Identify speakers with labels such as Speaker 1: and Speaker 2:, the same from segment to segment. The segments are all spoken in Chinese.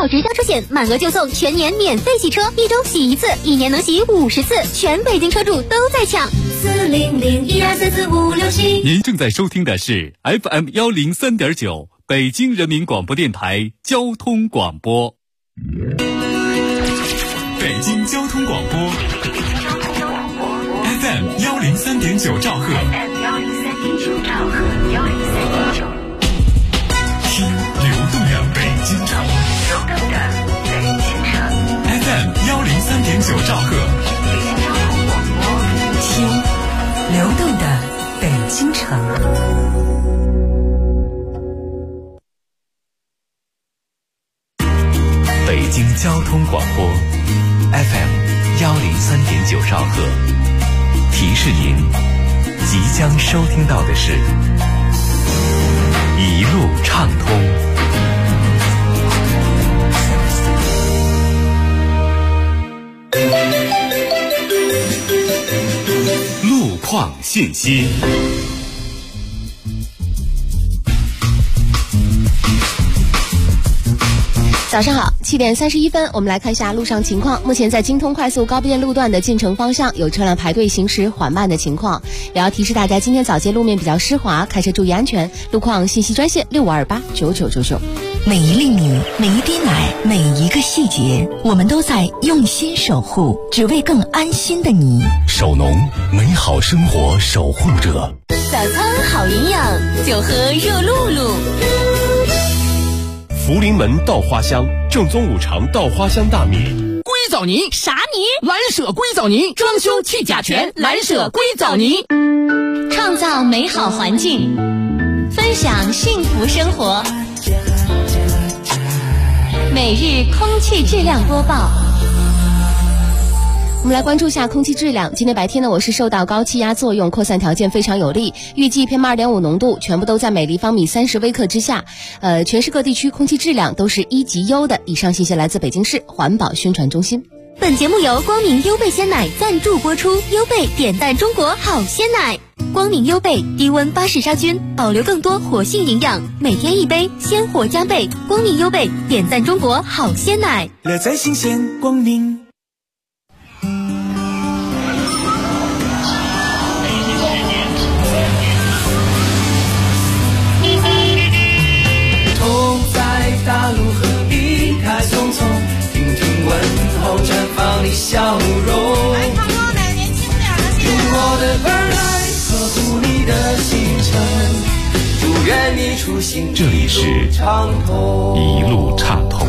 Speaker 1: 保直销车险满额就送全年免费洗车，1周洗1次，1年能洗50次，全北京车主都在抢。400124456
Speaker 2: 您正在收听的是 FM 103.9北京人民广播电台交通广播。北京交通广播 FM 103.9兆赫，听流动的北京城，FM 103.9兆赫，
Speaker 3: 听流动的北京城。
Speaker 4: 北京交通广播 FM 103.9兆赫，提示您即将收听到的是一路畅通。
Speaker 2: 路况信息。
Speaker 5: 早上好，7点31分，我们来看一下路上情况。目前在京通快速高边路段的进城方向有车辆排队行驶缓慢的情况，也要提示大家今天早间路面比较湿滑，开车注意安全。路况信息专线65289999。
Speaker 3: 每一粒米，每一滴奶，每一个细节，我们都在用心守护，只为更安心的你。
Speaker 4: 守农，美好生活守护者。
Speaker 1: 早餐好营养，就喝热露露。
Speaker 6: 福临门稻花香，正宗五常稻花香大米。
Speaker 7: 硅藻泥
Speaker 1: 啥泥？
Speaker 7: 蓝舍硅藻泥，装修去甲醛，蓝舍硅藻泥。
Speaker 1: 创造美好环境，分享幸福生活。每日空气质量播报。
Speaker 5: 我们来关注一下空气质量。今天白天呢，我市受到高气压作用，扩散条件非常有利，预计 PM2.5 浓度全部都在每立方米30微克之下。全市各地区空气质量都是1级优的。以上信息来自北京市环保宣传中心。
Speaker 1: 本节目由光明优贝鲜奶赞助播出，优贝点赞中国好鲜奶。光明优贝低温巴氏杀菌，保留更多活性营养，每天一杯，鲜活加倍。光明优贝点赞中国好鲜奶，
Speaker 8: 乐在新鲜光明。
Speaker 9: 痛在大路何必太匆匆，听听问候绽放的笑容。
Speaker 10: 来唱歌的年轻点的，
Speaker 9: 用我的耳来呵护你的行程，祝愿你出行
Speaker 4: 这里是一路畅通。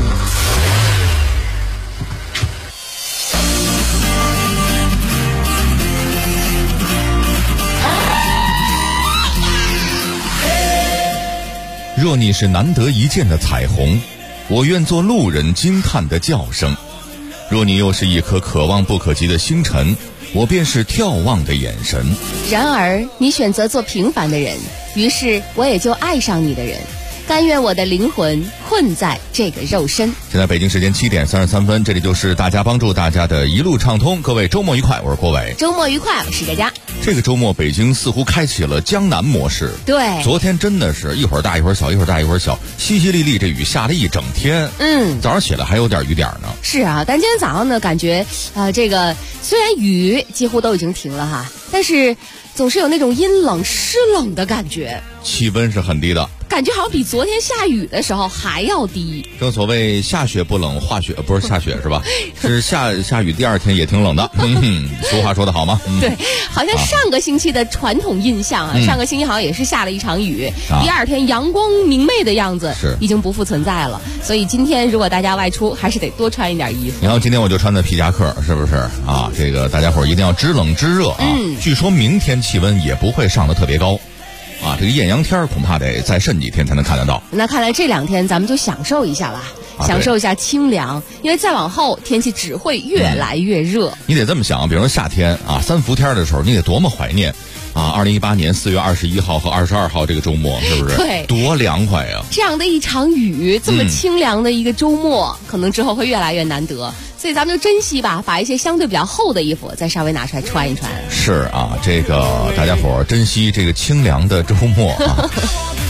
Speaker 4: 若你是难得一见的彩虹，我愿做路人惊叹的叫声；若你又是一颗可望不可及的星辰，我便是眺望的眼神。
Speaker 5: 然而你选择做平凡的人，于是我也就爱上你的人，甘愿我的灵魂困在这个肉身。
Speaker 4: 现在北京时间7点33分，这里就是大家帮助大家的一路畅通。各位周末愉快，我是郭伟。
Speaker 5: 周末愉快，我是佳佳。
Speaker 4: 这个周末北京似乎开启了江南模式。
Speaker 5: 对，
Speaker 4: 昨天真的是一会儿大一会儿小，一会儿大一会儿小，淅淅沥沥，这雨下了一整天。早上起来还有点雨点呢。
Speaker 5: 是啊，但今天早上呢，感觉这个虽然雨几乎都已经停了哈，但是总是有那种阴冷湿冷的感觉，
Speaker 4: 气温是很低的，
Speaker 5: 感觉好像比昨天下雨的时候还要低。
Speaker 4: 正所谓下雪不冷，化雪不是下雪是吧？是下雨第二天也挺冷的。俗话说得好吗？
Speaker 5: 对，好像上个星期的传统印象啊，上个星期好像也是下了一场雨，第二天阳光明媚的样子已经不复存在了。所以今天如果大家外出，还是得多穿一点衣服。
Speaker 4: 然后今天我就穿的皮夹克，是不是啊？这个大家伙一定要知冷知热啊。据说明天气温也不会上得特别高。啊，这个艳阳天恐怕得再剩几天才能看得到。
Speaker 5: 那看来这2天咱们就享受一下吧，享受一下清凉，因为再往后天气只会越来越热。
Speaker 4: 你得这么想，比如说夏天啊，3伏天的时候，你得多么怀念啊！2018年4月21号和22号这个周末，是不是？
Speaker 5: 对，
Speaker 4: 多凉快呀！
Speaker 5: 这样的一场雨，这么清凉的一个周末，可能之后会越来越难得。所以咱们就珍惜吧，把一些相对比较厚的衣服再稍微拿出来穿一穿。
Speaker 4: 是啊，这个大家伙珍惜这个清凉的周末啊。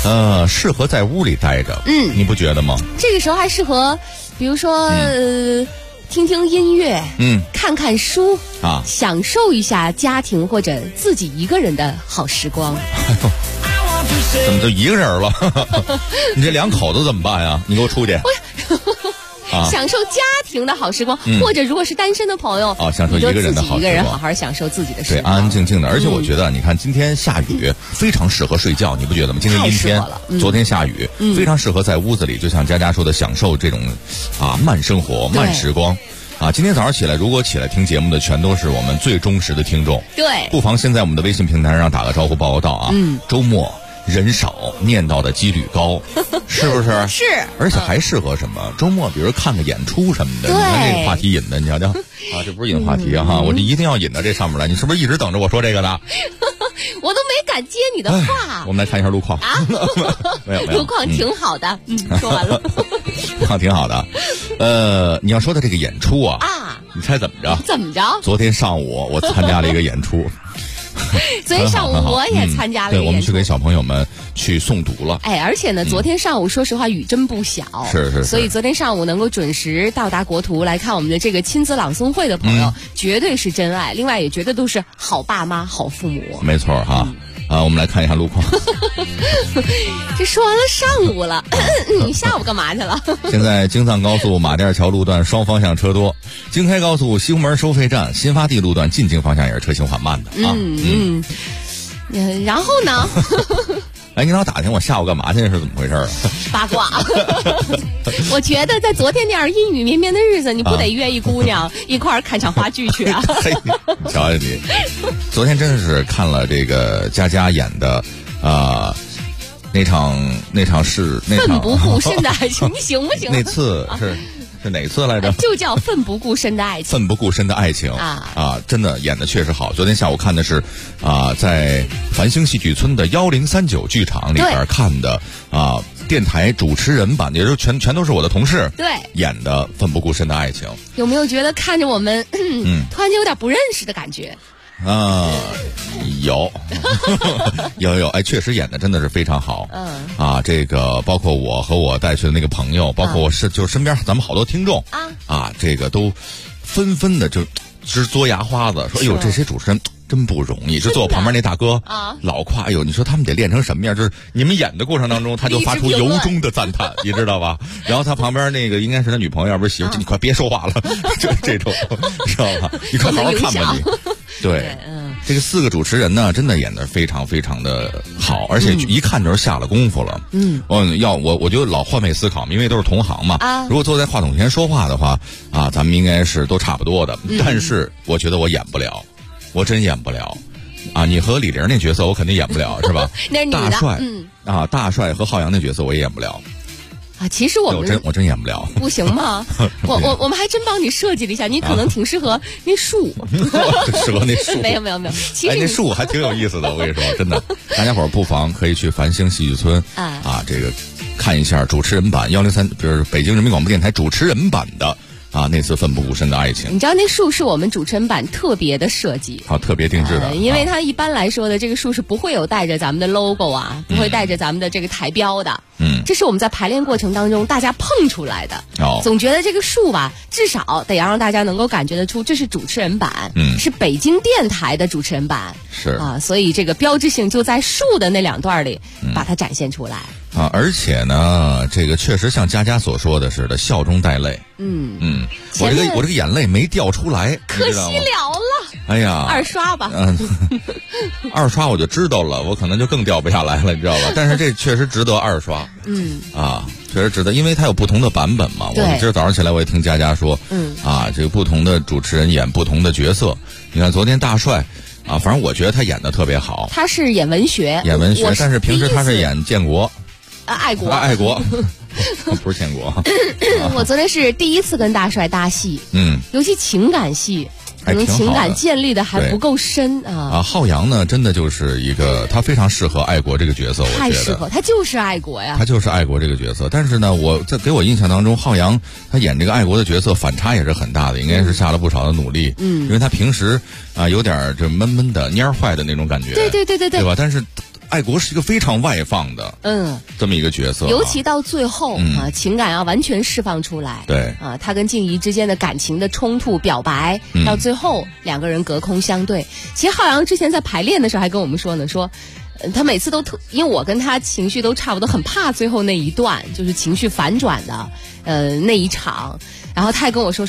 Speaker 4: 适合在屋里待着，你不觉得吗？
Speaker 5: 这个时候还适合，比如说听听音乐，看看书啊，享受一下家庭或者自己一个人的好时光。
Speaker 4: 怎么就一个人了？你这两口子怎么办呀？你给我出去！
Speaker 5: 享受家庭的好时光，或者如果是单身的朋友，
Speaker 4: 享受一个人的好时光，
Speaker 5: 一个人好好享受自己的时光，
Speaker 4: 对，安安静静的。而且我觉得，你看今天下雨，非常适合睡觉，你不觉得吗？今天阴天，昨天下雨，非常适合在屋子里，就像佳佳说的，享受这种慢生活、慢时光。今天早上起来，如果起来听节目的全都是我们最忠实的听众，
Speaker 5: 对，
Speaker 4: 不妨先在我们的微信平台上打个招呼，报个到啊。周末人少，念叨的几率高，是不是？
Speaker 5: 是，
Speaker 4: 而且还适合什么？周末比如看个演出什么的，你看这个话题引的，你瞧瞧这不是引话题我这一定要引到这上面来。你是不是一直等着我说这个呢？
Speaker 5: 我都没敢接你的话。
Speaker 4: 我们来看一下路况没有，
Speaker 5: 路况挺好的。说完了。
Speaker 4: 路况挺好的。你要说的这个演出你猜怎么着？
Speaker 5: 怎么着？
Speaker 4: 昨天上午我参加了一个演出。
Speaker 5: 昨天上午我也参加了一个演出，
Speaker 4: 对，我们去给小朋友们去诵读了。
Speaker 5: 而且呢，昨天上午说实话雨真不小，
Speaker 4: 是，
Speaker 5: 所以昨天上午能够准时到达国图来看我们的这个亲子朗诵会的朋友，绝对是真爱。另外也绝对都是好爸妈、好父母。
Speaker 4: 没错我们来看一下路况。
Speaker 5: 这说完了上午了，你下午干嘛去了？
Speaker 4: 现在京藏高速马甸桥路段双方向车多，京开高速西红门收费站新发地路段进京方向也是车行缓慢的
Speaker 5: 然后呢？
Speaker 4: 你老打听我下午干嘛去是怎么回事
Speaker 5: 八卦。我觉得在昨天那样阴雨绵绵的日子，你不得约一姑娘一块儿看场话剧去啊？
Speaker 4: 瞧瞧你，昨天真是看了这个佳佳演的那场奋
Speaker 5: 不顾身的爱情，你行不行？
Speaker 4: 那次是哪次来着？
Speaker 5: 就叫奋不顾身的爱情。
Speaker 4: 奋不顾身的爱情真的演的确实好。昨天下午看的是在繁星戏剧村的1039剧场里边看的电台主持人版，也就是全都是我的同事演的奋不顾身的爱情。有
Speaker 5: 没有觉得看着我们突然间有点不认识的感觉？
Speaker 4: 有确实演的真的是非常好。这个包括我和我带去的那个朋友，包括我就是身边咱们好多听众这个都纷纷的就直嘬牙花子，说哎呦这些主持人真不容易。就坐我旁边那大哥老夸，哎呦你说他们得练成什么样？就是你们演的过程当中，他就发出由衷的赞叹，你知道吧？然后他旁边那个应该是他女朋友，要不是媳妇，你快别说话了，这种知道吧？你快好好看吧你。对，这个4个主持人呢，真的演得非常非常的好，而且一看就是下了功夫了。我就老换位思考，因为都是同行嘛。如果坐在话筒前说话的话咱们应该是都差不多的。但是我觉得我演不了，我真演不了。你和李玲那角色我肯定演不了，是吧？
Speaker 5: 那是女的。
Speaker 4: 大帅大帅和浩洋那角色我也演不了。
Speaker 5: 其实
Speaker 4: 我真演不了，
Speaker 5: 不行吗？我们还真帮你设计了一下，你可能挺适合那树，
Speaker 4: 适合那树。
Speaker 5: 没有，其实
Speaker 4: 那树还挺有意思的，我跟你说，真的，大家伙不妨可以去繁星戏剧村这个看一下主持人版103，就是北京人民广播电台主持人版的那次奋不顾身的爱情。
Speaker 5: 你知道那树是我们主持人版特别的设计，
Speaker 4: 特别定制的，
Speaker 5: 因为它一般来说的这个树是不会有带着咱们的 logo 不会带着咱们的这个台标的。这是我们在排练过程当中大家碰出来的。总觉得这个树吧，至少得要让大家能够感觉得出，这是主持人版，是北京电台的主持人版，
Speaker 4: 是
Speaker 5: 所以这个标志性就在树的那2段里把它展现出来。
Speaker 4: 而且呢，这个确实像佳佳所说的似的，笑中带泪。我这个眼泪没掉出来，
Speaker 5: 可惜了。
Speaker 4: 哎呀，
Speaker 5: 二刷吧。
Speaker 4: 二刷我就知道了，我可能就更掉不下来了，你知道吧？但是这确实值得二刷。确实值得，因为它有不同的版本嘛。我今儿早上起来我也听佳佳说，这个不同的主持人演不同的角色。你看昨天大帅。反正我觉得他演的特别好。他是演文学，但是平时他是演建国。爱国不是建国。
Speaker 5: 我昨天是第一次跟大帅搭戏，尤其情感戏，可能情感建立的还不够深
Speaker 4: 浩洋呢，真的就是一个他非常适合爱国这个角色，我觉得太
Speaker 5: 适合，他就是爱国呀，
Speaker 4: 他就是爱国这个角色。但是呢，给我印象当中，浩洋他演这个爱国的角色反差也是很大的，应该是下了不少的努力。因为他平时有点这闷闷的蔫坏的那种感觉，
Speaker 5: 对吧？
Speaker 4: 但是爱国是一个非常外放的，这么一个角色，
Speaker 5: 尤其到最后情感要完全释放出来，
Speaker 4: 对
Speaker 5: 啊，他跟静怡之间的感情的冲突表白，到最后两个人隔空相对。其实浩洋之前在排练的时候还跟我们说呢，说他每次都因为我跟他情绪都差不多，很怕最后那一段就是情绪反转的那一场，然后他还跟我说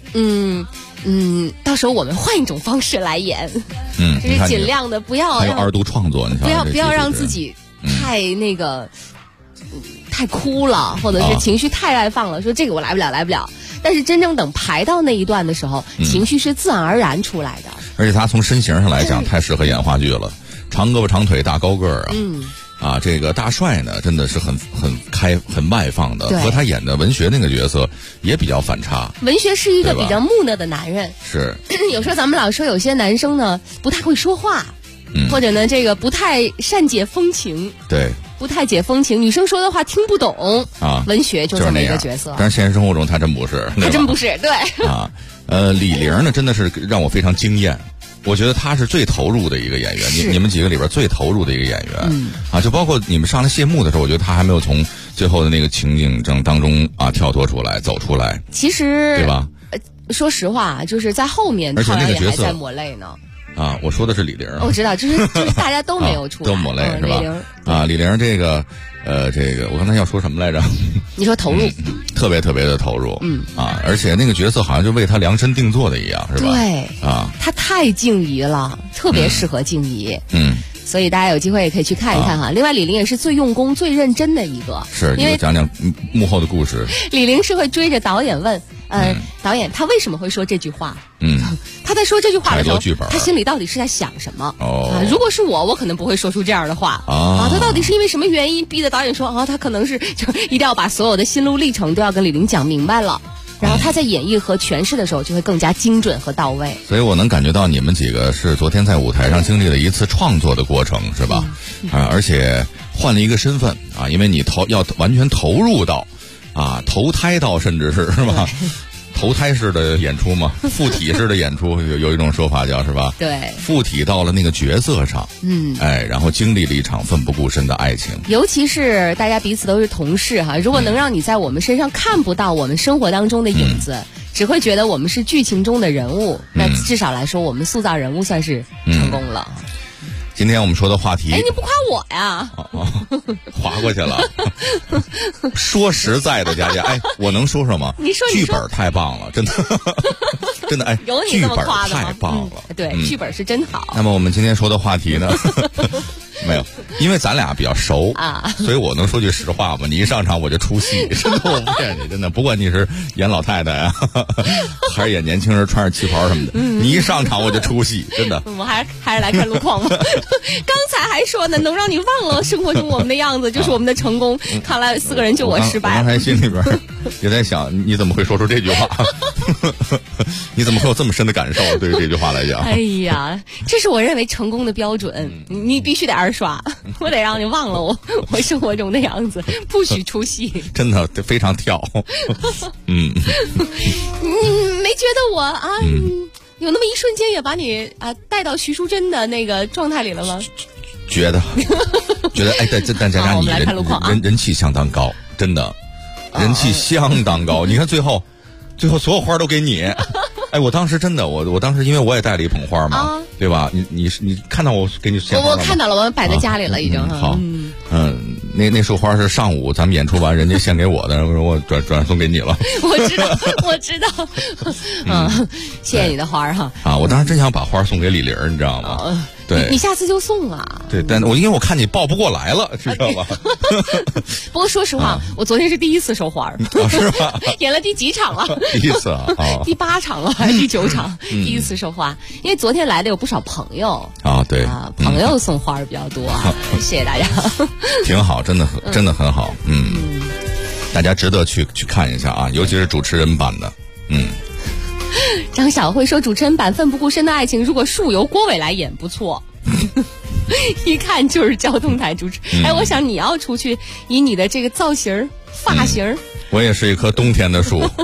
Speaker 5: 到时候我们换一种方式来演，就是尽量的不要
Speaker 4: 还有二度创作，你
Speaker 5: 不要让自己太那个太哭了，或者是情绪太外放了，说这个我来不了。但是真正等排到那一段的时候，情绪是自然而然出来的。
Speaker 4: 而且他从身形上来讲，太适合演话剧了，长胳膊长腿大高个儿啊。这个大帅呢，真的是很外放的，和他演的文学那个角色也比较反差。
Speaker 5: 文学是一个比较木讷的男人，
Speaker 4: 是
Speaker 5: 有时候咱们老说有些男生呢不太会说话，或者呢这个不太善解风情，
Speaker 4: 对，
Speaker 5: 不太解风情，女生说的话听不懂啊。文学就这么一个角色，
Speaker 4: 但是现实生活中他真不是，
Speaker 5: 他真不是，对
Speaker 4: 啊。李玲呢，真的是让我非常惊艳。我觉得他是最投入的一个演员，你们几个里边最投入的一个演员，啊，就包括你们上来谢幕的时候，我觉得他还没有从最后的那个情景当中跳脱出来，走出来。
Speaker 5: 其实，
Speaker 4: 对吧？
Speaker 5: 说实话，就是在后面，
Speaker 4: 而且那个角色
Speaker 5: 还在抹泪呢。
Speaker 4: 啊，我说的是李玲，
Speaker 5: 我知道，就是大家都没有出来，
Speaker 4: 都抹泪是吧？李玲这个我刚才要说什么来着？
Speaker 5: 你说投入，
Speaker 4: 特别特别的投入，而且那个角色好像就为他量身定做的一样，是吧？
Speaker 5: 对他太静怡了，特别适合静怡，所以大家有机会也可以去看一看哈。另外，李玲也是最用功、最认真的一个，
Speaker 4: 是因为讲讲幕后的故事。
Speaker 5: 李玲是会追着导演问，导演他为什么会说这句话？他在说这句话的时候，他心里到底是在想什么？如果是我可能不会说出这样的话他到底是因为什么原因逼得导演说他可能是就一定要把所有的心路历程都要跟李玲讲明白了。然后他在演绎和诠释的时候就会更加精准和到位，
Speaker 4: 所以我能感觉到你们几个是昨天在舞台上经历了一次创作的过程，是吧？而且换了一个身份因为你要完全投入到投胎到甚至是吧？投胎式的演出嘛，附体式的演出有一种说法叫是吧？
Speaker 5: 对，
Speaker 4: 附体到了那个角色上，然后经历了一场奋不顾身的爱情。
Speaker 5: 尤其是大家彼此都是同事哈，如果能让你在我们身上看不到我们生活当中的影子，只会觉得我们是剧情中的人物，那至少来说我们塑造人物算是成功了。
Speaker 4: 今天我们说的话题，
Speaker 5: 你不夸我呀？
Speaker 4: 划过去了。说实在的，佳佳，我能说说吗？
Speaker 5: 你说
Speaker 4: 剧本太棒了，真的，真的
Speaker 5: 有你这么夸的吗？
Speaker 4: 太棒了，
Speaker 5: 对，剧本是真好。
Speaker 4: 那么我们今天说的话题呢？没有，因为咱俩比较熟所以我能说句实话吗？你一上场我就出戏，真的我不骗你，真的。不管你是演老太太呀，还是演年轻人穿着旗袍什么的，你一上场我就出戏，真的。
Speaker 5: 我们还是来看路况吧。刚才还说呢，能让你忘了生活中我们的样子就是我们的成功。看来4个人就我失败了。
Speaker 4: 我刚才心里边也在想，你怎么会说出这句话？你怎么会有这么深的感受？对于这句话来讲，
Speaker 5: 哎呀，这是我认为成功的标准。你必须得二刷，我得让你忘了我生活中的样子，不许出戏。
Speaker 4: 真的非常跳。
Speaker 5: 你没觉得我有那么一瞬间也把你带到徐淑珍的那个状态里了吗？
Speaker 4: 觉得但佳佳你人气相当高，真的人气相当高。你看最后所有花都给你。我当时真的，我当时因为我也带了一捧花嘛，对吧？你看到我给你献花了吗？
Speaker 5: 我看到了，我摆在家里了，已经。
Speaker 4: 好，那束花是上午咱们演出完人家献给我的，我转送给你了。
Speaker 5: 我知道。谢谢你的花哈。
Speaker 4: 我当时真想把花送给李玲，你知道吗？对，
Speaker 5: 你下次就送啊。
Speaker 4: 对，但因为我看你抱不过来了，知道吧？
Speaker 5: 不过说实话，我昨天是第一次收花，
Speaker 4: 是吧？
Speaker 5: 演了第几场了？
Speaker 4: 第一次啊，
Speaker 5: 第8场了还是第9场？第一次收花，因为昨天来的有不少朋友
Speaker 4: 对
Speaker 5: 朋友送花比较多谢谢大家。
Speaker 4: 挺好，真的很好，大家值得去看一下尤其是主持人版的，
Speaker 5: 张小慧说主持人版奋不顾身的爱情，如果树由郭伟来演不错。一看就是交通台主持。我想你要出去以你的这个造型发型
Speaker 4: 我也是一棵冬天的树，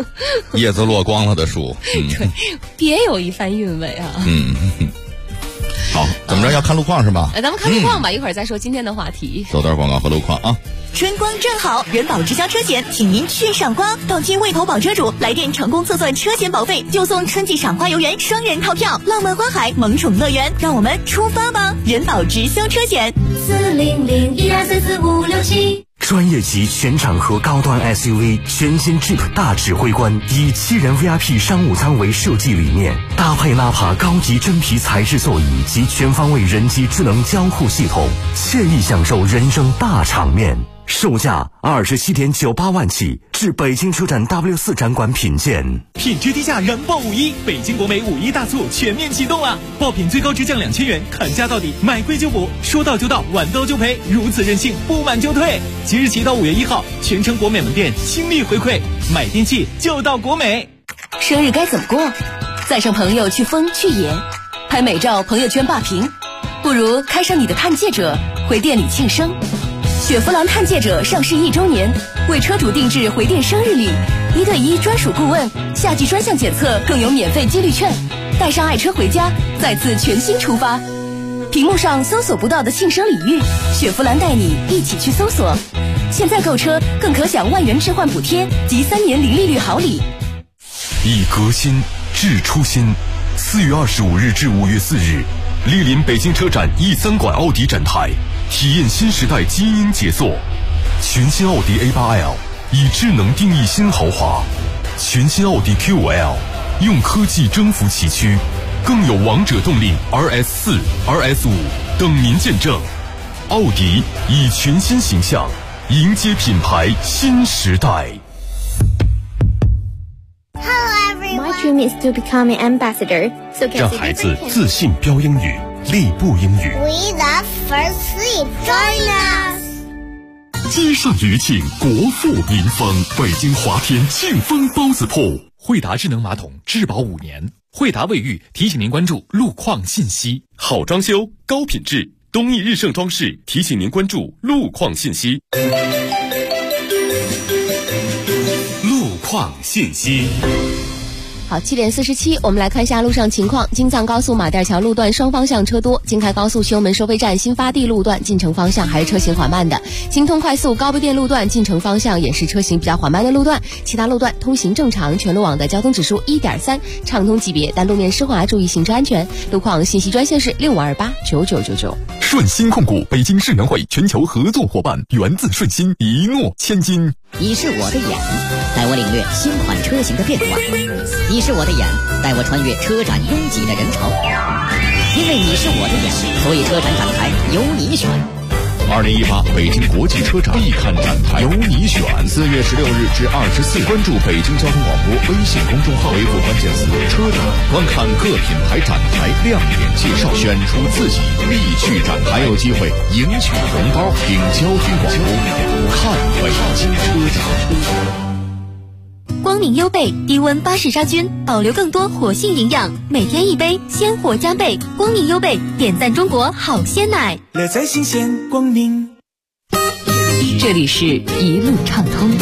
Speaker 4: 叶子落光了的树，
Speaker 5: 对，别有一番韵味
Speaker 4: 好，怎么着要看路况是吧？
Speaker 5: 咱们看路况吧，一会儿再说今天的话题。
Speaker 4: 走段广告和路况啊。
Speaker 3: 春光正好，人保直销车险，请您去赏花。到期未投保车主来电成功测算车险保费，就送春季赏花游园双人套票，浪漫花海萌宠乐园。让我们出发吧！人保直销车险
Speaker 1: 40012344567。
Speaker 11: 专业级全场合高端 SUV 全新 Jeep 大指挥官，以7人 VIP 商务舱为设计理念，搭配纳帕高级真皮材质座椅及全方位人机智能交互系统，惬意享受人生大场面。售价27.98万起，至北京车展 W4 展馆品鉴。
Speaker 8: 品质低价燃爆5·1，北京国美5·1大促全面启动了，爆品最高直降2000元，砍价到底，买贵就补，说到就到，晚到就赔，如此任性，不满就退。即日起到5月1号，全程国美门店倾力回馈，买电器就到国美。
Speaker 3: 生日该怎么过？载上朋友去疯去野，拍美照朋友圈霸屏，不如开上你的探界者，回店里庆生。雪佛兰探界者上市1周年，为车主定制回店生日礼，1对1专属顾问，夏季专项检测更有免费激励券，带上爱车回家，再次全新出发。屏幕上搜索不到的庆生礼遇，雪佛兰带你一起去搜索。现在购车更可享万元置换补贴及3年零利率好礼。
Speaker 11: 以革新致初心。4月25日至5月4日，莅临北京车展E3馆奥迪展台，体验新时代基因杰作。全新奥迪 A8L 以智能定义新豪华，全新奥迪 Q5L 用科技征服崎岖，更有王者动力 RS4、RS5 等您见证。奥迪以全新形象迎接品牌新时代。
Speaker 12: My dream is to become an ambassador. So
Speaker 6: 让孩子自信标英语，立步英语。
Speaker 10: We love first sleep. Join us.
Speaker 11: 接上余庆，国富民丰，北京华天庆丰包子铺。
Speaker 2: 惠达智能马桶质保5年。惠达卫浴提醒您关注路况信息。
Speaker 6: 好装修，高品质，东义日盛装饰提醒您关注路况信息。
Speaker 2: 路况信息。
Speaker 5: 好，7点47，我们来看一下路上情况。京藏高速马甸桥路段双方向车多，京开高速修门收费站新发地路段进城方向还是车行缓慢的。京通快速高碑店路段进城方向也是车行比较缓慢的路段，其他路段通行正常。全路网的交通指数1.3，畅通级别，但路面湿滑，注意行车安全。路况信息专线是65289999。
Speaker 11: 顺心控股北京世园会全球合作伙伴，源自顺心，一诺千金。
Speaker 13: 你是我的眼，带我领略新款车型的变化；你是我的眼，带我穿越车展拥挤的人潮。因为你是我的眼，所以车展展台由你选。
Speaker 4: 2018北京国际车展必看展台，由你选。4月16日至24，关注北京交通广播微信公众号，回复关键词“车展”，观看各品牌展台亮点介绍，选出自己必去展台，还有机会赢取红包。听交通广播，看北京车展。
Speaker 1: 光明优贝低温巴氏杀菌，保留更多活性营养，每天一杯，鲜活加倍。光明优贝点赞中国好鲜奶，
Speaker 8: 乐在新鲜光明。
Speaker 3: 这里是一路畅通。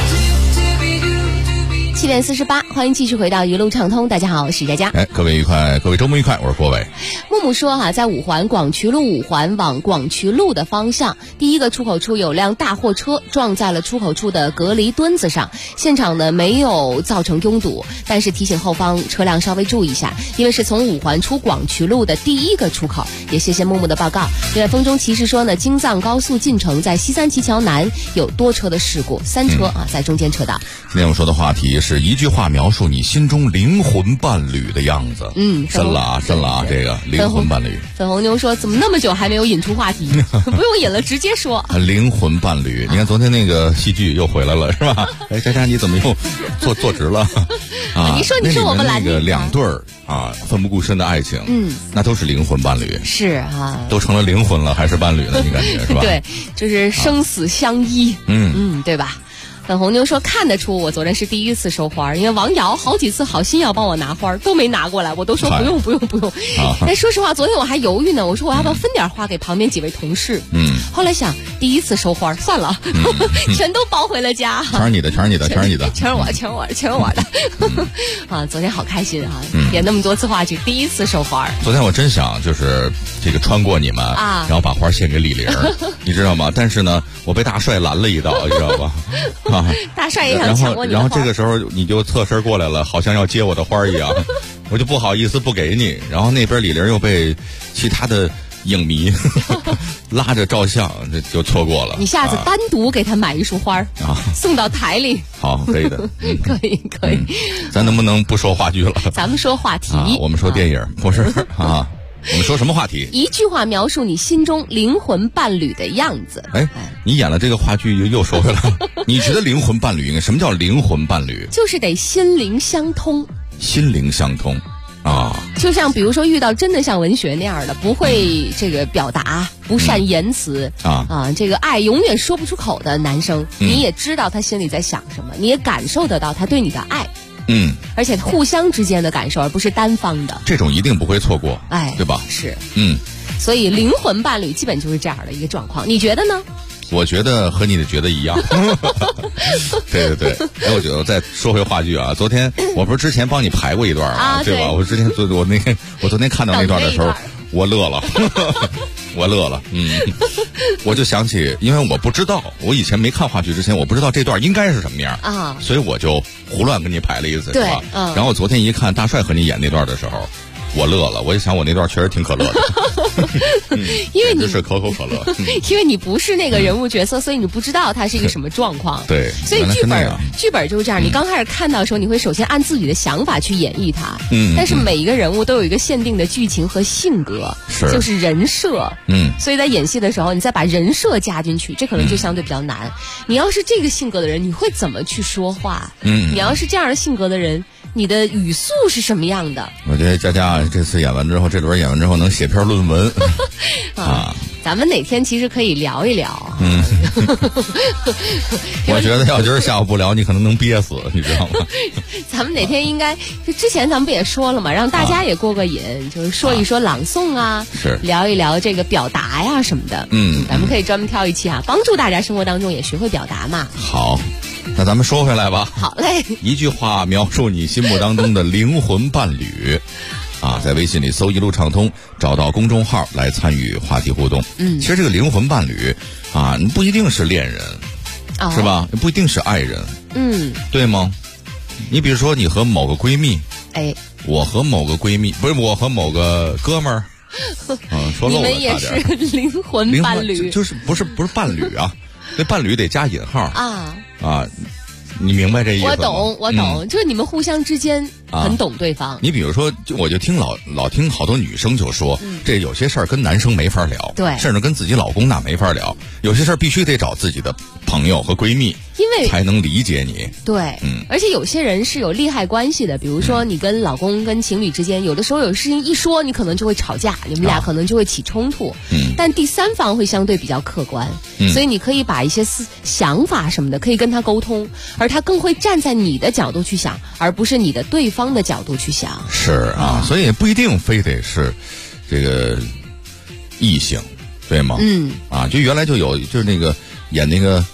Speaker 5: 7点48，欢迎继续回到一路畅通。大家好，我是佳佳。
Speaker 4: 各位愉快，各位周末愉快，我是郭伟。
Speaker 5: 木木说在五环广渠路5环往广渠路的方向，第一个出口处有辆大货车撞在了出口处的隔离墩子上，现场呢没有造成拥堵，但是提醒后方车辆稍微注意一下，因为是从5环出广渠路的第一个出口。也谢谢木木的报告。另外，风中骑士说呢，京藏高速进城在西三旗桥南有多车的事故，3车在中间车道。
Speaker 4: 今天我说的话题是一句话描述你心中灵魂伴侣的样子。深了啊，这个灵魂伴侣。
Speaker 5: 粉红牛说怎么那么久还没有引出话题不用引了，直接说
Speaker 4: 灵魂伴侣。你看昨天那个戏剧又回来了是吧？佳佳你怎么又坐直了啊？
Speaker 5: 你说我们
Speaker 4: 那个2对奋不顾身的爱情，那都是灵魂伴侣。
Speaker 5: 是啊，
Speaker 4: 都成了灵魂了还是伴侣了？你感觉是吧？
Speaker 5: 对，就是生死相依。对吧？ 粉红妞说看得出我昨天是第一次收花，因为王瑶好几次好心要帮我拿花都没拿过来，我都说不用。但说实话，昨天我还犹豫呢，我说我要不要分点花给旁边几位同事？后来想第一次收花算了，全都包回了家。
Speaker 4: 全是你的，全是
Speaker 5: 我的。啊，昨天好开心啊！演那么多次话剧，第一次收花。
Speaker 4: 昨天我真想就是这个穿过你们啊，然后把花献给李玲，你知道吗？但是呢，我被大帅拦了一道，你知道吧？啊，
Speaker 5: 大帅也想抢过你的花。
Speaker 4: 然后这个时候你就侧身过来了，好像要接我的花一样，我就不好意思不给你。然后那边李玲又被其他的影迷拉着照相，这就错过了。
Speaker 5: 你下次单独给他买一束花啊，送到台里。
Speaker 4: 好，可以的，
Speaker 5: 可以。
Speaker 4: 咱能不能不说话剧了？
Speaker 5: 咱们说话题。
Speaker 4: 我们说电影，不是啊。我们说什么话题？
Speaker 5: 一句话描述你心中灵魂伴侣的样子。
Speaker 4: 你演了这个话剧又说回来了。你觉得灵魂伴侣应该什么叫灵魂伴侣？
Speaker 5: 就是得心灵相通。
Speaker 4: 心灵相通啊，
Speaker 5: 就像比如说遇到真的像文学那样的，不会这个表达，不善言辞这个爱永远说不出口的男生，你也知道他心里在想什么，你也感受得到他对你的爱。而且互相之间的感受，而不是单方的，这种
Speaker 4: 一定不会错过，对吧？
Speaker 5: 是，所以灵魂伴侣基本就是这样的一个状况，你觉得呢？
Speaker 4: 我觉得和你的觉得一样。对。我觉得再说回话剧啊，昨天我不是之前帮你排过一段对吧？我昨天看到那段的时候，我乐了。我就想起，因为我不知道，我以前没看话剧之前，我不知道这段应该是什么样啊，所以我就胡乱给你排了一次，是吧？然后我昨天一看大帅和你演那段的时候，我乐了，我就想我那段确实挺可乐的。
Speaker 5: 因为你
Speaker 4: 就是可口可乐，
Speaker 5: 因为你不是那个人物角色，所以你不知道他是一个什么状况。
Speaker 4: 对，
Speaker 5: 所以剧本就是这样，你刚开始看到的时候，你会首先按自己的想法去演绎它。但是每一个人物都有一个限定的剧情和性格，就是人设。所以在演戏的时候，你再把人设加进去，这可能就相对比较难。你要是这个性格的人，你会怎么去说话？你要是这样的性格的人，你的语速是什么样的？
Speaker 4: 我觉得佳佳这次演完之后，这轮演完之后能写篇论文
Speaker 5: 啊！咱们哪天其实可以聊一聊。
Speaker 4: 我觉得要今儿下午不聊，你可能能憋死，你知道吗？
Speaker 5: 咱们哪天应该就之前咱们不也说了嘛，让大家也过个瘾，就是说一说朗诵
Speaker 4: 是
Speaker 5: 聊一聊这个表达呀什么的。咱们可以专门挑一期帮助大家生活当中也学会表达嘛。
Speaker 4: 好。那咱们说回来吧。
Speaker 5: 好嘞。
Speaker 4: 一句话描述你心目当中的灵魂伴侣在微信里搜一路畅通，找到公众号来参与话题互动。其实这个灵魂伴侣你不一定是恋人，是吧？不一定是爱人，对吗？你比如说你和某个闺蜜，我和某个闺蜜，不是我和某个哥们儿，说漏了，
Speaker 5: 你们也是灵魂伴侣，
Speaker 4: 就是不是伴侣啊？那伴侣得加引号你明白这意思吗？
Speaker 5: 我懂，就是你们互相之间很懂对方。
Speaker 4: 你比如说，我就听老听好多女生就说，这有些事儿跟男生没法聊，
Speaker 5: 对，
Speaker 4: 甚至跟自己老公那没法聊，有些事儿必须得找自己的朋友和闺蜜，
Speaker 5: 因为
Speaker 4: 才能理解你。
Speaker 5: 对，而且有些人是有利害关系的，比如说你跟老公跟情侣之间，有的时候有事情一说，你可能就会吵架，你们俩可能就会起冲突。但第三方会相对比较客观，所以你可以把一些想法什么的可以跟他沟通，而他更会站在你的角度去想，而不是你的对方的角度去想。
Speaker 4: 是所以也不一定非得是这个异性，对吗？就原来就有，就是那个演那个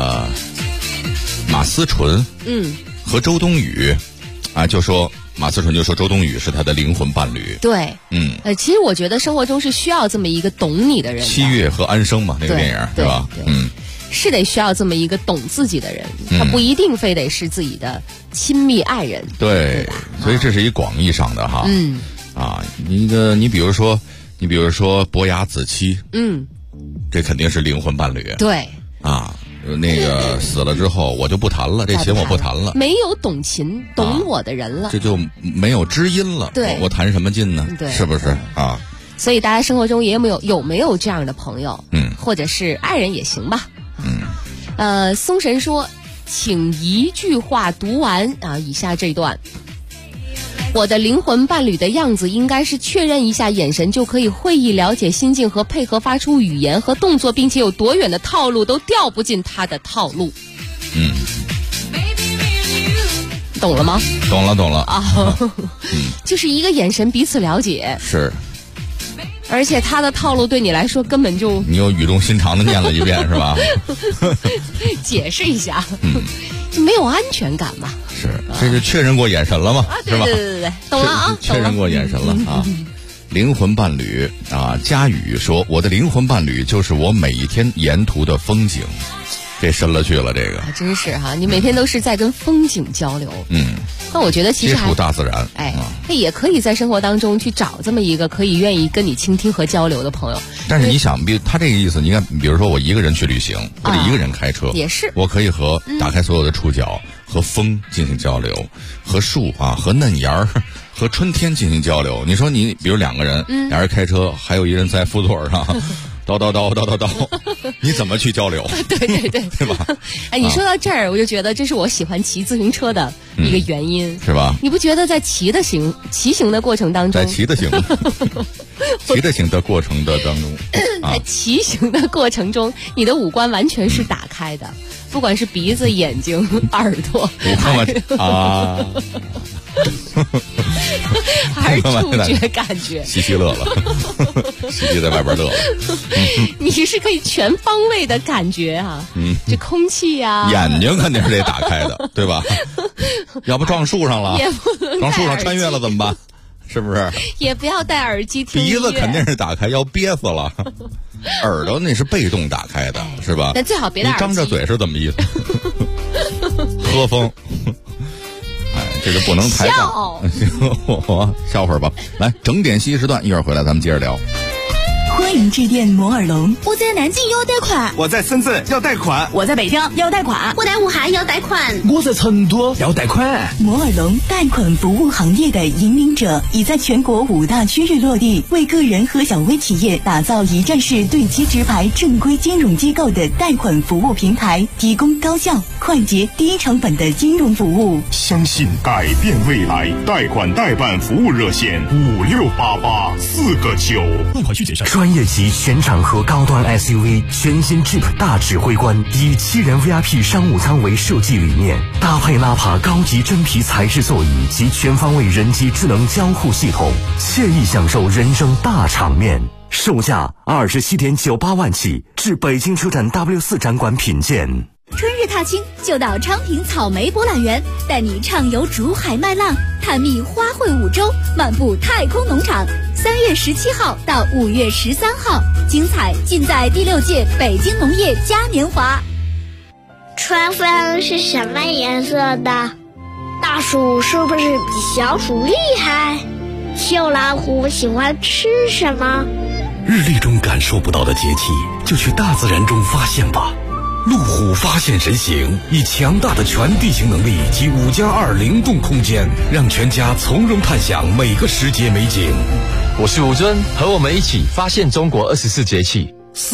Speaker 4: 马思纯和周冬雨就说马思纯就说周冬雨是他的灵魂伴侣。
Speaker 5: 对，其实我觉得生活中是需要这么一个懂你的人的。
Speaker 4: 七月和安生嘛，那个电影对吧？
Speaker 5: 是得需要这么一个懂自己的人，他不一定非得是自己的亲密爱人。
Speaker 4: 对，所以这是一广义上的哈。你比如说伯牙子期，这肯定是灵魂伴侣。
Speaker 5: 对
Speaker 4: 那个死了之后我就不谈了，这琴我不弹了，
Speaker 5: 没有懂琴懂我的人了，
Speaker 4: 这就没有知音了。
Speaker 5: 对，
Speaker 4: 我弹什么劲呢？
Speaker 5: 对，
Speaker 4: 是不是
Speaker 5: 所以大家生活中有没有这样的朋友？或者是爱人也行吧。松神说，请一句话读完以下这段。我的灵魂伴侣的样子应该是确认一下眼神就可以会意了解心境和配合发出语言和动作，并且有多远的套路都掉不进他的套路。 懂了吗？
Speaker 4: 懂了
Speaker 5: 啊，就是一个眼神彼此了解。
Speaker 4: 是。
Speaker 5: 而且他的套路对你来说根本就……
Speaker 4: 你又语重心长的念了一遍是吧？
Speaker 5: 解释一下，就没有安全感嘛。
Speaker 4: 是，这就确认过眼神了吗？是吧？
Speaker 5: 对，懂了啊，
Speaker 4: 确认过眼神了啊。灵魂伴侣啊，佳宇说，我的灵魂伴侣就是我每一天沿途的风景。这深了去了，这个
Speaker 5: 还真是哈！你每天都是在跟风景交流，那我觉得其实
Speaker 4: 接触大自然，
Speaker 5: 那也可以在生活当中去找这么一个可以愿意跟你倾听和交流的朋友。
Speaker 4: 但是你想，他这个意思，你看，比如说我一个人去旅行，或者一个人开车，
Speaker 5: 也是，
Speaker 4: 我可以和打开所有的触角，和风进行交流，和树啊，和嫩芽儿，和春天进行交流。你说你比如两个人，俩人开车，还有一人在副座上。叨，你怎么去交流？
Speaker 5: 对，
Speaker 4: 对吧？
Speaker 5: 哎，你说到这儿，我就觉得这是我喜欢骑自行车的一个原因，
Speaker 4: 是吧？
Speaker 5: 你不觉得在骑行的过程当中，
Speaker 4: 在骑的行的过程的当中，
Speaker 5: 在骑行的过程中，你的五官完全是打开的，不管是鼻子、眼睛、耳朵，还是触觉感觉，
Speaker 4: 西西乐了，西西在外边乐了。
Speaker 5: 你是可以全方位的感觉啊，这空气啊，
Speaker 4: 眼睛肯定是得打开的，对吧？要不撞树上了，撞树上穿越了怎么办？是不是？
Speaker 5: 也不要戴耳机听音乐。
Speaker 4: 鼻子肯定是打开，要憋死了。耳朵那是被动打开的，是吧？
Speaker 5: 但最好别戴耳机。
Speaker 4: 你张着嘴是怎么意思？喝风。这个不能抬杠，行，笑会儿吧。来，整点西时段，一会儿回来咱们接着聊。
Speaker 14: 欢迎致电摩尔龙。
Speaker 15: 我在南京要贷款，
Speaker 16: 我在深圳要贷款，
Speaker 14: 我在北京要贷款，
Speaker 15: 我在武汉要贷款，
Speaker 16: 我在成都要贷款。
Speaker 14: 摩尔龙贷款服务行业的引领者，已在全国5大区域落地，为个人和小微企业打造一站式对接直排正规金融机构的贷款服务平台，提供高效、快捷、低成本的金融服务。
Speaker 17: 相信改变未来，贷款代办服务热线5688-4个9。
Speaker 18: 贷款需谨慎。专业级全场合高端 SUV 全新 Jeep 大指挥官，以7人 VIP 商务舱为设计理念，搭配纳帕高级真皮材质座椅及全方位人机智能交互系统，惬意享受人生大场面。售价27.98万起，至北京车展 W4 展馆品鉴。
Speaker 19: 春日踏青就到昌平草莓博览园，带你畅游竹海麦浪，探秘花卉五洲，漫步太空农场。3月17号到5月13号，精彩尽在第6届北京农业嘉年华。
Speaker 10: 春分是什么颜色的？大鼠是不是比小鼠厉害？小老虎喜欢吃什么？
Speaker 11: 日历中感受不到的节气，就去大自然中发现吧。路虎发现神行，以强大的全地形能力及5+2灵动空间，让全家从容探享每个时节美景。
Speaker 20: 我是吴尊，和我们一起发现中国24节气。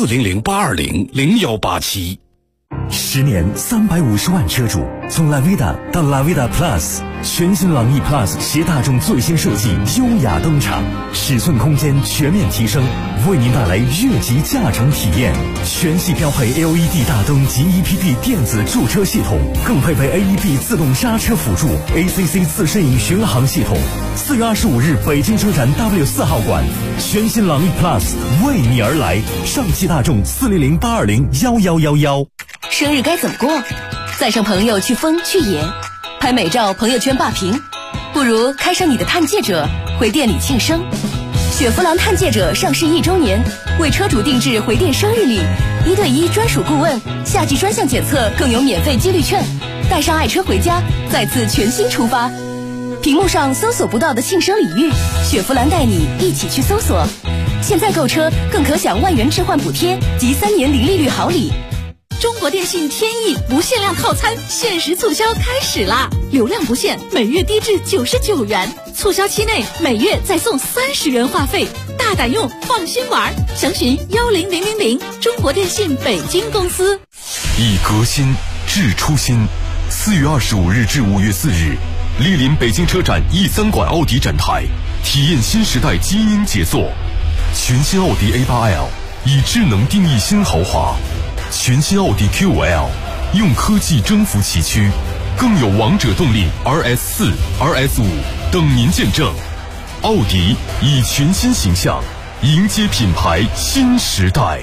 Speaker 11: 400-820-0187。
Speaker 18: 10年350万车主，从 Lavida 到 Lavida Plus， 全新朗逸 Plus 携大众最新设计优雅登场，尺寸空间全面提升，为您带来越级驾乘体验。全系标配 LED 大灯及 EPP 电子驻车系统，更配备 AEB 自动刹车辅助 ACC 自适应巡航系统。4月25日北京车展 W4 号馆，全新朗逸 Plus 为你而来，上汽大众400-820-1111。
Speaker 3: 生日该怎么过？载上朋友去疯去野，拍美照朋友圈霸屏，不如开上你的探界者，回店里庆生。雪佛兰探界者上市1周年，为车主定制回店生日礼，1对1专属顾问，夏季专项检测更有免费激励券，带上爱车回家，再次全新出发。屏幕上搜索不到的庆生礼遇，雪佛兰带你一起去搜索。现在购车更可享万元置换补贴及3年零利率好礼。
Speaker 19: 中国电信天翼不限量套餐限时促销开始啦！流量不限，每月低至99元，促销期内每月再送30元话费，大胆用，放心玩。详询10000，中国电信北京公司。
Speaker 11: 以革新治初心。4月25日至5月4日，莅临北京车展E3馆奥迪展台，体验新时代基因杰作。全新奥迪 A8L 以智能定义新豪华。全新奥迪 Q5L 用科技征服崎岖， 更有王者动力 RS4、RS5 等您见证。奥迪以全新形象迎接品牌新时代。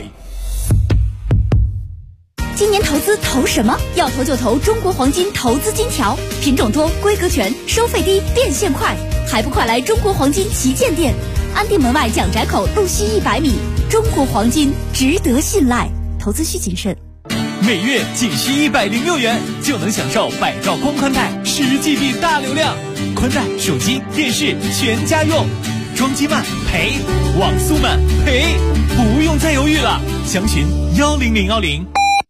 Speaker 19: 今年投资投什么？要投就投中国黄金投资金条，品种多，规格全，收费低，变现快，还不快来中国黄金旗舰店，安定门外蒋宅口路西100米。中国黄金值得信赖，投资需谨慎。
Speaker 8: 每月仅需106元就能享受百兆光宽带10GB 大流量，宽带、手机、电视全家用，装机慢赔，网速慢赔，不用再犹豫了，详询10010。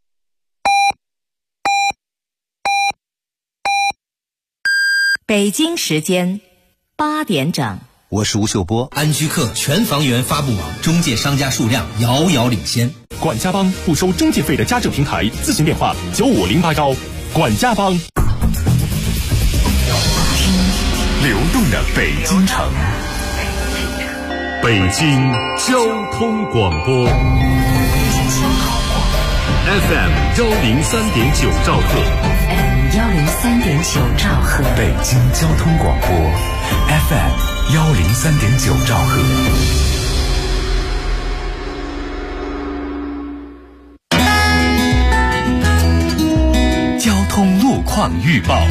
Speaker 21: 北京时间8点整。
Speaker 22: 我是吴秀波。安居客全房源发布网中介商家数量遥遥领先。
Speaker 6: 管家帮不收中介费的家政平台，咨询电话9508管家帮。
Speaker 11: 流动的北京城，北京交通广播 FM103.9兆赫
Speaker 21: 103.9兆赫，
Speaker 18: 北京交通广播 FM103.9兆赫。
Speaker 2: 交通路况预报。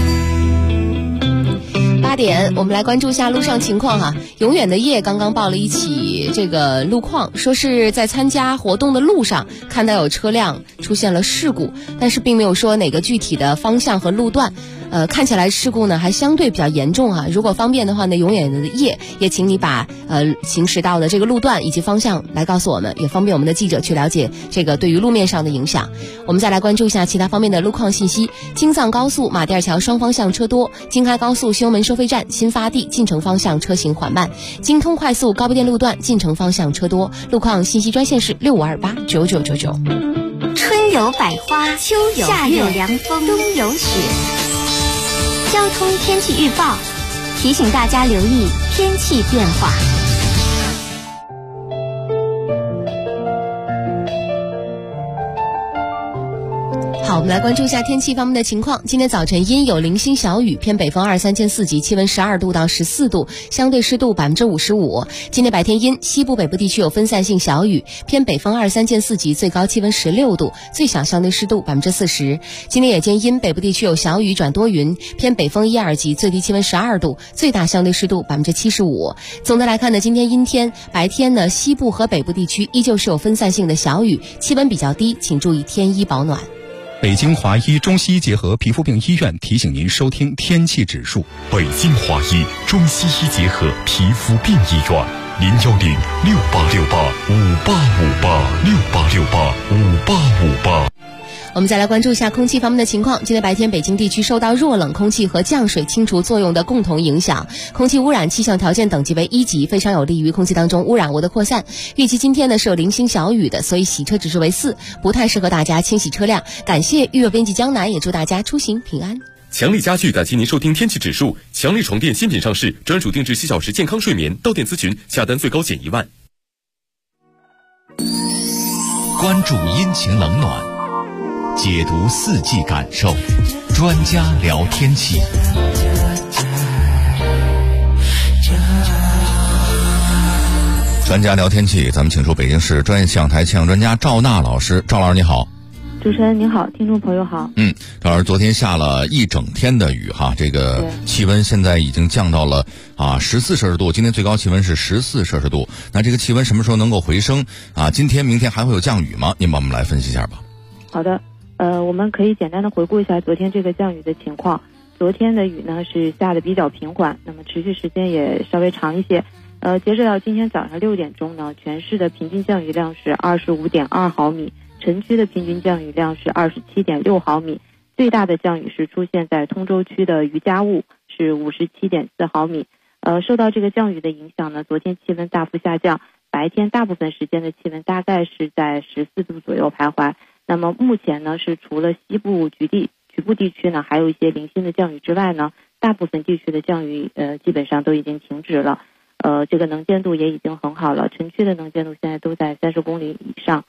Speaker 5: 8点，我们来关注一下路上情况哈。永远的夜刚刚报了一起这个路况，说是在参加活动的路上看到有车辆出现了事故，但是并没有说哪个具体的方向和路段。看起来事故呢还相对比较严重哈。如果方便的话呢，永远的夜也请你把行驶到的这个路段以及方向来告诉我们，也方便我们的记者去了解这个对于路面上的影响。我们再来关注一下其他方面的路况信息。京藏高速马甸桥双方向车多，京开高速修门收费站新发地进城方向车行缓慢，京通快速高碑店路段进城方向车多。路况信息专线是65289999。
Speaker 1: 春有百花，秋有夏有凉风，冬有雪。交通天气预报提醒大家留意天气变化。
Speaker 5: 好，我们来关注一下天气方面的情况。今天早晨阴有零星小雨，偏北风2-3间4级，气温12度到14度，相对湿度55%。今天白天阴，西部北部地区有分散性小雨，偏北风2-3间4级，最高气温16度，最小相对湿度40%。今天夜间阴，北部地区有小雨转多云，偏北风1-2级，最低气温12度，最大相对湿度75%。总的来看呢，今天阴天，白天呢西部和北部地区依旧是有分散性的小雨，气温比较低，请注意添衣保暖。
Speaker 23: 北京华医中西医结合皮肤病医院提醒您收听天气指数。
Speaker 11: 北京华医中西医结合皮肤病医院，010-6868-5858，6868-5858。
Speaker 5: 我们再来关注一下空气方面的情况。今天白天北京地区受到弱冷空气和降水清除作用的共同影响，空气污染气象条件等级为1级，非常有利于空气当中污染物的扩散。预计今天呢是有零星小雨的，所以洗车指数为4，不太适合大家清洗车辆。感谢预热编辑江南，也祝大家出行平安。
Speaker 6: 强力家具感谢您收听天气指数。强力床垫新品上市，专属定制7小时健康睡眠，到店咨询，下单最高减1万。
Speaker 2: 关注阴晴冷暖，解读四季感受，专家聊天气。
Speaker 4: 专家聊天气，咱们请出北京市专业气象台气象专家赵娜老师。赵老师你好。
Speaker 24: 主持人您好，听众朋友好。
Speaker 4: 赵老师，昨天下了一整天的雨哈，这个气温现在已经降到了14摄氏度，今天最高气温是14摄氏度。那这个气温什么时候能够回升啊？今天明天还会有降雨吗？您帮我们来分析一下吧。
Speaker 24: 好的，我们可以简单的回顾一下昨天这个降雨的情况。昨天的雨呢是下的比较平缓，那么持续时间也稍微长一些。截止到今天早上6点钟呢，全市的平均降雨量是25.2毫米，城区的平均降雨量是27.6毫米，最大的降雨是出现在通州区的余家坞，是57.4毫米。受到这个降雨的影响呢，昨天气温大幅下降，白天大部分时间的气温大概是在14度左右徘徊。那么目前呢，是除了西部局部地区呢还有一些零星的降雨之外呢，大部分地区的降雨基本上都已经停止了。这个能见度也已经很好了，城区的能见度现在都在30公里以上。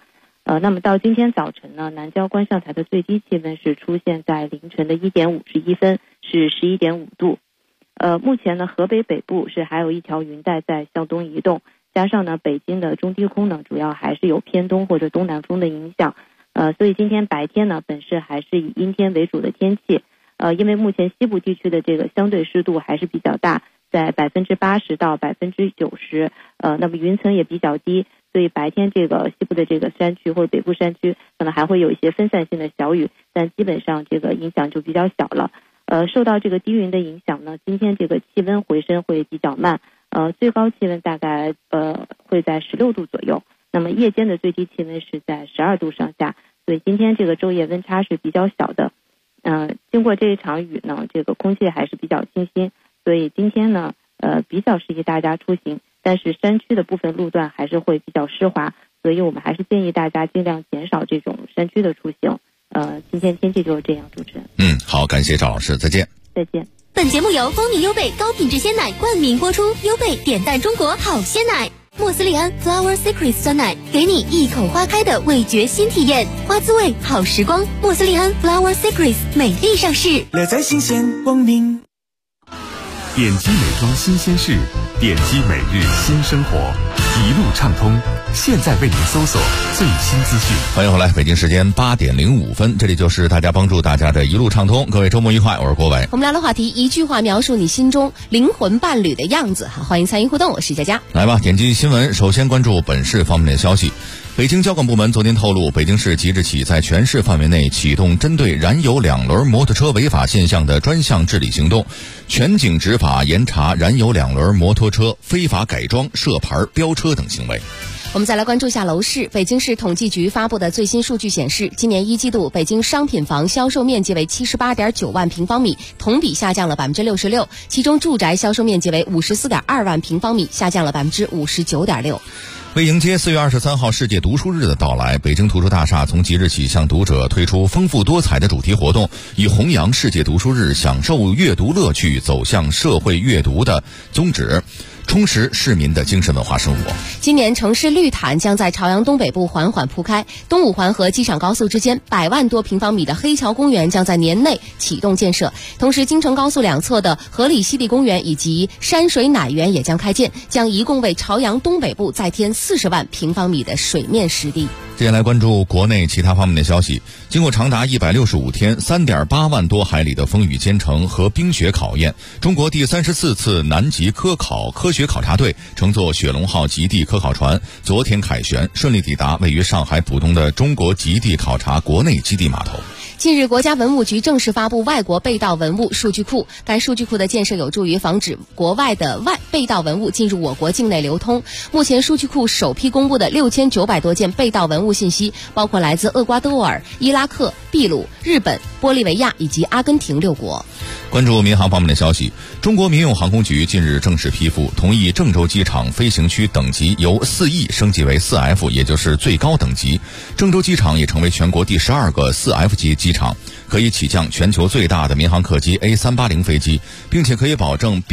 Speaker 24: 那么到今天早晨呢，南郊观象台的最低气温是出现在凌晨的1点51分，是11.5度。目前呢，河北北部是还有一条云带在向东移动，加上呢，北京的中低空呢，主要还是有偏东或者东南风的影响。所以今天白天呢，本市还是以阴天为主的天气。因为目前西部地区的这个相对湿度还是比较大，在80%到90%，那么云层也比较低，所以白天这个西部的这个山区或者北部山区可能还会有一些分散性的小雨，但基本上这个影响就比较小了。受到这个低云的影响呢，今天这个气温回升会比较慢，最高气温大概会在16度左右，那么夜间的最低气温是在12度上下，所以今天这个昼夜温差是比较小的。经过这一场雨呢，这个空气还是比较清新，所以今天呢，比较适宜大家出行，但是山区的部分路段还是会比较湿滑，所以我们还是建议大家尽量减少这种山区的出行。今天天气就是这样，主持人。
Speaker 4: 好，感谢赵老师，再见。
Speaker 24: 再见。
Speaker 1: 本节目由光明优贝高品质鲜奶冠名播出，优贝点赞中国好鲜奶。莫斯利安 Flower Secret 酸奶，给你一口花开的味觉新体验，花滋味好时光。莫斯利安 Flower Secret 美丽上市，
Speaker 16: 乐在新鲜光明。
Speaker 11: 点击美妆新鲜事，点击每日新生活，一路畅通。现在为您搜索最新资讯。
Speaker 4: 欢迎回来，北京时间8点05分，这里就是大家帮助大家的一路畅通。各位周末愉快，我是郭伟。
Speaker 5: 我们聊的话题，一句话描述你心中灵魂伴侣的样子。好，欢迎参与互动，我是佳佳。
Speaker 4: 来吧，点击新闻，首先关注本市方面的消息。北京交管部门昨天透露，北京市即日起在全市范围内启动针对燃油两轮摩托车违法现象的专项治理行动，全警执法严查燃油两轮摩托车非法改装、设牌、标车等行为。
Speaker 5: 我们再来关注一下楼市。北京市统计局发布的最新数据显示，今年1季度北京商品房销售面积为78.9万平方米，同比下降了66%，其中住宅销售面积为54.2万平方米，下降了59.6%。
Speaker 4: 为迎接4月23号世界读书日的到来，北京图书大厦从即日起向读者推出丰富多彩的主题活动，以弘扬世界读书日享受阅读乐趣、走向社会阅读的宗旨，充实市民的精神文化生活。
Speaker 5: 今年城市绿毯将在朝阳东北部缓缓铺开，东五环和机场高速之间100万多平方米的黑桥公园将在年内启动建设，同时京承高速两侧的合理西地公园以及山水乃园也将开建，将一共为朝阳东北部再添40万平方米的水面湿地。
Speaker 4: 接下来关注国内其他方面的消息。经过长达165天、3.8万多海里的风雨兼程和冰雪考验，中国第34次南极科学考察队乘坐雪龙号极地科考船，昨天凯旋，顺利抵达位于上海浦东的中国极地考察国内基地码头。
Speaker 5: 近日，国家文物局正式发布外国被盗文物数据库。该数据库的建设有助于防止国外的被盗文物进入我国境内流通。目前，数据库首批公布的6900多件被盗文物信息，包括来自厄瓜多尔、伊拉克、秘鲁、日本、玻利维亚以及阿根廷6国。
Speaker 4: 关注民航方面的消息，中国民用航空局近日正式批复，同意郑州机场飞行区等级由4E 升级为4F， 也就是最高等级。郑州机场也成为全国第12个4F 级机场，可以起降全球最大的民航客机 A380 飞机，并且可以保证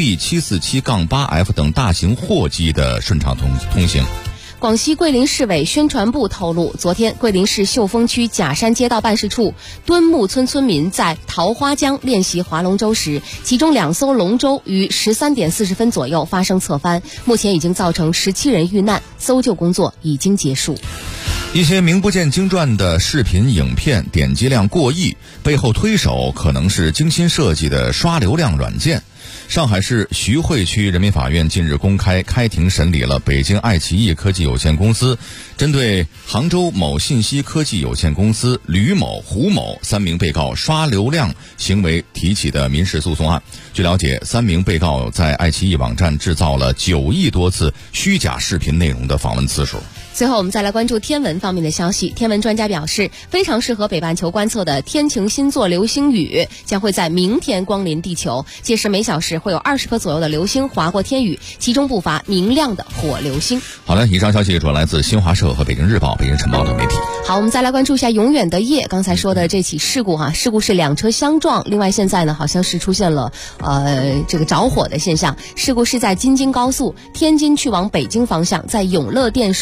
Speaker 4: B747-8F 等大型货机的顺畅通行。
Speaker 5: 广西桂林市委宣传部透露，昨天桂林市秀峰区假山街道办事处墩木村村民在桃花江练习划龙舟时，其中2艘龙舟于13点40分左右发生侧翻，目前已经造成17人遇难，搜救工作已经结束。
Speaker 4: 一些名不见经传的视频影片点击量过亿，背后推手可能是精心设计的刷流量软件。上海市徐汇区人民法院近日公开开庭审理了北京爱奇艺科技有限公司针对杭州某信息科技有限公司、吕某、胡某3名被告刷流量行为提起的民事诉讼案。据了解，3名被告在爱奇艺网站制造了9亿多次虚假视频内容的访问次数。
Speaker 5: 最后我们再来关注天文方面的消息。天文专家表示，非常适合北半球观测的天晴星座流星雨将会在明天光临地球，届时每小时会有20颗左右的流星划过天宇，其中不乏明亮的火流星。
Speaker 4: 好了，以上消息主要来自新华社和北京日报、北京晨报等媒体。
Speaker 5: 好，我们再来关注一下永远的夜。刚才说的这起事故事故是2车相撞，另外现在呢好像是出现了这个着火的现象。事故是在京津高速天津去往北京方向，在永乐店收费站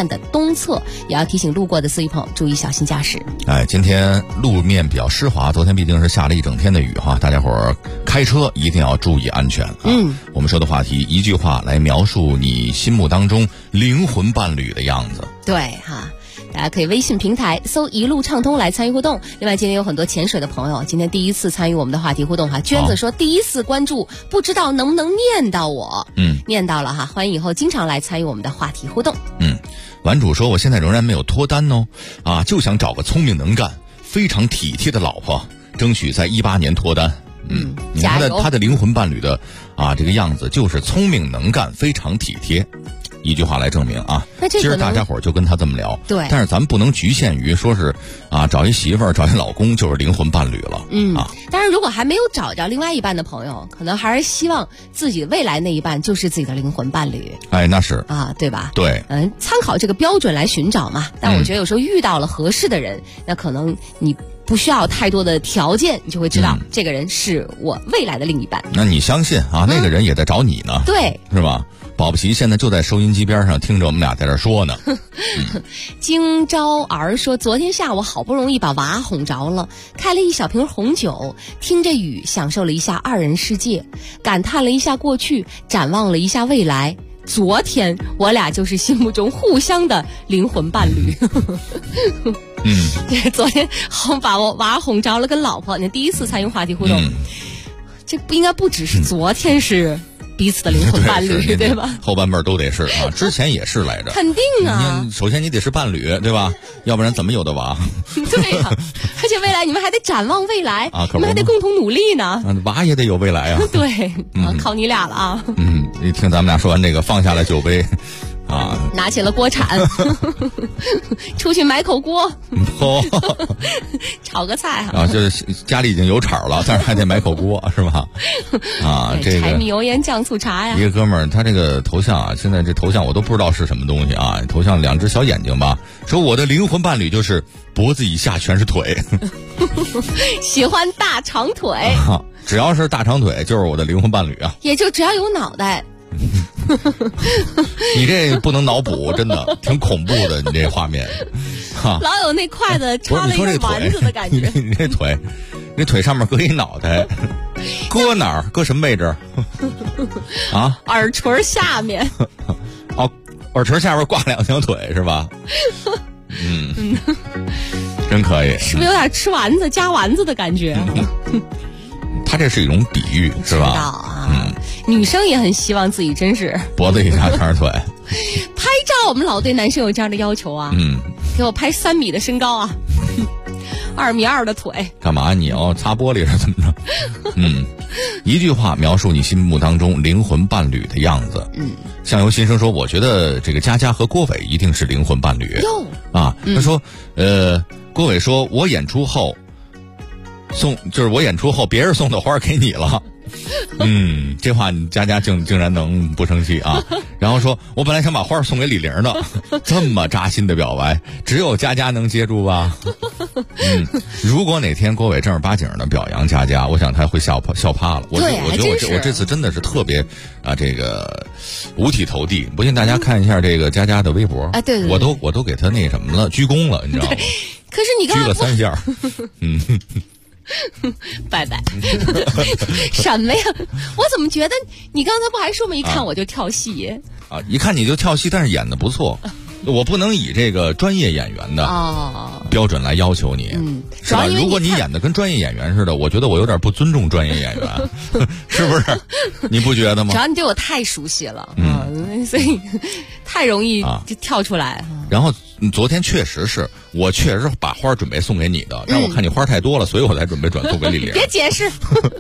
Speaker 5: 的东侧，也要提醒路过的司机朋友注意小心驾驶。
Speaker 4: 今天路面比较湿滑，昨天毕竟是下了一整天的雨哈，大家伙儿开车一定要注意安全啊。我们说的话题，一句话来描述你心目当中灵魂伴侣的样子。
Speaker 5: 对哈。大家可以微信平台搜一路畅通来参与互动。另外今天有很多潜水的朋友今天第一次参与我们的话题互动哈。娟子说第一次关注，不知道能不能念到我。念到了哈，欢迎以后经常来参与我们的话题互动。
Speaker 4: 玩主说我现在仍然没有脱单哦，就想找个聪明能干非常体贴的老婆，争取在18年脱单。你看他的灵魂伴侣的这个样子就是聪明能干非常体贴，一句话来证明啊。其实大家伙就跟他这么聊，
Speaker 5: 对，
Speaker 4: 但是咱们不能局限于说是找一媳妇儿找一老公就是灵魂伴侣了。
Speaker 5: 但是如果还没有找着另外一半的朋友，可能还是希望自己未来那一半就是自己的灵魂伴侣。
Speaker 4: 那是
Speaker 5: 对吧？
Speaker 4: 对，
Speaker 5: 参考这个标准来寻找嘛。但我觉得有时候遇到了合适的人，那可能你不需要太多的条件，你就会知道这个人是我未来的另一半。
Speaker 4: 那你相信那个人也在找你呢，
Speaker 5: 对，
Speaker 4: 是吧？保不齐现在就在收音机边上听着我们俩在这说呢。
Speaker 5: 金昭儿说，昨天下午好不容易把娃哄着了，开了一小瓶红酒，听着雨享受了一下二人世界，感叹了一下过去，展望了一下未来。昨天我俩就是心目中互相的灵魂伴侣。昨天把我娃哄着了，跟老婆，你第一次参与话题互动，这不应该不只是昨天是彼此的灵魂伴侣，对吧？
Speaker 4: 后半辈都得是之前也是来着。
Speaker 5: 肯定啊！
Speaker 4: 首先你得是伴侣，对吧？要不然怎么有的娃？
Speaker 5: 对呀，而且未来你们还得展望未来你们还得共同努力呢。
Speaker 4: 娃也得有未来啊！
Speaker 5: 对，靠你俩了啊！
Speaker 4: 一听咱们俩说完这个，放下了酒杯。
Speaker 5: 拿起了锅铲，出去买口锅，炒个菜
Speaker 4: 就是家里已经有铲了，但是还得买口锅，是吧？这个
Speaker 5: 柴米油盐酱醋茶呀。
Speaker 4: 一个哥们儿，他这个头像现在这头像我都不知道是什么东西头像2只小眼睛吧，说我的灵魂伴侣就是脖子以下全是腿，
Speaker 5: 喜欢大长腿，
Speaker 4: 只要是大长腿就是我的灵魂伴侣啊，
Speaker 5: 也就只要有脑袋。
Speaker 4: 你这不能脑补，真的挺恐怖的，你这画面
Speaker 5: 老有那筷子插了一个丸子的感觉。
Speaker 4: 你这腿，你腿上面搁一脑袋，搁哪儿？搁什么位置？
Speaker 5: 耳垂下面。
Speaker 4: 耳垂下面挂2条腿是吧？真可以。
Speaker 5: 是不是有点吃丸子夹丸子的感觉？
Speaker 4: 他这是一种比喻，是吧？
Speaker 5: 女生也很希望自己真是
Speaker 4: 脖子以下全是腿。
Speaker 5: 拍照我们老对男生有这样的要求给我拍3米的身高2.2米的腿。
Speaker 4: 干嘛你要擦玻璃是怎么着？一句话描述你心目当中灵魂伴侣的样子。相由心生说，我觉得这个佳佳和郭伟一定是灵魂伴侣。他说郭伟说我演出后别人送的花给你了。这话你佳佳竟然能不生气然后说我本来想把花送给李玲的，这么扎心的表白只有佳佳能接住吧。如果哪天郭伟正儿八经的表扬佳佳，我想他会笑趴了。我觉得我这次真的是特别这个五体投地。不信大家看一下这个佳佳的微博，
Speaker 5: 对，
Speaker 4: 我都给他那什么了，鞠躬了，你知道吗？
Speaker 5: 可是你刚才
Speaker 4: 鞠了3下。
Speaker 5: 拜拜。什么呀？我怎么觉得你刚才不还说吗？一看我就跳戏
Speaker 4: 一看你就跳戏，但是演得不错。我不能以这个专业演员的标准来要求你，是吧？如果你演的跟专业演员似的，我觉得我有点不尊重专业演员，是不是？你不觉得吗？
Speaker 5: 主要你对我太熟悉了，所以太容易就跳出来。
Speaker 4: 然后昨天我确实把花准备送给你的，但我看你花太多了，所以我才准备转送给李玲。
Speaker 5: 别解释，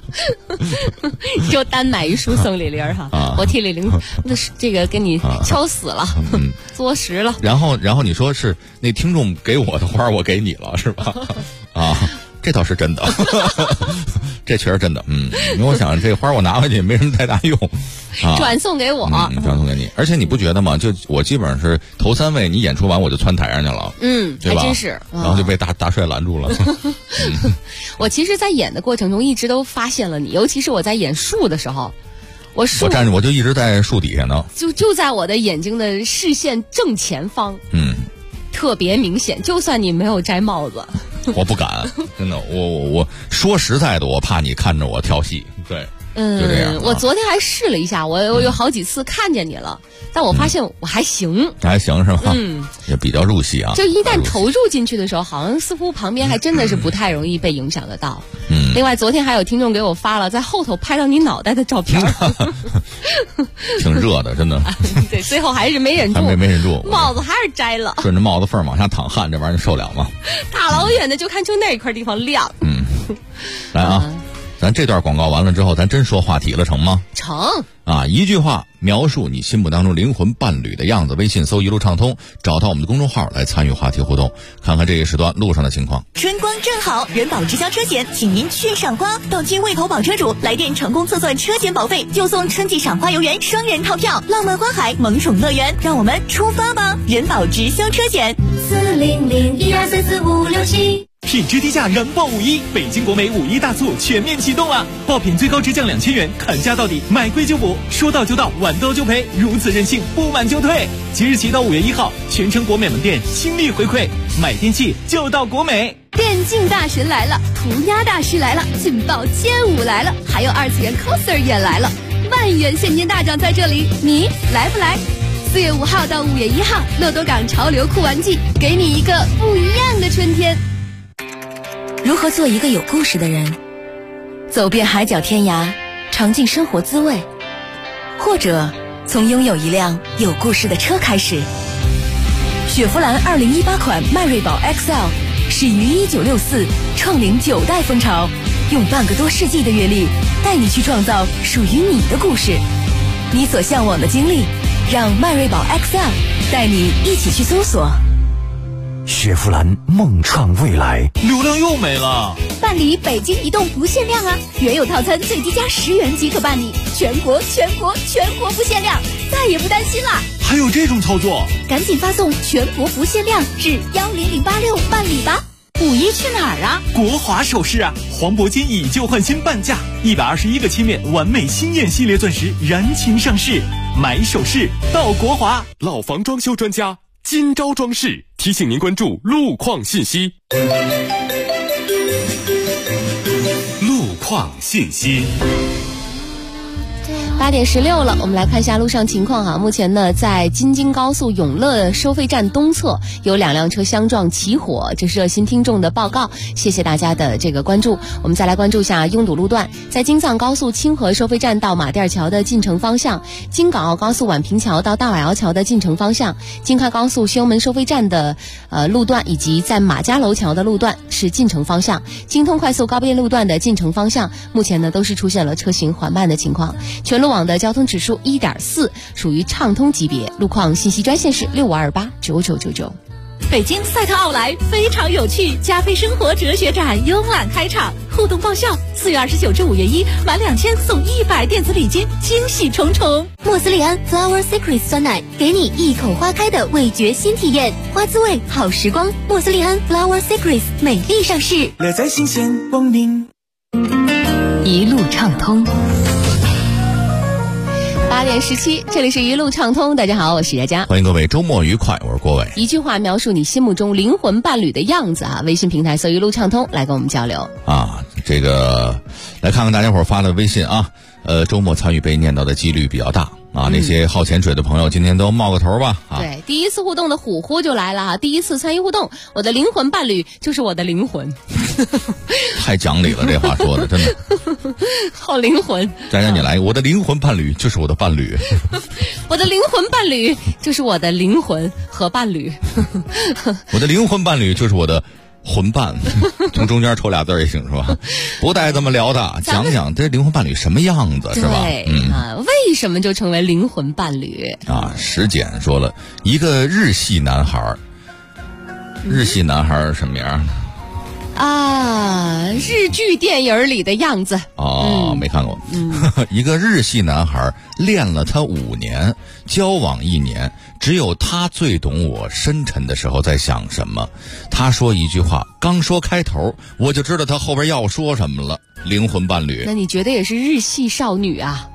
Speaker 5: 就单买一束送李玲我替李玲这个跟你敲死了，作实了。
Speaker 4: 然后你说是那听众给我的花我给你了是吧？这倒是真的。这确实真的。因为我想这花我拿回去也没什么太大用
Speaker 5: 转送给我，
Speaker 4: 转送给你。而且你不觉得吗？就我基本上是头3位，你演出完我就窜台上去了，对吧？
Speaker 5: 还真是。
Speaker 4: 然后就被大帅拦住了。
Speaker 5: 我其实在演的过程中一直都发现了你，尤其是我在演树的时候，
Speaker 4: 我站着，我就一直在树底下呢，
Speaker 5: 就在我的眼睛的视线正前方，特别明显。就算你没有摘帽子，
Speaker 4: 我不敢，真的，我说实在的，我怕你看着我跳戏，对。就这样
Speaker 5: 我昨天还试了一下，我有好几次看见你了，但我发现我还行，
Speaker 4: 还行是吧？也比较入戏啊。
Speaker 5: 就一旦投入进去的时候，好像似乎旁边还真的是不太容易被影响得到。另外，昨天还有听众给我发了在后头拍到你脑袋的照片，
Speaker 4: 挺热的，真的。
Speaker 5: 对，最后还是没忍住，
Speaker 4: 没忍住，
Speaker 5: 帽子还是摘了，
Speaker 4: 顺着帽子缝往下淌汗，这玩意儿受了吗？
Speaker 5: 大老远的就看出那块地方亮。
Speaker 4: 来啊。咱这段广告完了之后，咱真说话题了，成吗？
Speaker 5: 成
Speaker 4: 啊！一句话描述你心目当中灵魂伴侣的样子，微信搜一路畅通，找到我们的公众号来参与话题互动，看看这一时段路上的情况。
Speaker 14: 春光正好，人保直销车险，请您去赏花。到期未投保车主来电成功测算车险保费，就送春季赏花游园双人套票，浪漫花海萌宠乐园，让我们出发吧！人保直销车险
Speaker 15: 40012344567。
Speaker 8: 品质低价燃爆5·1，北京国美5·1大促全面启动了，爆品最高直降2000元，砍价到底，买贵就补，说到就到，晚到就赔，如此任性，不买就退。即日起到5月1号，全程国美门店倾力回馈，买电器就到国美。
Speaker 19: 电竞大神来了，涂鸦大师来了，劲爆街舞来了，还有2次元 coser 也来了，万元现金大奖在这里，你来不来？4月5号到5月1号，乐多港潮流酷玩季，给你一个不一样的春天。
Speaker 3: 如何做一个有故事的人？走遍海角天涯，尝尽生活滋味，或者从拥有一辆有故事的车开始。雪佛兰2018款迈锐宝 XL 始于1964，创领9代风潮，用半个多世纪的阅历，带你去创造属于你的故事。你所向往的经历，让迈锐宝 XL 带你一起去搜索。
Speaker 18: 雪佛兰梦创未来，
Speaker 8: 流量又没了。
Speaker 19: 办理北京移动不限量啊！原有套餐最低加10元即可办理，全国不限量，再也不担心啦！
Speaker 8: 还有这种操作？
Speaker 19: 赶紧发送全国不限量至10086办理吧。5·1去哪儿啊？
Speaker 8: 国华首饰啊！黄铂金以旧换新半价，121个切面完美新艳系列钻石燃情上市，买首饰到国华。
Speaker 6: 老房装修专家金招装饰提醒您关注路况信息。
Speaker 11: 路况信息。
Speaker 5: 8点16了，我们来看一下路上情况哈。目前呢，在京津高速永乐收费站东侧有2辆车相撞起火，这是热心听众的报告，谢谢大家的这个关注。我们再来关注一下拥堵路段，在京藏高速清河收费站到马甸桥的进城方向，京港澳高速宛平桥到大瓦窑桥的进城方向，京开高速宣油门收费站的路段以及在马家楼桥的路段是进城方向，京通快速高边路段的进城方向目前呢都是出现了车行缓慢的情况。全路网的交通指数1.4，属于畅通级别。路况信息专线是65289999。
Speaker 19: 北京赛特奥莱非常有趣，加菲生活哲学展慵懒开场，互动爆笑，4月29至5月1，满2000送100电子礼金，惊喜重重。
Speaker 1: 莫斯利安 Flower Secrets 酸奶，给你一口花开的味觉新体验，花滋味好时光。莫斯利安 Flower Secrets 美丽上市，
Speaker 16: 乐在新鲜光明，
Speaker 3: 一路畅通。
Speaker 5: 8点17，这里是一路畅通。大家好，我是佳佳，
Speaker 4: 欢迎各位周末愉快，我是郭伟。
Speaker 5: 一句话描述你心目中灵魂伴侣的样子啊！微信平台搜一路畅通来跟我们交流
Speaker 4: 啊。这个来看看大家伙发的微信啊。周末参与被念叨的几率比较大啊。那些好潜水的朋友今天都冒个头吧啊。
Speaker 5: 对，第一次互动的虎虎就来了哈。第一次参与互动，我的灵魂伴侣就是我的灵魂。
Speaker 4: 太讲理了，这话说的真的
Speaker 5: 好灵魂。
Speaker 4: 佳佳你来，我的灵魂伴侣就是我的伴侣。
Speaker 5: 我的灵魂伴侣就是我的灵魂和伴侣。
Speaker 4: 我的灵魂伴侣就是我的魂伴，从中间抽俩字也行是吧？不带这么聊的，讲讲这灵魂伴侣什么样子是吧？
Speaker 5: 为什么就成为灵魂伴侣
Speaker 4: 啊？石简说了一个日系男孩，日系男孩什么样
Speaker 5: 啊？日剧电影里的样子
Speaker 4: 哦，没看过。一个日系男孩恋了他5年，交往1年，只有他最懂我深沉的时候在想什么。他说一句话，刚说开头，我就知道他后边要说什么了。灵魂伴侣，
Speaker 5: 那你觉得也是日系少女啊？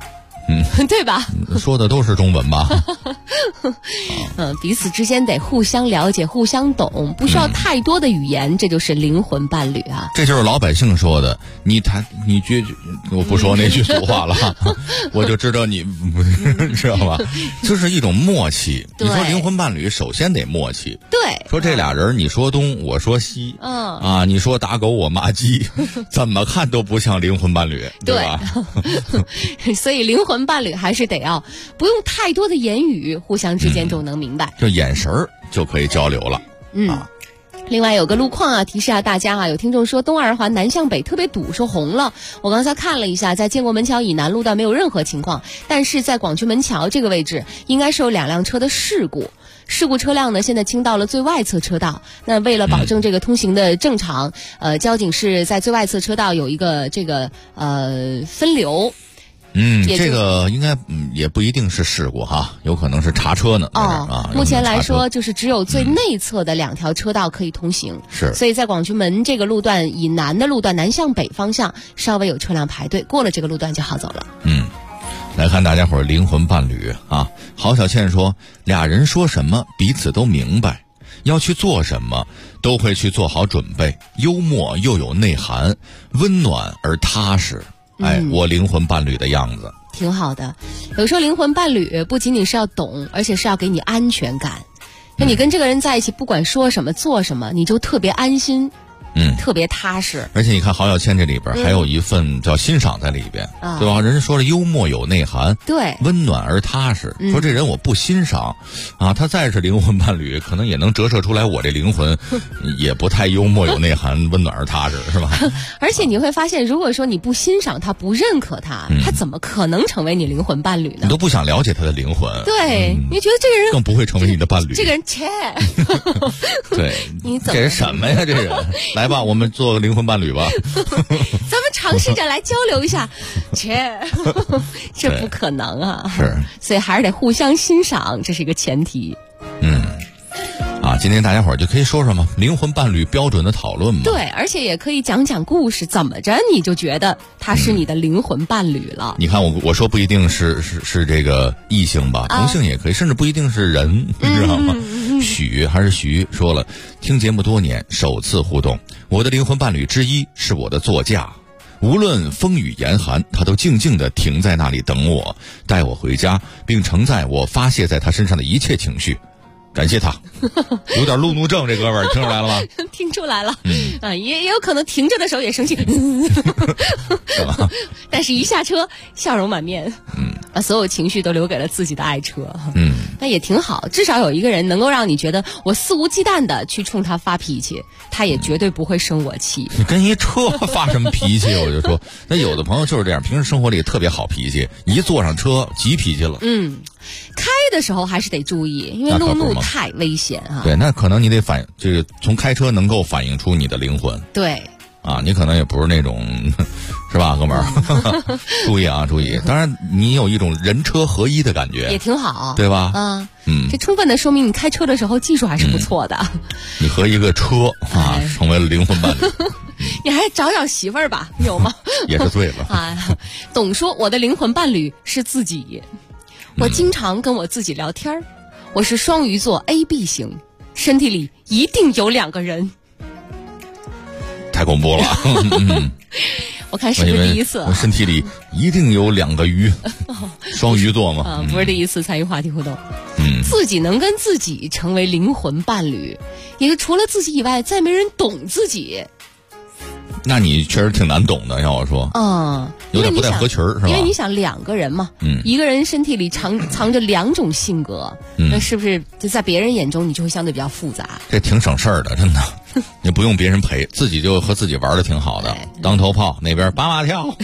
Speaker 5: 对吧？
Speaker 4: 说的都是中文吧？
Speaker 5: 彼此之间得互相了解、互相懂，不需要太多的语言，这就是灵魂伴侣啊。
Speaker 4: 这就是老百姓说的，你我不说那句俗话了，我就知道你知道吧？就是一种默契。你说灵魂伴侣，首先得默契。
Speaker 5: 对，
Speaker 4: 说这俩人，你说东，我说西，你说打狗，我骂鸡，怎么看都不像灵魂伴侣，对吧？
Speaker 5: 所以灵魂伴侣还是得要不用太多的言语，互相之间就能明白，
Speaker 4: 就眼神就可以交流了。
Speaker 5: 另外有个路况提示下大家有听众说东二环南向北特别堵，说红了。我刚才看了一下，在建国门桥以南路段没有任何情况，但是在广渠门桥这个位置应该是有2辆车的事故车辆呢现在倾到了最外侧车道。那为了保证这个通行的正常，交警是在最外侧车道有一个分流。
Speaker 4: 这个应该也不一定是事故哈，有可能是查车呢。
Speaker 5: 目前来说就是只有最内侧的2条车道可以通行，
Speaker 4: 是。
Speaker 5: 所以在广渠门这个路段以南的路段南向北方向稍微有车辆排队，过了这个路段就好走了。
Speaker 4: 来看大家伙灵魂伴侣啊。郝小倩说，俩人说什么彼此都明白，要去做什么都会去做好准备，幽默又有内涵，温暖而踏实。我灵魂伴侣的样子
Speaker 5: 挺好的。有时候灵魂伴侣不仅仅是要懂，而且是要给你安全感。那你跟这个人在一起，不管说什么做什么，你就特别安心，特别踏实。
Speaker 4: 而且你看郝小倩这里边还有一份叫欣赏在里边，对吧？人家说了幽默有内涵，
Speaker 5: 对，
Speaker 4: 温暖而踏实。说这人我不欣赏他再是灵魂伴侣，可能也能折射出来我这灵魂也不太幽默有内涵，温暖而踏实，是吧？
Speaker 5: 而且你会发现，如果说你不欣赏他，不认可他，他怎么可能成为你灵魂伴侣呢？
Speaker 4: 你都不想了解他的灵魂，
Speaker 5: 对，你觉得这个人
Speaker 4: 更不会成为你的伴侣。
Speaker 5: 这个人切，
Speaker 4: 对，
Speaker 5: 你怎么
Speaker 4: 这是什么呀？这人来吧，我们做个灵魂伴侣吧。
Speaker 5: 咱们尝试着来交流一下，切，这不可能啊！
Speaker 4: 是，
Speaker 5: 所以还是得互相欣赏，这是一个前提。
Speaker 4: 今天大家伙儿就可以说说嘛，灵魂伴侣标准的讨论嘛。
Speaker 5: 对，而且也可以讲讲故事，怎么着你就觉得他是你的灵魂伴侣了？你
Speaker 4: 看我说不一定是这个异性吧，同性也可以，甚至不一定是人，你知道吗？徐说了，听节目多年，首次互动，我的灵魂伴侣之一是我的座驾。无论风雨严寒，他都静静地停在那里等我，带我回家，并承载我发泄在他身上的一切情绪。感谢他，有点路怒症，这哥们儿听出来了吗？
Speaker 5: 听出来了，也有可能停着的时候也生气，但是一下车笑容满面，把所有情绪都留给了自己的爱车，那也挺好，至少有一个人能够让你觉得我肆无忌惮的去冲他发脾气，他也绝对不会生我气。
Speaker 4: 你跟一车发什么脾气？我就说，那有的朋友就是这样，平时生活里特别好脾气，一坐上车急脾气了。
Speaker 5: 开的时候还是得注意，因为路怒太危险啊。
Speaker 4: 对，那可能你得这个从开车能够反映出你的灵魂。
Speaker 5: 对。
Speaker 4: 你可能也不是那种，是吧，哥们儿？注意啊，注意！当然，你有一种人车合一的感觉，
Speaker 5: 也挺好，
Speaker 4: 对吧？
Speaker 5: 这充分的说明你开车的时候技术还是不错的。
Speaker 4: 你和一个车成为了灵魂伴侣。
Speaker 5: 你还找媳妇儿吧？有吗？
Speaker 4: 也是醉了
Speaker 5: 董说我的灵魂伴侣是自己，我经常跟我自己聊天，我是双鱼座 AB 型，身体里一定有2个人。
Speaker 4: 太恐怖了！
Speaker 5: 我看是不是第一次？
Speaker 4: 我身体里一定有2个鱼，双鱼座嘛。
Speaker 5: 不是第一次参与话题互动。自己能跟自己成为灵魂伴侣，也是除了自己以外，再没人懂自己。
Speaker 4: 那你确实挺难懂的，要我说，有点不太合群是吧？
Speaker 5: 因为你想2个人嘛，一个人身体里藏着2种性格，那是不是就在别人眼中你就会相对比较复杂？
Speaker 4: 这挺省事儿的，真的，你不用别人陪，自己就和自己玩的挺好的。当头炮那边8马跳，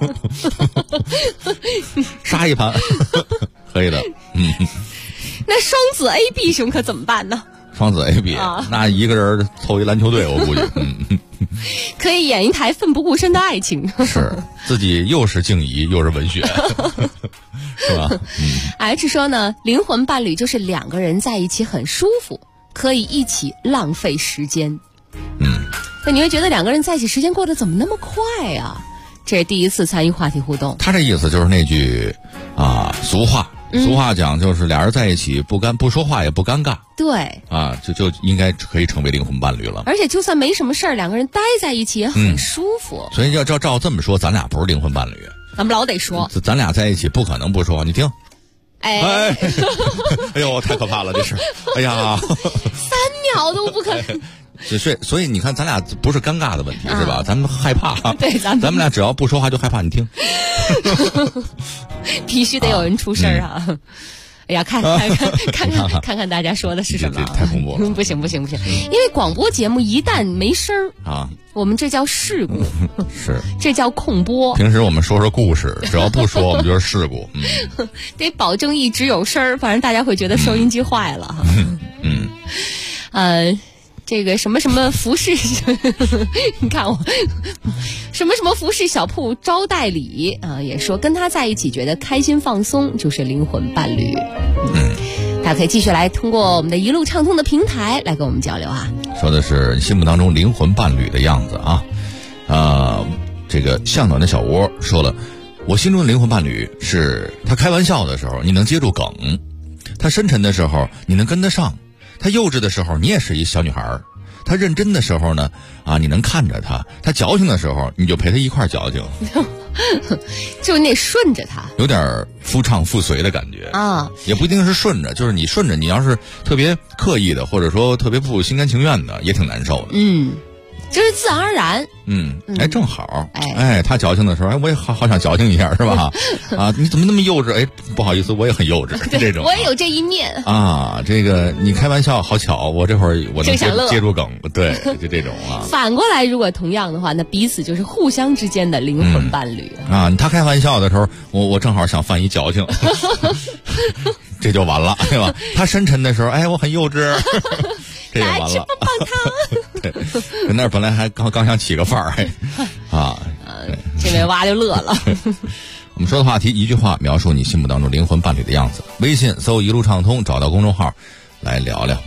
Speaker 4: 杀一盘，可以的。
Speaker 5: 那双子 AB 型可怎么办呢？
Speaker 4: 双子 AB，那一个人凑一篮球队，我估计，
Speaker 5: 可以演一台奋不顾身的爱情，
Speaker 4: 是自己又是静怡又是文学，是吧
Speaker 5: ？H 说呢，灵魂伴侣就是2个人在一起很舒服，可以一起浪费时间。那你会觉得2个人在一起时间过得怎么那么快啊？这是第一次参与话题互动。
Speaker 4: 他这意思就是那句啊，俗话讲就是俩人在一起不说话也不尴尬，
Speaker 5: 对
Speaker 4: 啊，就应该可以成为灵魂伴侣了。
Speaker 5: 而且就算没什么事儿，两个人待在一起也很舒服。
Speaker 4: 所以要照这么说，咱俩不是灵魂伴侣，
Speaker 5: 咱们老得说，
Speaker 4: 咱俩在一起不可能不说。你听，
Speaker 5: 哎
Speaker 4: 呦，太可怕了，这是，哎呀，3
Speaker 5: 秒都不可能。
Speaker 4: 所以你看，咱俩不是尴尬的问题，是吧？咱们害怕，
Speaker 5: 对，咱
Speaker 4: 们俩只要不说话就害怕。你听，
Speaker 5: 必须得有人出声啊！哎呀，看看大家说的是什么？
Speaker 4: 太恐怖了！
Speaker 5: 不行，因为广播节目一旦没声儿
Speaker 4: 啊，
Speaker 5: 我们这叫事故，
Speaker 4: 是
Speaker 5: 这叫空播。
Speaker 4: 平时我们说故事，只要不说，我们就是事故。
Speaker 5: 得保证一直有声儿，不然大家会觉得收音机坏了哈。这个什么服饰，你看我什么服饰小铺招待礼啊，也说跟他在一起觉得开心放松就是灵魂伴侣。大家可以继续来通过我们的一路畅通的平台来跟我们交流啊。
Speaker 4: 说的是你心目当中灵魂伴侣的样子啊。这个向暖的小窝说了，我心中的灵魂伴侣是他开玩笑的时候你能接住梗，他深沉的时候你能跟得上，他幼稚的时候你也是一小女孩，他认真的时候呢你能看着他，他矫情的时候你就陪他一块矫情。
Speaker 5: 就你得顺着他，
Speaker 4: 有点夫唱妇随的感觉
Speaker 5: 啊，
Speaker 4: 也不一定是顺着，就是你顺着，你要是特别刻意的，或者说特别不心甘情愿的，也挺难受的。
Speaker 5: 就是自然而然。
Speaker 4: 正好，他矫情的时候，我也好想矫情一下，是吧？你怎么那么幼稚？不好意思，我也很幼稚，这种
Speaker 5: 我也有这一面
Speaker 4: 啊。这个你开玩笑，好巧，我这会儿我能接住梗，对，就这种啊。
Speaker 5: 反过来，如果同样的话，那彼此就是互相之间的灵魂伴侣
Speaker 4: 啊。他开玩笑的时候，我正好想犯一矫情，这就完了，对吧？他深沉的时候，我很幼稚。这也完了，对，那本来还刚想起个范儿，
Speaker 5: 这位娃就乐了。
Speaker 4: 我们说的话题，一句话描述你心目当中灵魂伴侣的样子。微信搜一路畅通，找到公众号来聊聊。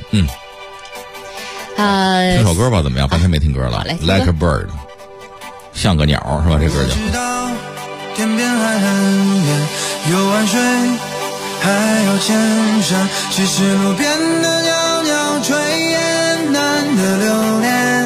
Speaker 4: 听首歌吧，怎么样？半天没听歌了。Like a bird， 像个鸟是吧？这歌叫。
Speaker 16: 天边还很远，有晚水，还有千山，其实路边的袅袅炊烟，难得留恋。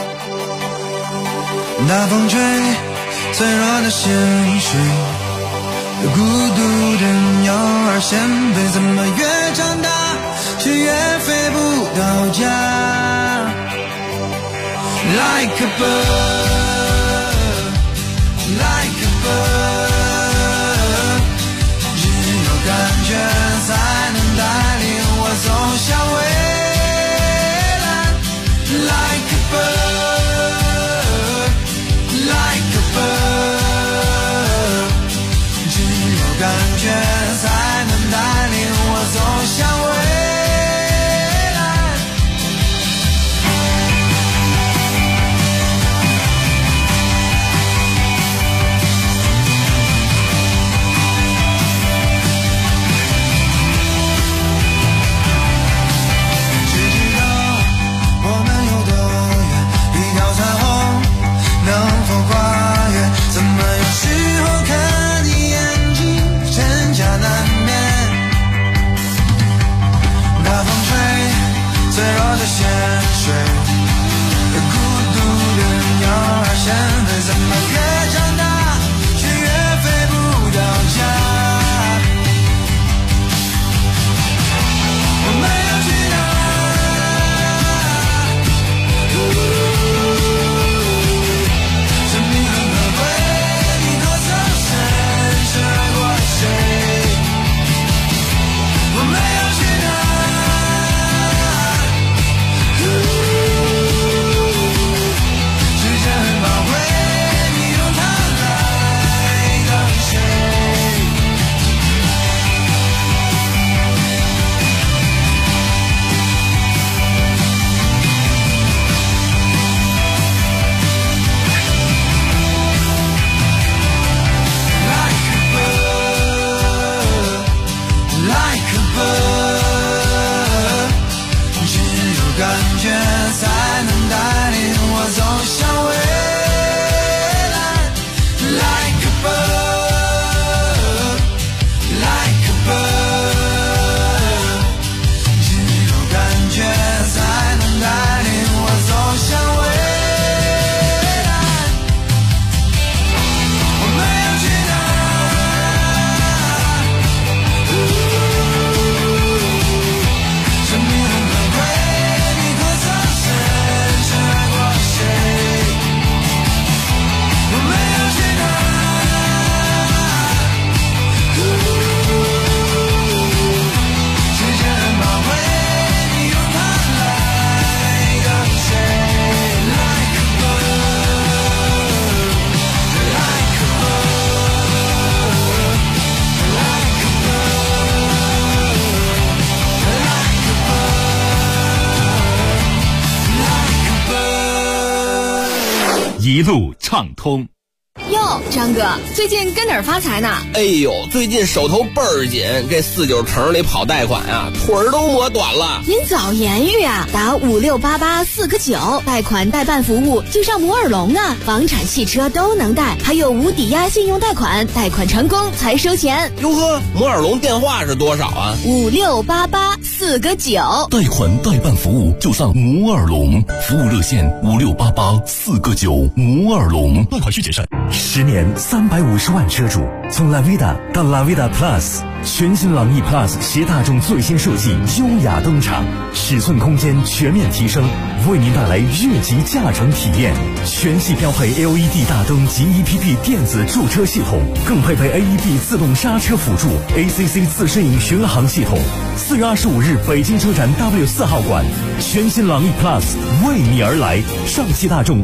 Speaker 16: 大风吹，脆弱的咸水，有孤独的鸟儿先飞，怎么越长大却越飞不到家。Like a bird, like a bird， 只有感觉才能带领我走向未来。Like a bird, like a bird， 只有感觉才能带领我走向未来。
Speaker 8: 一路畅通。
Speaker 3: 哟，张哥，最近跟哪儿发财呢？
Speaker 7: 哎呦，最近手头倍儿紧，这49城里跑贷款啊，腿儿都磨短了。
Speaker 3: 您早言语啊，打56884个9，贷款代办服务就上摩尔龙啊，房产、汽车都能贷，还有无抵押信用贷款，贷款成功才收钱。
Speaker 7: 哟呵，摩尔龙电话是多少啊
Speaker 3: ？56884个9，
Speaker 11: 贷款代办服务就上摩尔龙，服务热线56884个9，摩尔龙。
Speaker 18: 贷款需谨慎。10年350万车主，从 Lavida 到 Lavida Plus， 全新朗逸 Plus 携大众最新设计优雅登场，尺寸空间全面提升，为您带来越级驾乘体验。全系标配 LED 大灯及 EPP 电子驻车系统，更配备 AEB 自动刹车辅助、ACC 自适应巡航系统。4月25日北京车展 W4 号馆，全新朗逸 Plus 为你而来。上汽大众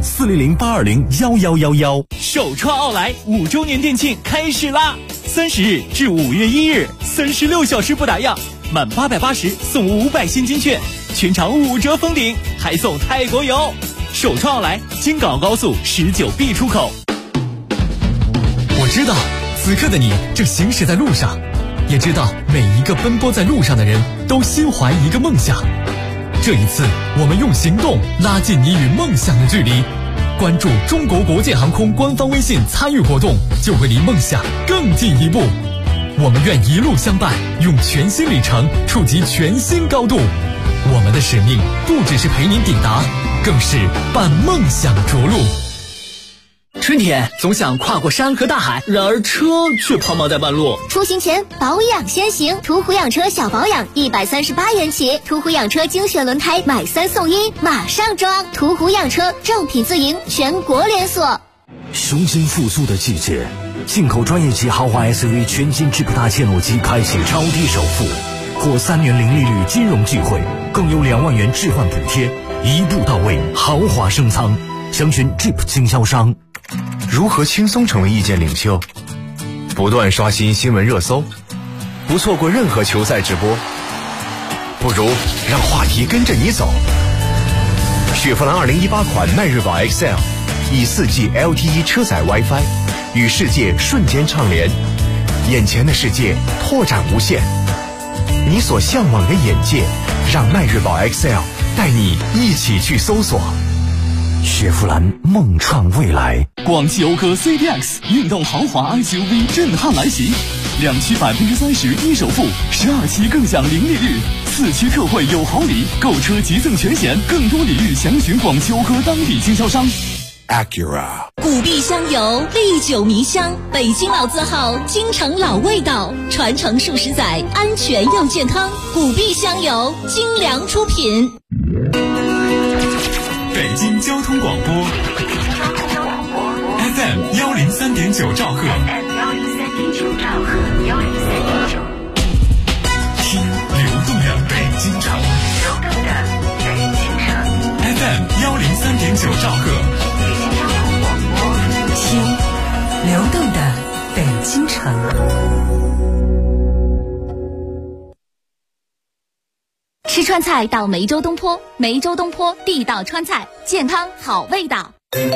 Speaker 18: 400-820-1111。
Speaker 8: 首创奥莱5周年店庆开始啦！30日至5月1日，36小时不打烊，满880送500现金券，全场5折封顶，还送泰国游。首创奥莱京港澳高速19B 出口。
Speaker 9: 我知道，此刻的你正行驶在路上，也知道每一个奔波在路上的人都心怀一个梦想。这一次，我们用行动拉近你与梦想的距离。关注中国国际航空官方微信参与活动，就会离梦想更进一步。我们愿一路相伴，用全新里程触及全新高度。我们的使命不只是陪您抵达，更是伴梦想着陆。 春天总想跨过山和大海，然而车却抛锚在半路。
Speaker 1: 出行前保养先行，途虎养车小保养138元起，途虎养车精选轮胎买3送1，马上装。途虎养车正品自营，全国连锁。
Speaker 18: 雄心复苏的季节，进口专业级豪华 SUV 全新智普大切诺基开启超低首付，获3年零利率金融聚会，更有2万元置换补贴，一步到位，豪华升舱。详询 Jeep 经销商。
Speaker 12: 如何轻松成为意见领袖？不断刷新新闻热搜，不错过任何球赛直播，不如让话题跟着你走。雪佛兰2018款迈锐宝 XL 以4G LTE 车载 WiFi 与世界瞬间畅联，眼前的世界拓展无限，你所向往的眼界，让迈锐宝 XL 带你一起去搜索。
Speaker 18: 雪佛兰梦创未来。
Speaker 8: 广汽讴歌 CTX 运动豪华 SUV 震撼来袭，2期30%低首付，12期更享零利率，4期特惠有好礼，购车即赠全险，更多礼遇详询广汽讴歌当地经销商。
Speaker 19: Acura 古碧香油，历久弥香，北京老字号，京城老味道，传承数十载，安全又健康。古碧香油，精良出品。
Speaker 8: 北京交通广播 FM 103.9兆赫，听流动的北京城，FM 103.9兆赫，
Speaker 14: 听流动的北京城。
Speaker 1: 吃川菜到梅州东坡，梅州东坡地道川菜，健康好味道。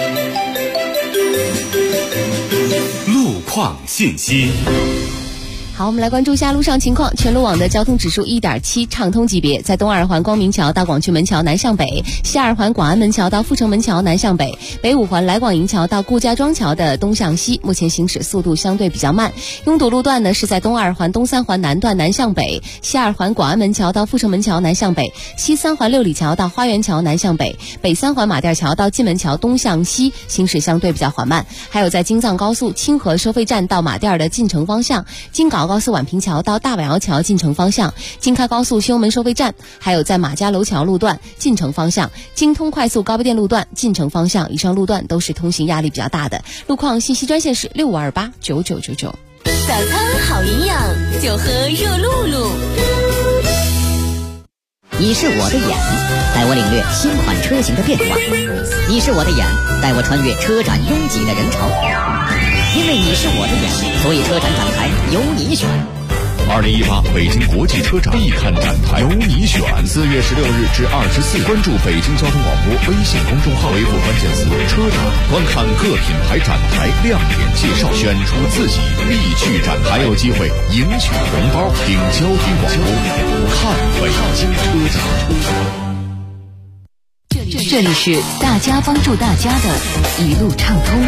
Speaker 6: 路况信息。
Speaker 5: 好，我们来关注一下路上情况。全路网的交通指数1.7，畅通级别，在东二环光明桥到广渠门桥南向北，西二环广安门桥到阜成门桥南向北，北五环来广营桥到顾家庄桥的东向西，目前行驶速度相对比较慢。拥堵路段呢是在东二环东三环南段南向北，西二环广安门桥到阜成门桥南向北，西三环六里桥到花园桥南向北，北三环马甸桥到蓟门桥东向西，行驶相对比较缓慢。还有在京藏高速清河收费站到马甸的进城方向，京港高速宛平桥到大板窑桥进城方向，京开高速修门收费站，还有在马家楼桥路段进城方向，京通快速高碑店路段进城方向，以上路段都是通行压力比较大的。路况信息专线是65289999。
Speaker 19: 早餐好营养，就喝热露露。
Speaker 13: 你是我的眼，带我领略新款车型的变化；你是我的眼，带我穿越车展拥挤的人潮。因为你是我的眼，所以车展展台由你选。
Speaker 2: 2018北京国际车展必看展台，由你选。4月16日至24日，关注北京交通广播微信公众号，回复关键词“车展”，观看各品牌展台亮点介绍，选出自己必去展台，还有机会赢取红包。听交通广播，看北京车展。
Speaker 3: 这里是大家帮助大家的一路畅通。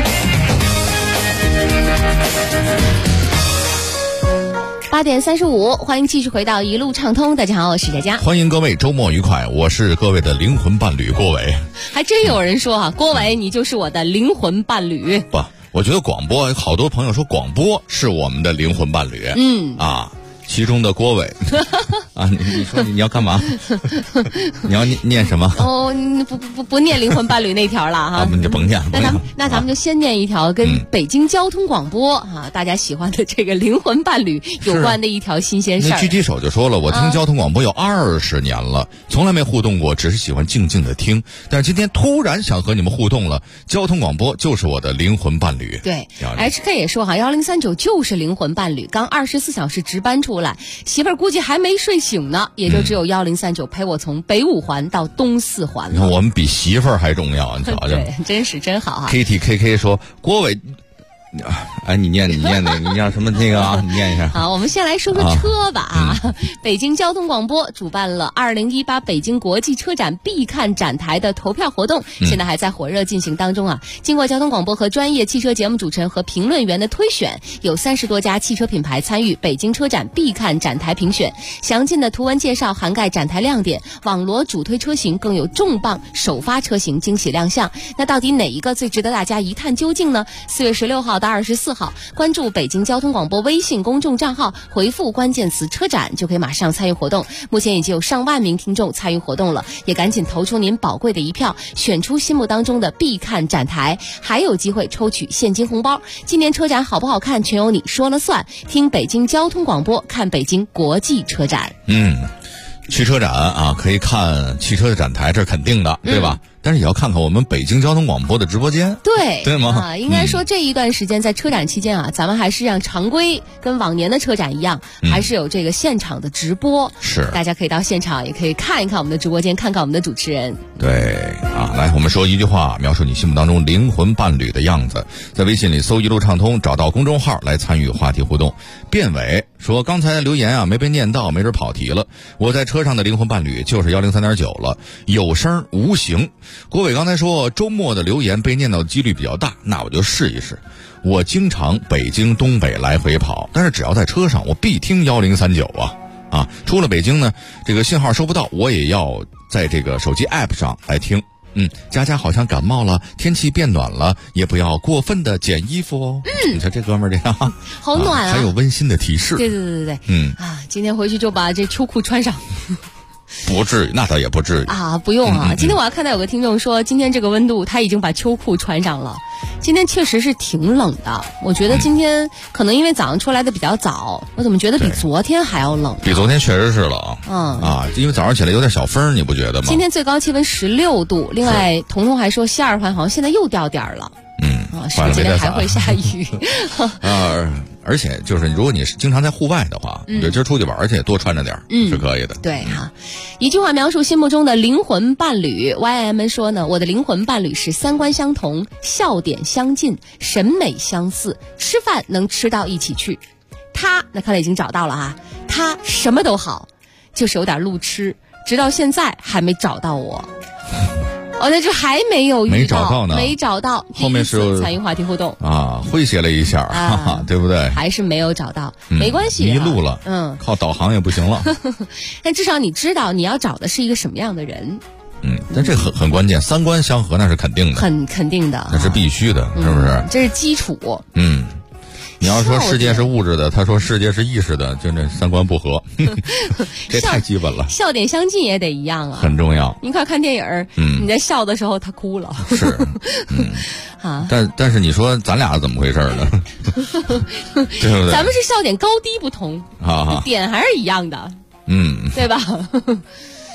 Speaker 5: 8点35，欢迎继续回到一路畅通。大家好，我是佳佳，
Speaker 4: 欢迎各位周末愉快，我是各位的灵魂伴侣郭伟。
Speaker 5: 还真有人说啊，郭伟你就是我的灵魂伴侣。
Speaker 4: 不，我觉得广播，好多朋友说广播是我们的灵魂伴侣。其中的郭伟啊，你说你要干嘛？你要念什么？
Speaker 5: 哦，不念灵魂伴侣那条了哈。
Speaker 4: 你就甭念。
Speaker 5: 那咱们就先念一条跟北京交通广播大家喜欢的这个灵魂伴侣有关的一条新鲜事儿。
Speaker 4: 那狙击手就说了，我听交通广播有20年了，从来没互动过，只是喜欢静静的听。但是今天突然想和你们互动了，交通广播就是我的灵魂伴侣。
Speaker 5: 对 ，HK 也说1039就是灵魂伴侣，刚24小时值班出来，媳妇儿估计还没睡醒呢，也就只有1039陪我从北5环到东4环。
Speaker 4: 你看我们比媳妇儿还重要，你瞧瞧。
Speaker 5: 对，真是真好啊。
Speaker 4: KTKK 说郭伟。你念那个，你让什么那个啊？你念一下。
Speaker 5: 好，我们先来说说车吧北京交通广播主办了2018北京国际车展必看展台的投票活动，现在还在火热进行当中啊。经过交通广播和专业汽车节目主持人和评论员的推选，有30多家汽车品牌参与北京车展必看展台评选。详尽的图文介绍涵盖展台亮点，网罗主推车型，更有重磅首发车型惊喜亮相。那到底哪一个最值得大家一探究竟呢？4月16号到24号，关注北京交通广播微信公众账号，回复关键词车展，就可以马上参与活动。目前已经有上万名听众参与活动了，也赶紧投出您宝贵的一票，选出心目当中的必看展台，还有机会抽取现金红包。今年车展好不好看，全由你说了算。听北京交通广播，看北京国际车展。
Speaker 4: 去车展啊，可以看汽车的展台，这是肯定的，对吧？但是也要看看我们北京交通广播的直播间，对吗？
Speaker 5: 应该说这一段时间在车展期间咱们还是让常规跟往年的车展一样，还是有这个现场的直播，
Speaker 4: 是
Speaker 5: 大家可以到现场，也可以看一看我们的直播间，看看我们的主持人。
Speaker 4: 对来，我们说一句话，描述你心目当中灵魂伴侣的样子，在微信里搜一路畅通，找到公众号来参与话题互动。卞伟说，刚才留言没被念到，没准跑题了。我在车上的灵魂伴侣就是103.9了，有声无形。郭伟刚才说周末的留言被念到的几率比较大，那我就试一试。我经常北京东北来回跑，但是只要在车上我必听1039出了北京呢，这个信号收不到，我也要在这个手机 app 上来听。佳佳好像感冒了，天气变暖了，也不要过分的减衣服哦。你看这哥们儿这样
Speaker 5: 好暖
Speaker 4: 还有温馨的提示。
Speaker 5: 对今天回去就把这秋裤穿上。
Speaker 4: 不至于，那倒也不至于
Speaker 5: 不用今天我还看到有个听众说，今天这个温度他已经把秋裤穿上了。今天确实是挺冷的，我觉得今天可能因为早上出来的比较早，我怎么觉得比昨天还要冷？
Speaker 4: 比昨天确实是冷因为早上起来有点小风，你不觉得吗？
Speaker 5: 今天最高气温16度，另外彤彤还说西二环好像现在又掉点儿了。是不是今天还会下雨？
Speaker 4: 而且就是如果你是经常在户外的话，今儿出去玩去多穿着点是可以的。
Speaker 5: 对一句话描述心目中的灵魂伴侣。YM 说呢，我的灵魂伴侣是三观相同，笑点相近，审美相似，吃饭能吃到一起去。他那看来已经找到了他什么都好，就是有点路痴，直到现在还没找到我。那就还没有遇到，没找到。
Speaker 4: 后面是
Speaker 5: 参与话题互动
Speaker 4: 诙谐了一下对不对？
Speaker 5: 还是没有找到，没关系，
Speaker 4: 迷路了，靠导航也不行了。
Speaker 5: 但至少你知道你要找的是一个什么样的人。
Speaker 4: 但这很关键，三观相合那是肯定的，
Speaker 5: 很肯定的，
Speaker 4: 那是必须的，是不是？
Speaker 5: 这是基础。
Speaker 4: 你要说世界是物质的，他说世界是意识的，就那三观不合，这太基本了。
Speaker 5: 笑点相近也得一样
Speaker 4: 很重要。
Speaker 5: 你快看电影你在笑的时候他哭了，
Speaker 4: 是，但是你说咱俩怎么回事呢？对不对？
Speaker 5: 咱们是笑点高低不同点还是一样的，对吧？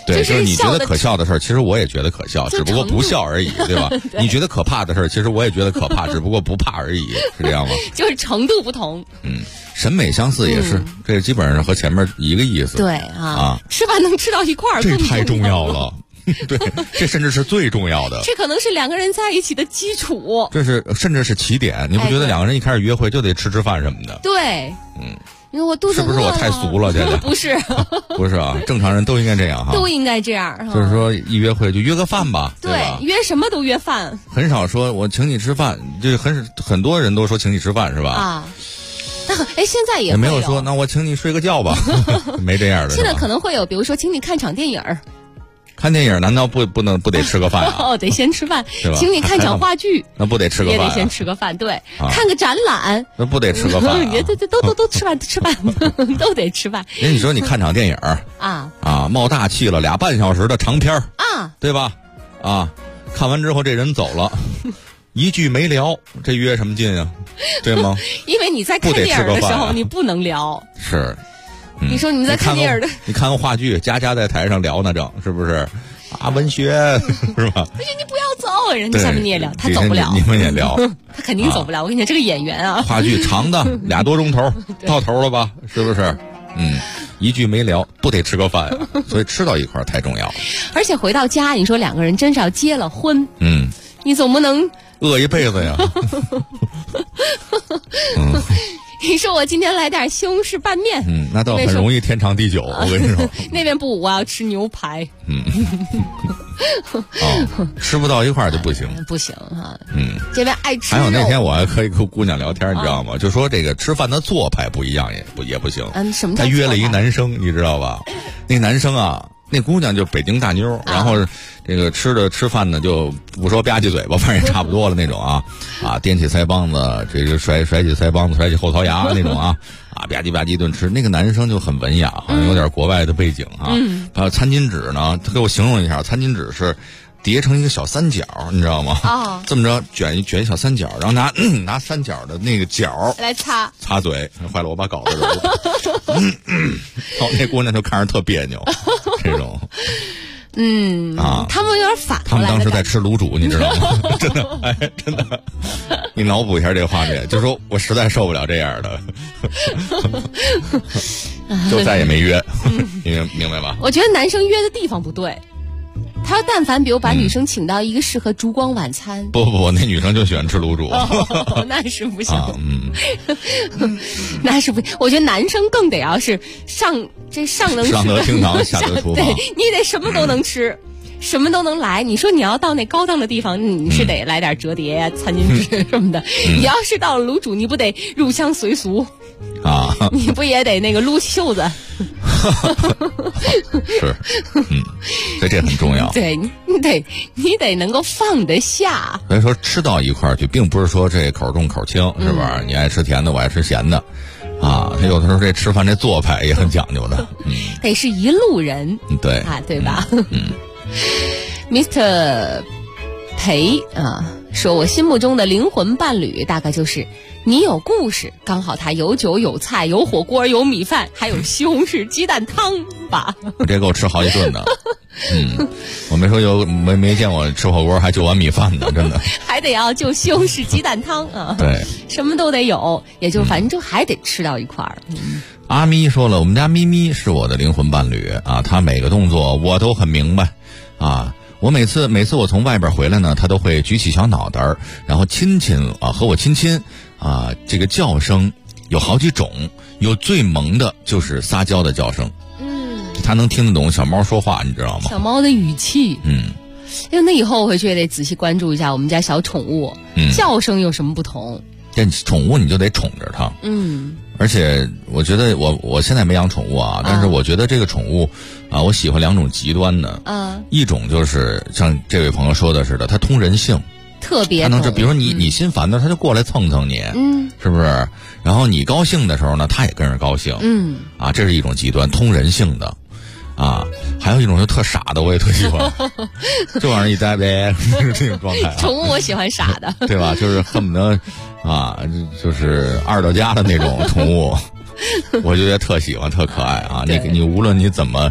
Speaker 4: 对，就是你觉得可笑的事儿，其实我也觉得可笑，只不过不笑而已，对吧？对，你觉得可怕的事儿，其实我也觉得可怕，只不过不怕而已，是这样吗？
Speaker 5: 就是程度不同。
Speaker 4: 审美相似也是，这基本上和前面一个意思。
Speaker 5: 对啊，吃饭能吃到一块儿，
Speaker 4: 这太重要了。对，这甚至是最重要的。
Speaker 5: 这可能是两个人在一起的基础。
Speaker 4: 这是甚至是起点。你不觉得两个人一开始约会就得吃饭什么的？
Speaker 5: 对，因为我肚子饿了。
Speaker 4: 是不是我太俗了？这
Speaker 5: 不是，
Speaker 4: 不是啊，正常人都应该这样哈。
Speaker 5: 都应该这样。
Speaker 4: 就是说，一约会就约个饭吧。
Speaker 5: 对，约什么都约饭。
Speaker 4: 很少说我请你吃饭，就很多人都说请你吃饭是吧？
Speaker 5: 啊。现在也
Speaker 4: 没有说，那我请你睡个觉吧，没这样的。
Speaker 5: 现在可能会有，比如说请你看场电影。
Speaker 4: 看电影难道不得吃个饭啊？
Speaker 5: 得先吃饭。请你看场话剧，
Speaker 4: 那不得吃个饭？
Speaker 5: 也得先吃个饭。对，看个展览，
Speaker 4: 那不得吃个饭？
Speaker 5: 都吃饭，都得吃饭。
Speaker 4: 你说你看场电影冒大气了2半小时的长片对吧？看完之后这人走了。一句没聊，这约什么劲啊？对吗？
Speaker 5: 因为你在看电影的时候，你不能聊。
Speaker 4: 是，
Speaker 5: 你说你在看电影的，
Speaker 4: 你看个话剧，家在台上聊呢，是不是？文学是吧？
Speaker 5: 不是你不要走，人家下面你也聊，他走不了。
Speaker 4: 你们也聊，
Speaker 5: 他肯定走不了。我跟你讲，这个演员
Speaker 4: 话剧长的2多钟头，到头了吧？是不是？一句没聊，不得吃个饭所以吃到一块儿太重要了。
Speaker 5: 而且回到家，你说两个人真是要结了婚，你总不能
Speaker 4: 饿一辈子呀。
Speaker 5: 你说我今天来点西红柿拌面，
Speaker 4: 那倒很容易天长地久。我跟你说，
Speaker 5: 那边不，我要吃牛排。
Speaker 4: 吃不到一块儿就不行，
Speaker 5: 不行哈。这边爱吃。
Speaker 4: 还有那天我还可以跟姑娘聊天，你知道吗？就说这个吃饭的做派不一样，也不行。
Speaker 5: 什么？
Speaker 4: 他约了一男生，你知道吧？那男生那姑娘就北京大妞，然后这个吃饭呢就不说吧唧嘴巴，反正也差不多了那种掂起腮帮子，这个甩起腮帮子，甩起后槽牙那种吧唧吧唧一顿吃。那个男生就很文雅，好像有点国外的背景把餐巾纸呢，他给我形容一下，餐巾纸是叠成一个小三角，你知道吗？这么着卷一小三角，然后拿三角的那个角
Speaker 5: 来
Speaker 4: 擦嘴，坏了，我把稿子揉了。那姑娘就看着特别扭，这种。
Speaker 5: 他们有点反过来。
Speaker 4: 他们当时在吃卤煮，你知道吗？真的，真的。你脑补一下这个画面，就说我实在受不了这样的，就再也没约，明白吧？
Speaker 5: 我觉得男生约的地方不对。他但凡比如把女生请到一个适合烛光晚餐，
Speaker 4: 不，那女生就喜欢吃卤煮，
Speaker 5: 那是不行，那是不行。我觉得男生更得要是上能吃，
Speaker 4: 上得厅堂，下得厨房，
Speaker 5: 对你得什么都能吃。什么都能来，你说你要到那高档的地方，你是得来点折叠呀、餐巾纸什么的。你要是到了卤煮，你不得入乡随俗你不也得那个撸袖子？
Speaker 4: 是，所以这很重要。
Speaker 5: 对，你得能够放得下。
Speaker 4: 所以说吃到一块儿去，并不是说这口重口轻，是吧？你爱吃甜的，我爱吃咸的。他有的时候这吃饭这做派也很讲究的，
Speaker 5: 得是一路人，
Speaker 4: 对
Speaker 5: 对吧？Mr. 裴说我心目中的灵魂伴侣大概就是你有故事，刚好他有酒有菜有火锅有米饭，还有西红柿鸡蛋汤吧。
Speaker 4: 我这够吃好几顿的。我没说没见过吃火锅还就碗米饭的，真的。
Speaker 5: 还得要就西红柿鸡蛋汤
Speaker 4: 对，
Speaker 5: 什么都得有，也就反正就还得吃到一块儿。
Speaker 4: 阿咪说了，我们家咪咪是我的灵魂伴侣她每个动作我都很明白我每次我从外边回来呢，他都会举起小脑袋然后亲和我亲这个叫声有好几种，有最萌的就是撒娇的叫声，他能听得懂小猫说话，你知道吗？
Speaker 5: 小猫的语气，那以后回去也得仔细关注一下我们家小宠物，叫声有什么不同。
Speaker 4: 这宠物你就得宠着它，而且我觉得我现在没养宠物但是我觉得这个宠物我喜欢2种极端的，一种就是像这位朋友说的似的，它通人性，
Speaker 5: 特别
Speaker 4: 它能比如说你心烦的，它就过来蹭蹭你，是不是？然后你高兴的时候呢，它也跟着高兴，这是一种极端通人性的。还有一种就特傻的，我也特喜欢，这玩意儿一呆呗，这种状态。
Speaker 5: 宠物我喜欢傻的，
Speaker 4: 对吧？就是恨不得就是二到家的那种宠物，我觉得特喜欢，特可爱你无论你怎么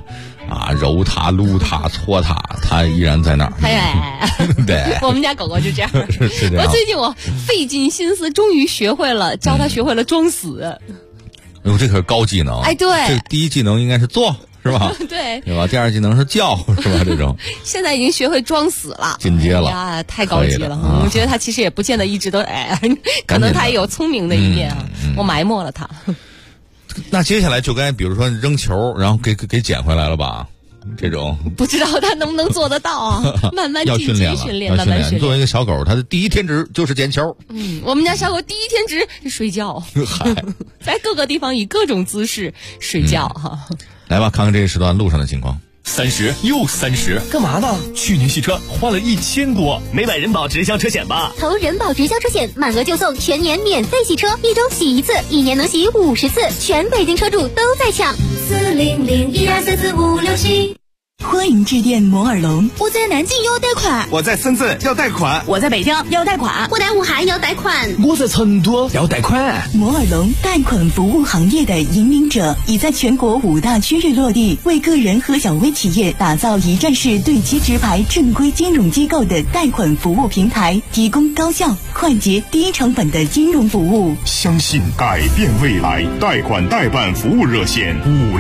Speaker 4: 啊，揉它、撸它、搓它，它依然在那儿。对，
Speaker 5: 我们家狗狗就这样。
Speaker 4: 是这样。
Speaker 5: 最近我费尽心思，终于学会了，教它学会了装死。
Speaker 4: 哟，这可是高技能。
Speaker 5: 哎，对，
Speaker 4: 这第一技能应该是做，是吧？
Speaker 5: 对，
Speaker 4: 对吧？第二技能是叫，是吧？这种
Speaker 5: 现在已经学会装死了，
Speaker 4: 进阶了
Speaker 5: 呀，太高级了。我觉得他其实也不见得一直都可能他也有聪明的一面啊。我埋没了他。
Speaker 4: 那接下来就该比如说扔球，然后给捡回来了吧？这种
Speaker 5: 不知道他能不能做得到啊？慢慢
Speaker 4: 要训练，
Speaker 5: 慢慢训练。
Speaker 4: 作为一个小狗，它的第一天职就是捡球。
Speaker 5: 我们家小狗第一天职是睡觉，在各个地方以各种姿势睡觉哈。
Speaker 4: 来吧，看看这个时段路上的情况。
Speaker 8: 30又30，
Speaker 7: 干嘛呢？
Speaker 8: 去年洗车花了1000多，没买人保直销车险吧？
Speaker 1: 投人保直销车险，满额就送全年免费洗车，1周洗1次，1年能洗50次，全北京车主都在抢。40012344567。
Speaker 14: 欢迎致电摩尔龙。
Speaker 15: 我在南京要贷款，
Speaker 7: 我在深圳要贷款，
Speaker 19: 我在北京要贷款，
Speaker 15: 我在武汉要贷款，
Speaker 7: 我在成都要贷款。
Speaker 14: 摩尔龙贷款服务行业的引领者，已在全国5大区域落地，为个人和小微企业打造一站式对接直排正规金融机构的贷款服务平台，提供高效、快捷、低成本的金融服务。
Speaker 11: 相信改变未来，贷款代办服务热线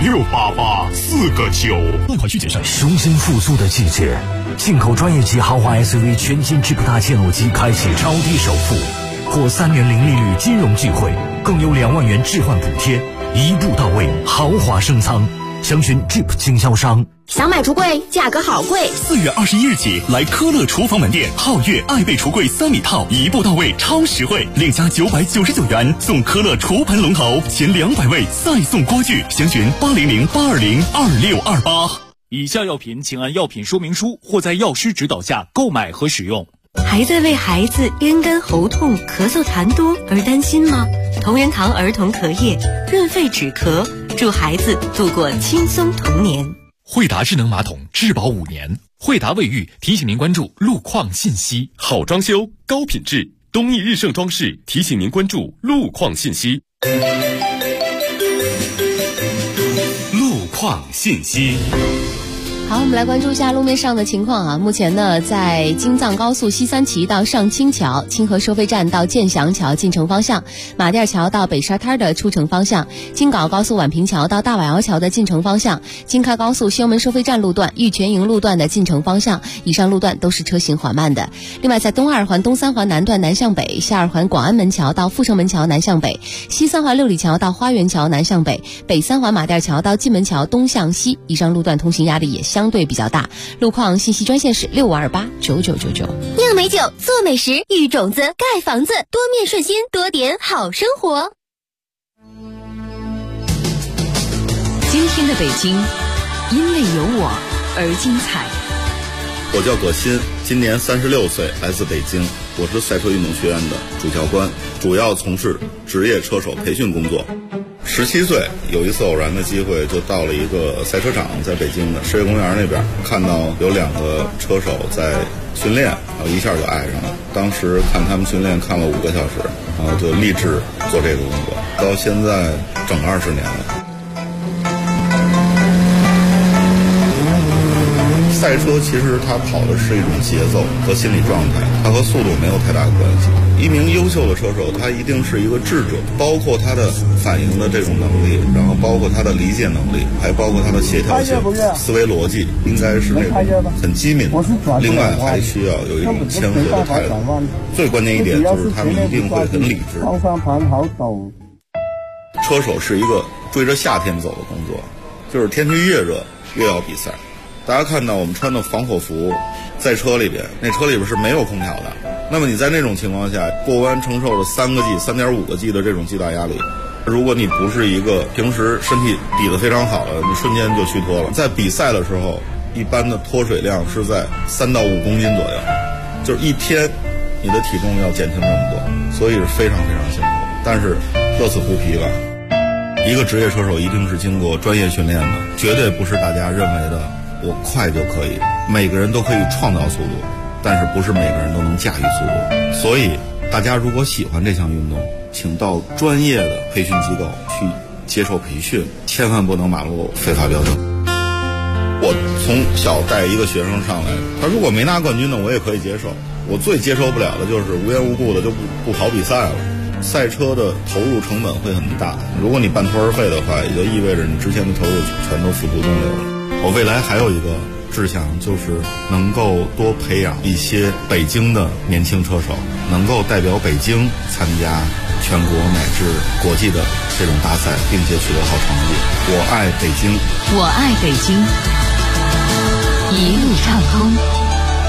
Speaker 11: 5688，4个9。
Speaker 8: 贷款需谨慎。
Speaker 18: 雄心复苏的季节，进口专业级豪华 SUV 全新 Jeep 大切诺基开启超低首付，获3年零利率金融聚会，更有2万元置换补贴，一步到位，豪华升舱。详询 Jeep 经销商。
Speaker 15: 想买橱柜，价格好贵。
Speaker 8: 4月21日起，来科乐厨房门店皓月爱贝橱柜3米套，一步到位，超实惠，另加999元送科乐厨盆龙头，前200位再送锅具。详询800-820-2628。 以下药品请按药品说明书或在药师指导下购买和使用。
Speaker 10: 还在为孩子咽干喉痛、咳嗽痰多而担心吗？同仁堂儿童咳液润肺止咳，助孩子度过轻松童年。
Speaker 8: 惠达智能马桶质保5年。惠达卫浴提醒您关注路况信息。好装修，高品质，东义日盛装饰提醒您关注路况信息。路况信息。
Speaker 5: 好，我们来关注一下路面上的情况啊。目前呢，在京藏高速西三旗到上清桥、清河收费站到建祥桥进城方向，马甸桥到北沙滩的出城方向，京港高速宛平桥到大瓦窑桥的进城方向，京开高速修门收费站路段、玉泉营路段的进城方向，以上路段都是车行缓慢的。另外，在东二环东三环南段南向北，西二环广安门桥到富盛门桥南向北，西三环六里桥到花园桥南向北，北三环马甸桥到蓟门桥东向西，以上路段通行压力也相对比较大。路况信息专线是65289999。
Speaker 1: 酿美酒，做美食，育种子，盖房子，多面顺心，多点好生活。
Speaker 21: 今天的北京，因为有我而精彩。
Speaker 17: 我叫葛鑫，今年36岁，来自北京。我是赛车运动学院的主教官，主要从事职业车手培训工作。17岁有一次偶然的机会，就到了一个赛车场，在北京的世界公园那边，看到有2个车手在训练，然后一下就爱上了。当时看他们训练看了5个小时，然后就立志做这个工作，到现在整20年了。赛车其实它跑的是一种节奏和心理状态，它和速度没有太大的关系。一名优秀的车手，他一定是一个智者，包括他的反应的这种能力，然后包括他的理解能力，还包括他的协调性、思维逻辑，应该是那种很机敏的。另外还需要有一种谦和的态度。最关键一点就是他们一定会很理智。车手是一个追着夏天走的工作，就是天气越热越要比赛。大家看到我们穿的防火服在车里边，那车里边是没有空调的。那么你在那种情况下过弯承受着3个 G、3.5个 G 的这种巨大压力，如果你不是一个平时身体底子非常好的，你瞬间就虚脱了。在比赛的时候，一般的脱水量是在3到5公斤左右，就是一天你的体重要减轻这么多，所以是非常非常辛苦。但是乐此不疲吧。一个职业车手一定是经过专业训练的，绝对不是大家认为的我快就可以。每个人都可以创造速度，但是不是每个人都能驾驭速度。所以大家如果喜欢这项运动，请到专业的培训机构去接受培训，千万不能马路非法飙车。 我从小带一个学生上来，他如果没拿冠军呢，我也可以接受。我最接受不了的就是无缘无故的就不跑比赛了。赛车的投入成本会很大，如果你半途而废的话，也就意味着你之前的投入全都付诸东流了。我未来还有一个志向，就是能够多培养一些北京的年轻车手，能够代表北京参加全国乃至国际的这种大赛，并且取得好成绩。我爱北京，
Speaker 21: 我爱北京，一路畅通。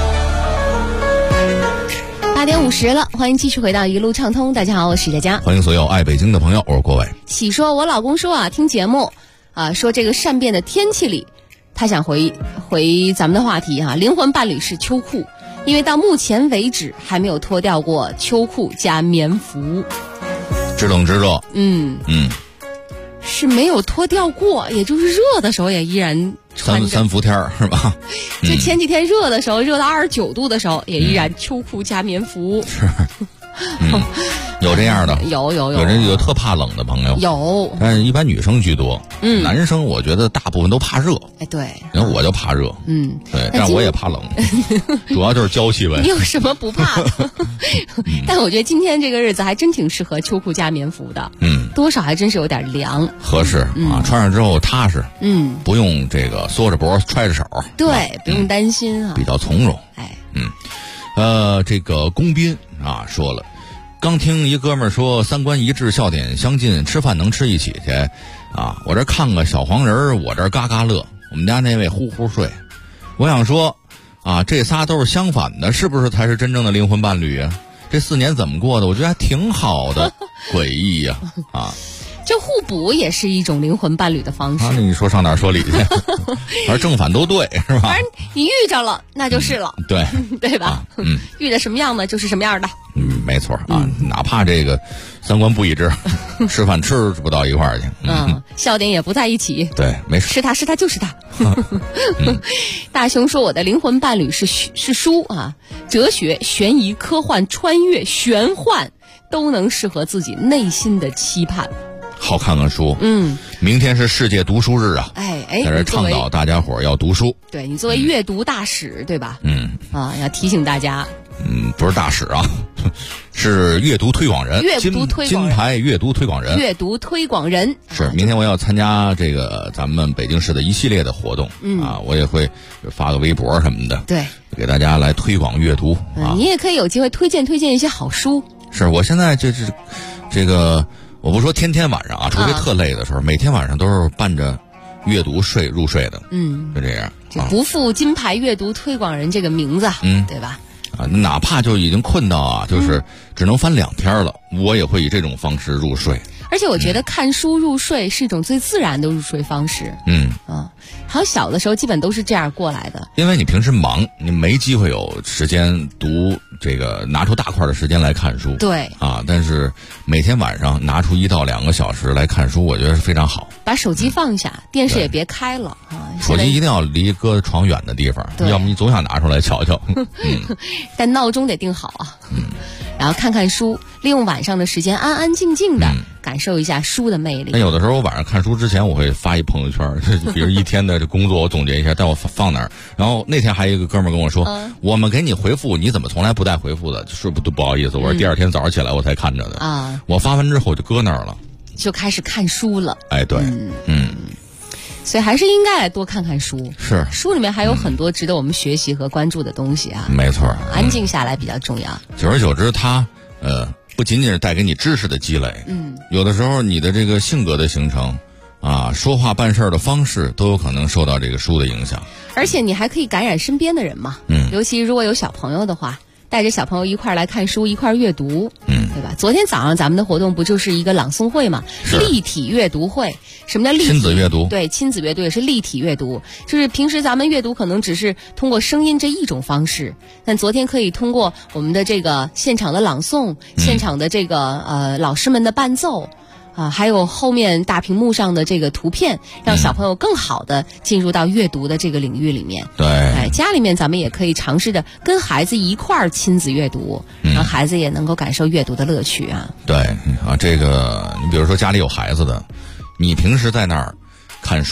Speaker 5: 8点50了，欢迎继续回到一路畅通。大家好，我是佳佳。
Speaker 4: 欢迎所有爱北京的朋友，我是郭伟。
Speaker 5: 喜说，我老公说啊，听节目啊，说这个善变的天气里，他想回咱们的话题啊，灵魂伴侣是秋裤，因为到目前为止还没有脱掉过秋裤加棉服。
Speaker 4: 知冷知热，
Speaker 5: 是没有脱掉过，也就是热的时候也依然穿着
Speaker 4: 三伏天是吧？
Speaker 5: 就前几天热的时候，热到29度的时候，也依然秋裤加棉服。
Speaker 4: 是，有这样的，
Speaker 5: 有
Speaker 4: 人有特怕冷的朋友，
Speaker 5: 有，
Speaker 4: 但是一般女生居多。男生我觉得大部分都怕热。
Speaker 5: 哎，对，
Speaker 4: 然后我就怕热。对，但我也怕冷，主要就是娇气味。
Speaker 5: 你有什么不怕的？但我觉得今天这个日子还真挺适合秋裤加棉服的。多少还真是有点凉，
Speaker 4: 合适啊，穿上之后踏实。不用这个缩着脖揣着手。
Speaker 5: 对，不用担心啊，
Speaker 4: 比较从容。
Speaker 5: 哎，
Speaker 4: 这个龚斌啊说了。刚听一哥们儿说三观一致笑点相近，吃饭能吃一起去啊！我这看个小黄人，我这嘎嘎乐，我们家那位呼呼睡。我想说啊，这仨都是相反的，是不是才是真正的灵魂伴侣啊？这4年怎么过的？我觉得还挺好的，诡异呀啊！
Speaker 5: 这互补也是一种灵魂伴侣的方式。
Speaker 4: 那你说上哪儿说理去？反正正反都对，是吧？
Speaker 5: 反正你遇着了，那就是了。
Speaker 4: 对，
Speaker 5: 对吧？遇着什么样的就是什么样的。
Speaker 4: 没错啊，哪怕这个三观不一致，吃饭吃不到一块儿去，
Speaker 5: 笑点也不在一起。
Speaker 4: 对，没事。
Speaker 5: 是他就是他。大雄说我的灵魂伴侣是书啊，哲学、悬疑、科幻、穿越、玄幻都能适合自己内心的期盼。
Speaker 4: 好看看书，明天是世界读书日啊！
Speaker 5: 哎，
Speaker 4: 在这倡导大家伙要读书。
Speaker 5: 对，你作为阅读大使，对吧？要提醒大家。
Speaker 4: 不是大使啊，是阅读推广人，金牌阅读推广人，
Speaker 5: 阅读推广人。
Speaker 4: 是，明天我要参加这个咱们北京市的一系列的活动，我也会发个微博什么的，
Speaker 5: 对，
Speaker 4: 给大家来推广阅读啊。
Speaker 5: 你也可以有机会推荐一些好书。
Speaker 4: 是我现在就是这个。我不说天天晚上啊，除非特累的时候，每天晚上都是伴着阅读入睡的。就这样。
Speaker 5: 不负金牌阅读推广人这个名字，对吧？
Speaker 4: 啊，哪怕就已经困到啊，就是只能翻2天了，我也会以这种方式入睡。
Speaker 5: 而且我觉得看书入睡是一种最自然的入睡方式。好像小的时候基本都是这样过来的。
Speaker 4: 因为你平时忙，你没机会有时间读这个，拿出大块的时间来看书。
Speaker 5: 对
Speaker 4: 啊，但是每天晚上拿出1到2个小时来看书，我觉得是非常好。
Speaker 5: 把手机放下，电视也别开了啊。
Speaker 4: 手机一定要离搁床远的地方，要么你总想拿出来瞧瞧。
Speaker 5: 但闹钟得定好啊。然后看看书，利用晚上的时间安安静静的感受一下书的魅力。
Speaker 4: 那有的时候我晚上看书之前，我会发一朋友圈，比如一天的这工作我总结一下，但我放哪儿。然后那天还有一个哥们儿跟我说，我们给你回复，你怎么从来不带回复的？是不好意思，我说第2天早上起来我才看着的啊。我发完之后就搁那儿了，
Speaker 5: 就开始看书了。
Speaker 4: 哎，对，
Speaker 5: 所以还是应该来多看看书。
Speaker 4: 是，
Speaker 5: 书里面还有很多值得我们学习和关注的东西啊。
Speaker 4: 没错，
Speaker 5: 安静下来比较重要。
Speaker 4: 久而久之，它不仅仅是带给你知识的积累，有的时候你的这个性格的形成啊，说话办事的方式都有可能受到这个书的影响。
Speaker 5: 而且你还可以感染身边的人嘛。尤其如果有小朋友的话，带着小朋友一块儿来看书，一块儿阅读，对吧？昨天早上咱们的活动不就是一个朗诵会嘛，立体阅读会。什么叫立体？
Speaker 4: 亲子阅读。
Speaker 5: 对，亲子阅读也是立体阅读，就是平时咱们阅读可能只是通过声音这一种方式，但昨天可以通过我们的这个现场的朗诵，现场的这个老师们的伴奏。还有后面大屏幕上的这个图片，让小朋友更好的进入到阅读的这个领域里面。
Speaker 4: 对，
Speaker 5: 家里面咱们也可以尝试着跟孩子一块儿亲子阅读，让孩子也能够感受阅读的乐趣啊。
Speaker 4: 对啊，这个你比如说家里有孩子的，你平时在那儿看书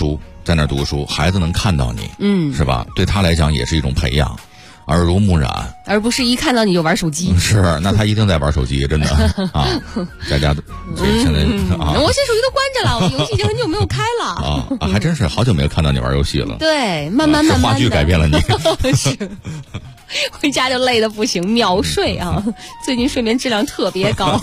Speaker 4: 在那儿读书，孩子能看到你，是吧？对他来讲也是一种培养，耳濡目染，
Speaker 5: 而不是一看到你就玩手机。
Speaker 4: 是，那他一定在玩手机，真的啊，在家现在啊，
Speaker 5: 我现在手机都关着了，我游戏已经很久没有开了
Speaker 4: 啊，还真是好久没有看到你玩游戏了。
Speaker 5: 对，慢慢
Speaker 4: 是话剧改变了你。
Speaker 5: 是。回家就累得不行，秒睡啊！最近睡眠质量特别高，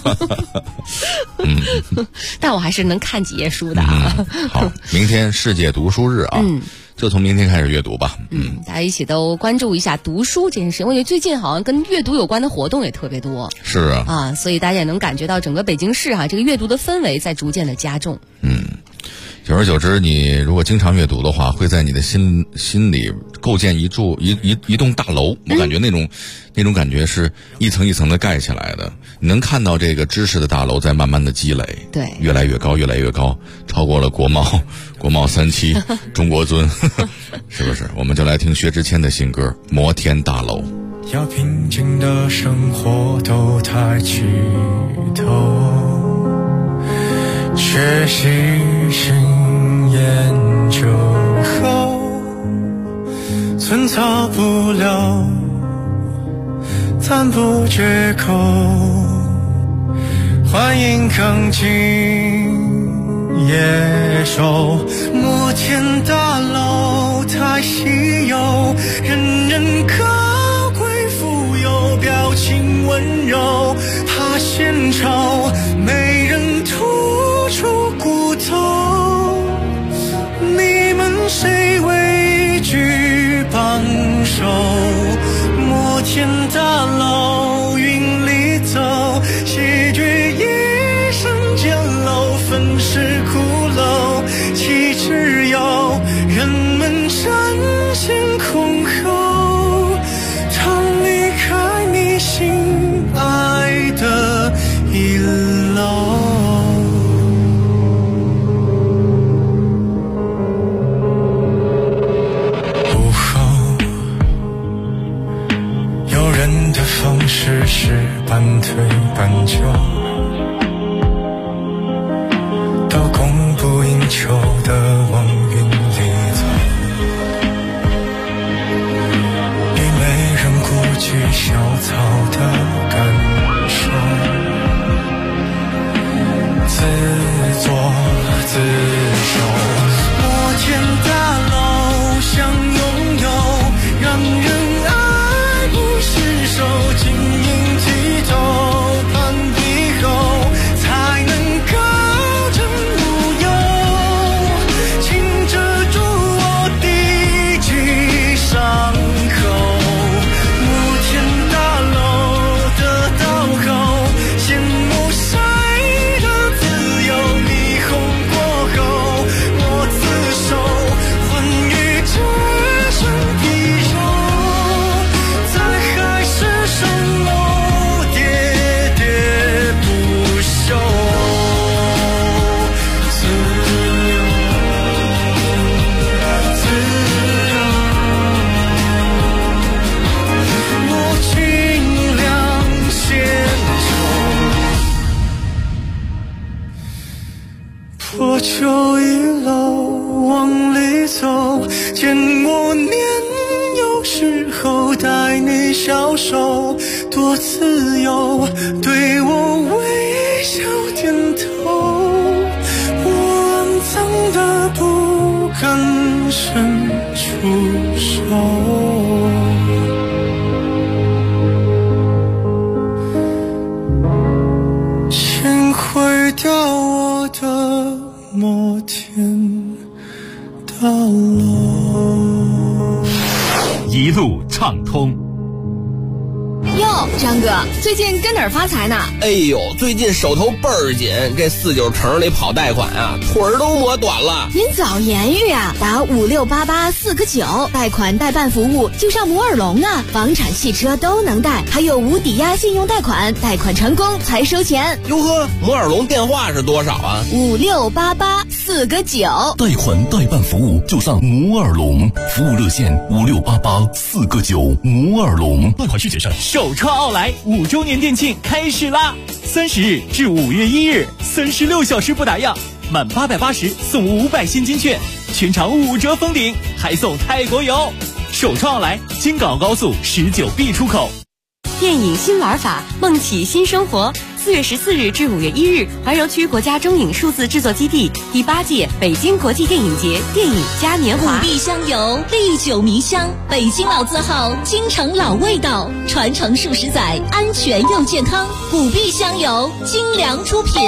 Speaker 5: 但我还是能看几页书的啊。
Speaker 4: 好，明天世界读书日啊，就从明天开始阅读吧。
Speaker 5: 大家一起都关注一下读书这件事，我觉得最近好像跟阅读有关的活动也特别多。
Speaker 4: 是啊，
Speaker 5: 所以大家也能感觉到整个北京市这个阅读的氛围在逐渐的加重。
Speaker 4: 久而久之，你如果经常阅读的话，会在你的心里构建一栋大楼。我感觉那种感觉是一层一层的盖起来的，你能看到这个知识的大楼在慢慢的积累，
Speaker 5: 对，
Speaker 4: 越来越高，越来越高，超过了国贸3期、中国尊，是不是？我们就来听薛之谦的新歌《摩天大楼》。
Speaker 16: 要平静的生活都抬起头，学习新研究后，寸草不留，赞不绝口，欢迎更进野兽。摩天大楼太稀有，人人高贵富有，表情温柔，怕献丑，没人突出骨头。你们谁畏惧帮手？摩天大楼云里走，谢绝一生简陋，粉饰骷髅，岂只有人们争先恐后，常离开你心爱的一楼。方式是半推半就，都供不应求的往云里走，也没人顾及小草的感受，自作自受。摩天大楼想拥有，让人手晶莹剔透，攀比后才能高枕无忧，请遮住我低级伤口。摩天大楼的刀口，羡慕谁的自由，霓虹过后我自首，欢愉只剩皮肉。生活喋喋不休，自由，自由，我尽量献丑，破旧一楼往里走，见我年幼时候带你消瘦，多自由，对我微笑点头，我肮脏的不敢伸出手，请毁掉我的摩天大楼，
Speaker 9: 一路畅通。
Speaker 19: 哟，张哥，最近跟哪儿发财呢？
Speaker 7: 哎呦，最近手头倍儿紧，这49城里跑贷款啊，腿儿都磨短了。
Speaker 19: 您早言语啊，打5688-4个9，贷款代办服务就上摩尔龙啊，房产、汽车都能贷，还有无抵押信用贷款，贷款成功才收钱。
Speaker 7: 哟呵，摩尔龙电话是多少啊
Speaker 19: ？5688-4个9，
Speaker 11: 贷款代办服务就上摩尔龙，服务热线5688-4个9，摩尔龙，贷款需谨慎。
Speaker 8: 首创奥莱5周年店庆开始啦！30日至5月1日，36小时不打烊，满880送500现金券， 全场5折封顶，还送泰国游。首创来京港澳高速19B 出口。
Speaker 10: 电影新玩法，梦起新生活。4月14日至5月1日，怀柔区国家中影数字制作基地第8届北京国际电影节电影嘉年华。
Speaker 19: 虎壁香油，历久弥香，北京老字号，京城老味道，传承数十载，安全又健康。虎壁香油，精良出品。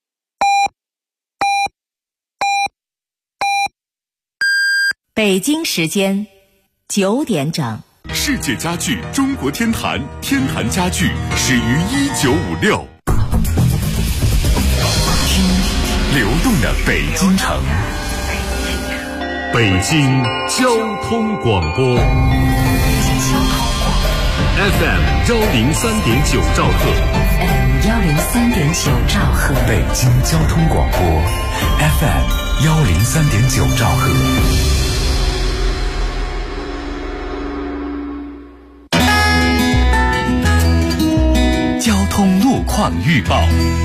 Speaker 20: 北京时间9点整。
Speaker 11: 世界家具中国天坛，天坛家具始于1956。听流动的北京城，北京交通广播 FM 103.9兆赫
Speaker 20: 103.9兆赫，
Speaker 18: 北京交通广播 FM 103.9兆赫。
Speaker 11: 交通路况预报。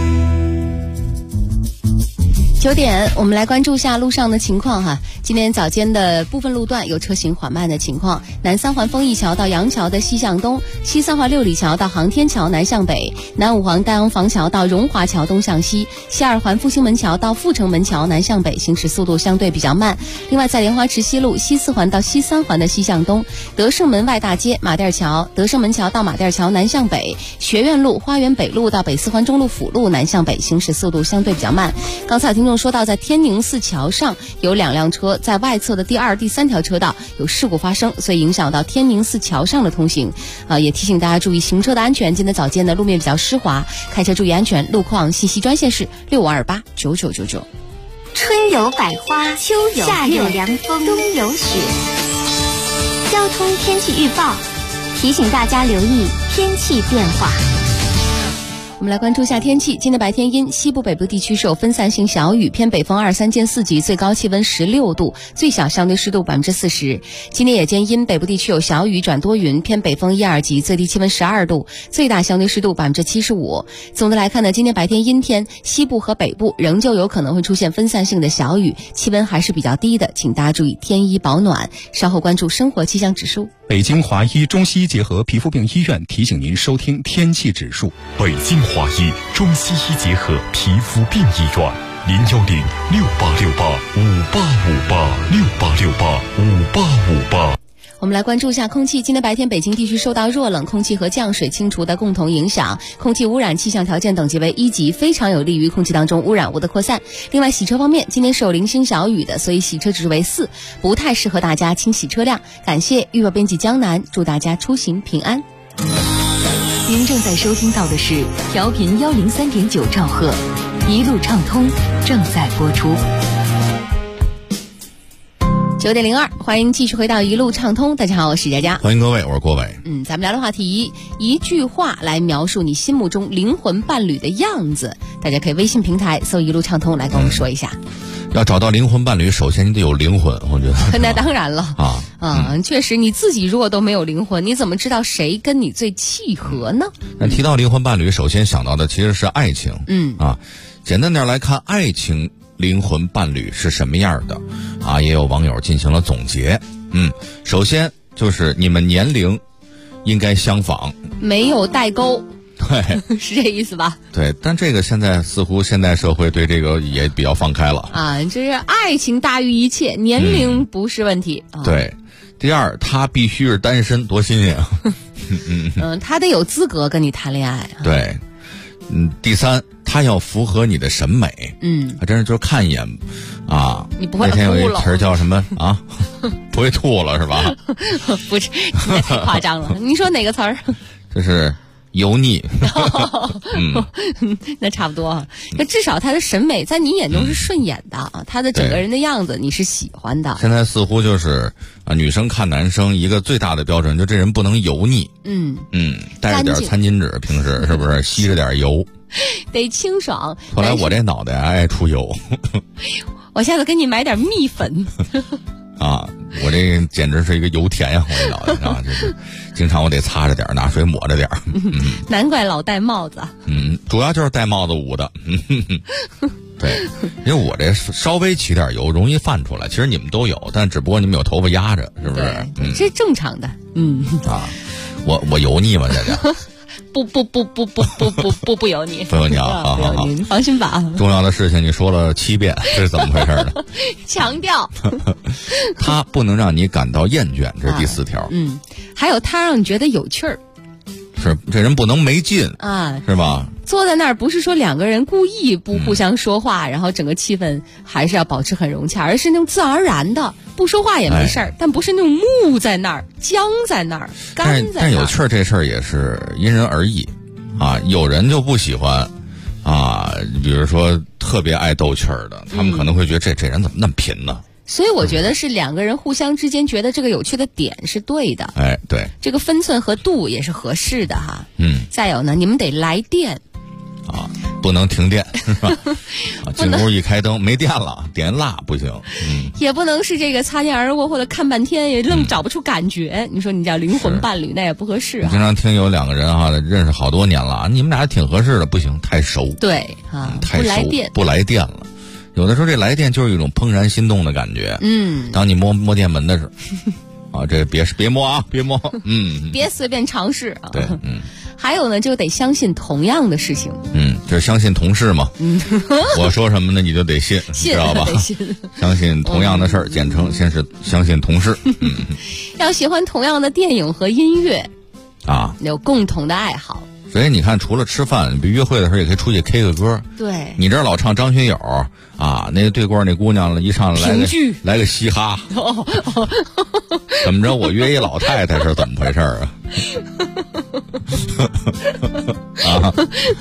Speaker 5: 9点，我们来关注一下路上的情况哈。今天早间的部分路段有车行缓慢的情况，南三环丰益桥到杨桥的西向东，西三环六里桥到航天桥南向北，南五环丹阳坊桥到荣华桥东向西，西二环复兴门桥到阜成门桥南向北，行驶速度相对比较慢。另外，在莲花池西路西四环到西三环的西向东，德胜门外大街马甸桥、德胜门桥到马甸桥南向北，学院路、花园北路到北四环中路辅路南向北，行驶速度相对比较慢。刚才听众说到，在天宁寺桥上有2辆车在外侧的第2、第3条车道有事故发生，所以影响到天宁寺桥上的通行。也提醒大家注意行车的安全。今天早间的路面比较湿滑，开车注意安全。路况信息专线是65289999。
Speaker 15: 春有百花，秋有夏有凉风，冬有雪。交通天气预报提醒大家留意天气变化。
Speaker 5: 我们来关注一下天气。今天白天因西部北部地区是有分散性小雨，偏北风23见4级，最高气温16度，最小相对湿度40%。今天夜间因北部地区有小雨转多云，偏北风1、2级，最低气温12度，最大相对湿度75%。总的来看呢，今天白天阴天，西部和北部仍旧有可能会出现分散性的小雨，气温还是比较低的，请大家注意添衣保暖。稍后关注生活气象指数。
Speaker 22: 北京华医中西医结合皮肤病医院提醒您收听天气指数。
Speaker 11: 北京华医中西医结合皮肤病医院，01068685868586858。
Speaker 5: 我们来关注一下空气。今天白天北京地区受到热冷空气和降水清除的共同影响，空气污染气象条件等级为1级，非常有利于空气当中污染物的扩散。另外，洗车方面，今天是有零星小雨的，所以洗车指数为4，不太适合大家清洗车辆。感谢预报编辑江南，祝大家出行平安。
Speaker 21: 您正在收听到的是调频103.9兆赫，一路畅通正在播出。
Speaker 5: 9点02，欢迎继续回到一路畅通。大家好，我是佳佳，
Speaker 4: 欢迎各位，我是郭伟。
Speaker 5: 咱们聊的话题，一句话来描述你心目中灵魂伴侣的样子。大家可以微信平台搜一路畅通来跟我们说一下。
Speaker 4: 要找到灵魂伴侣，首先你得有灵魂，我觉得。
Speaker 5: 那当然了确实，你自己如果都没有灵魂，你怎么知道谁跟你最契合呢？
Speaker 4: 那提到灵魂伴侣，首先想到的其实是爱情。简单点来看，爱情灵魂伴侣是什么样的也有网友进行了总结。首先就是你们年龄应该相仿，
Speaker 5: 没有代沟。
Speaker 4: 对，
Speaker 5: 是这意思吧？
Speaker 4: 对，但这个现在似乎现代社会对这个也比较放开了
Speaker 5: 就是爱情大于一切，年龄不是问题。
Speaker 4: 对，第二，他必须是单身，多新鲜
Speaker 5: 他得有资格跟你谈恋爱。
Speaker 4: 对，第三，他要符合你的审美。真是就看一眼
Speaker 5: 你不会
Speaker 4: 那天有一词儿叫什么不会吐了是吧？
Speaker 5: 不是，你太夸张了。你说哪个词儿？
Speaker 4: 就是油腻。
Speaker 5: 那差不多。那至少他的审美在你眼中是顺眼的他的整个人的样子你是喜欢的。
Speaker 4: 现在似乎就是女生看男生一个最大的标准，就这人不能油腻。带着点餐巾纸，平时是不是吸着点油？
Speaker 5: 得清爽。
Speaker 4: 后来我这脑袋爱出油。
Speaker 5: 我下次给你买点蜜粉。
Speaker 4: 我这简直是一个油田呀！我这脑袋就是经常我得擦着点，拿水抹着点。难
Speaker 5: 怪老戴帽子。
Speaker 4: 主要就是戴帽子捂的。 对，因为我这稍微起点油容易泛出来，其实你们都有，但只不过你们有头发压着，是不是？
Speaker 5: 对，这是正常的。
Speaker 4: 我油腻吗，佳佳？
Speaker 5: 不油腻，
Speaker 4: 不油腻啊！
Speaker 5: 不油腻，你放心吧。
Speaker 4: 重要的事情你说了7遍，这是怎么回事呢？
Speaker 5: 强调，
Speaker 4: 他不能让你感到厌倦，这是第4条。
Speaker 5: 还有他让你觉得有趣儿。
Speaker 4: 是，这人不能没劲
Speaker 5: 啊，
Speaker 4: 是吧？
Speaker 5: 坐在那儿不是说2个人故意不互相说话，然后整个气氛还是要保持很融洽，而是那种自然而然的不说话也没事儿，但不是那种木在那儿、僵在那儿、干在那儿。
Speaker 4: 但有趣儿这事儿也是因人而异啊，有人就不喜欢啊，比如说特别爱逗趣儿的，他们可能会觉得这人怎么那么贫呢？
Speaker 5: 所以我觉得是2个人互相之间觉得这个有趣的点是对的，
Speaker 4: 对，
Speaker 5: 这个分寸和度也是合适的哈。再有呢，你们得来电
Speaker 4: 啊，不能停电是吧？进屋一开灯没电了，点蜡不行。
Speaker 5: 也不能是这个擦肩而过或者看半天也愣找不出感觉。你说你叫灵魂伴侣那也不合适啊。
Speaker 4: 经常听有2个人认识好多年了，你们俩挺合适的，不行，太熟。
Speaker 5: 对啊，
Speaker 4: 太熟，
Speaker 5: 不来电
Speaker 4: 了。有的时候这来电就是一种怦然心动的感觉。当你摸电门的时候，啊，这别摸啊，别摸，
Speaker 5: 别随便尝试啊。
Speaker 4: 对，
Speaker 5: 还有呢，就得相信同样的事情。
Speaker 4: 就是相信同事嘛。我说什么呢，你就得信，知道吧？相信同样的事儿，简称先是相信同事。
Speaker 5: 要喜欢同样的电影和音乐
Speaker 4: 啊，
Speaker 5: 有共同的爱好。
Speaker 4: 所以你看，除了吃饭，比约会的时候也可以出去 K 个歌。
Speaker 5: 对，
Speaker 4: 你这老唱张学友啊，那对过那姑娘一上来来个嘻哈，怎么着？我约一老太太是怎么回事啊？啊，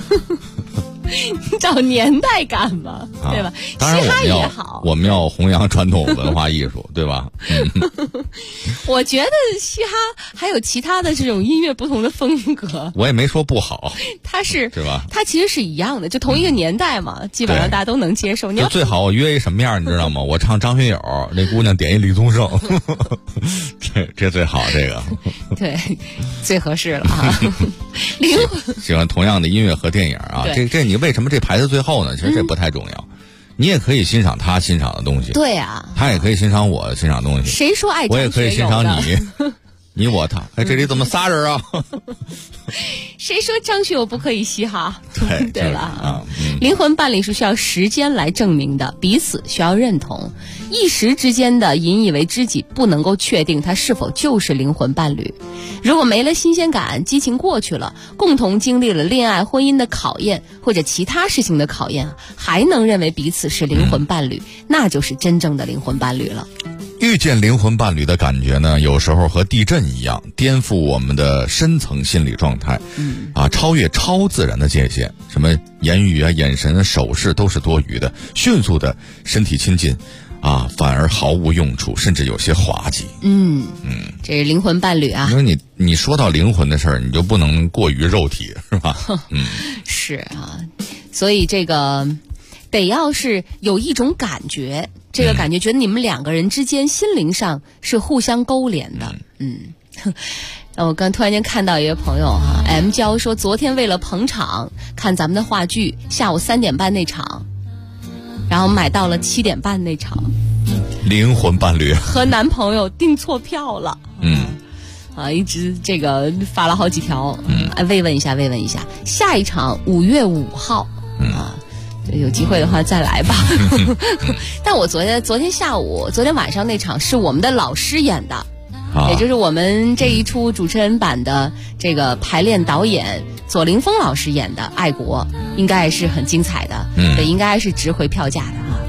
Speaker 5: 找年代感嘛，对吧？
Speaker 4: 当然
Speaker 5: 嘻哈也好，
Speaker 4: 我们要弘扬传统文化艺术，对吧？
Speaker 5: 我觉得嘻哈还有其他的这种音乐不同的风格，
Speaker 4: 我也没说不好，
Speaker 5: 它是
Speaker 4: 对吧？
Speaker 5: 它其实是一样的，就同一个年代嘛，基本上大家都能接受。你
Speaker 4: 就最好我约一什么样，你知道吗？我唱张学友，那姑娘点一李宗盛，这最好，这个
Speaker 5: 对，最合适了啊。灵魂
Speaker 4: 喜欢同样的音乐和电影啊，这你为什么这排在最后呢？其实这不太重要，你也可以欣赏他欣赏的东西，
Speaker 5: 对啊，
Speaker 4: 他也可以欣赏我欣赏的东西。
Speaker 5: 谁说爱
Speaker 4: 我也可以欣赏你，你我他。这里怎么仨人啊？
Speaker 5: 谁说张学友不可以嘻哈？对吧？
Speaker 4: 啊，
Speaker 5: 灵魂伴侣是需要时间来证明的，彼此需要认同。一时之间的引以为知己，不能够确定他是否就是灵魂伴侣。如果没了新鲜感，激情过去了，共同经历了恋爱、婚姻的考验，或者其他事情的考验，还能认为彼此是灵魂伴侣，那就是真正的灵魂伴侣了。
Speaker 4: 遇见灵魂伴侣的感觉呢，有时候和地震一样，颠覆我们的深层心理状态，超越超自然的界限，什么言语啊、眼神啊、手势都是多余的，迅速的身体亲近反而毫无用处，甚至有些滑稽。
Speaker 5: 这是灵魂伴侣啊。
Speaker 4: 因为你说到灵魂的事儿，你就不能过于肉体，是吧？
Speaker 5: 是啊，所以这个得要是有一种感觉，这个感觉觉得你们2个人之间心灵上是互相勾连的。我刚突然间看到一个朋友M 娇说，昨天为了捧场看咱们的话剧，下午3点半那场，然后买到了7点半那场。
Speaker 4: 灵魂伴侣
Speaker 5: 和男朋友订错票了。一直这个发了好几条。慰问一下，下一场5月5号有机会的话再来吧。但我昨天晚上那场是我们的老师演的，也就是我们这一出主持人版的这个排练导演左凌峰老师演的《爱国》，应该是很精彩的。对，应该是值回票价的啊。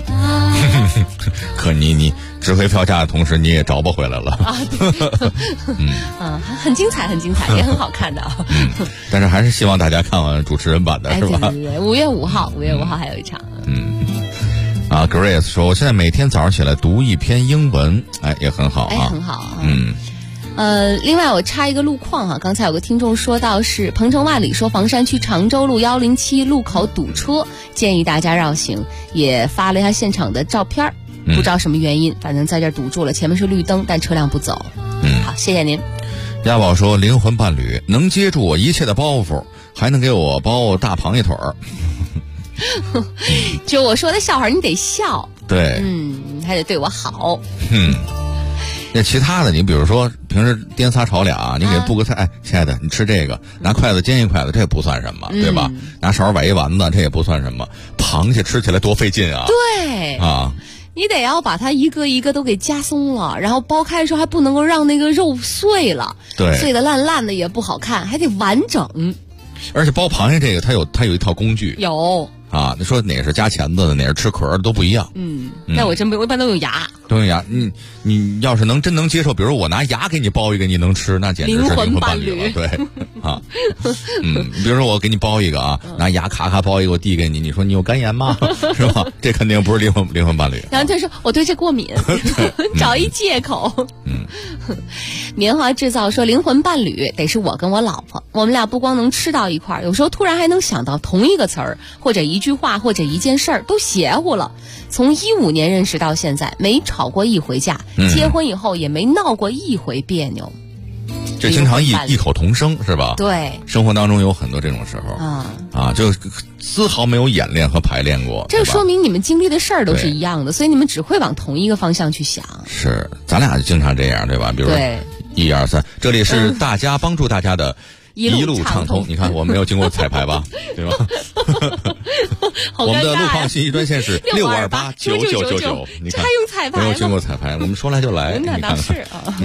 Speaker 4: 可你值回票价的同时，你也找不回来了。
Speaker 5: 很精彩，也很好看的。
Speaker 4: 但是还是希望大家看完主持人版的，是吧？
Speaker 5: 对，5月5号还有一场。
Speaker 4: Grace 说，我现在每天早上起来读一篇英文，也很好啊，
Speaker 5: 很好啊。另外我插一个路况刚才有个听众说到是鹏程万里，说房山区常州路107路口堵车，建议大家绕行，也发了一下现场的照片，不知道什么原因，反正在这儿堵住了，前面是绿灯，但车辆不走。好，谢谢您。
Speaker 4: 亚宝说，灵魂伴侣能接住我一切的包袱，还能给我包大螃蟹腿儿。
Speaker 5: 就我说的笑话，你得笑。
Speaker 4: 对，
Speaker 5: 还得对我好。
Speaker 4: 那其他的，你比如说平时颠仨炒俩，你给布个菜，哎，亲爱的，你吃这个，拿筷子煎一筷子，这也不算什么，对吧？拿勺崴一丸子，这也不算什么。螃蟹吃起来多费劲啊！
Speaker 5: 对啊，你得要把它一个一个都给夹松了，然后剥开的时候还不能够让那个肉碎了，
Speaker 4: 对，
Speaker 5: 碎的烂烂的也不好看，还得完整。
Speaker 4: 而且剥螃蟹这个，它有一套工具。
Speaker 5: 有。
Speaker 4: 啊，你说哪是夹钳子的，哪是吃壳的都不一样。
Speaker 5: 那我真不，我一般都用牙。
Speaker 4: 都用牙，你要是真能接受，比如我拿牙给你剥一个，你能吃，那简直是灵魂伴侣了。对，啊，比如说我给你剥一个啊，拿牙咔咔剥一个，我递给你，你说你有肝炎吗？是吧？这肯定不是灵魂伴侣。
Speaker 5: 然后他说我对这过敏，找一借口。棉花制造说灵魂伴侣得是我跟我老婆，我们俩不光能吃到一块儿，有时候突然还能想到同一个词儿，或者一句话，或者一件事儿，都邪乎了。从15年认识到现在，没吵过一回架，结婚以后也没闹过一回别扭。
Speaker 4: 这经常异口同声是吧？
Speaker 5: 对，
Speaker 4: 生活当中有很多这种时候就丝毫没有演练和排练过。
Speaker 5: 这说明你们经历的事儿都是一样的，所以你们只会往同一个方向去想。
Speaker 4: 是，咱俩就经常这样，对吧？比如说1、2、3，这里是大家帮助大家的一路畅通。你看，我没有经过彩排吧？对吧？我们的路况信息专线是6289999。你看，
Speaker 5: 还用彩排？
Speaker 4: 没有经过彩排，我们说来就来。
Speaker 5: 那倒是啊。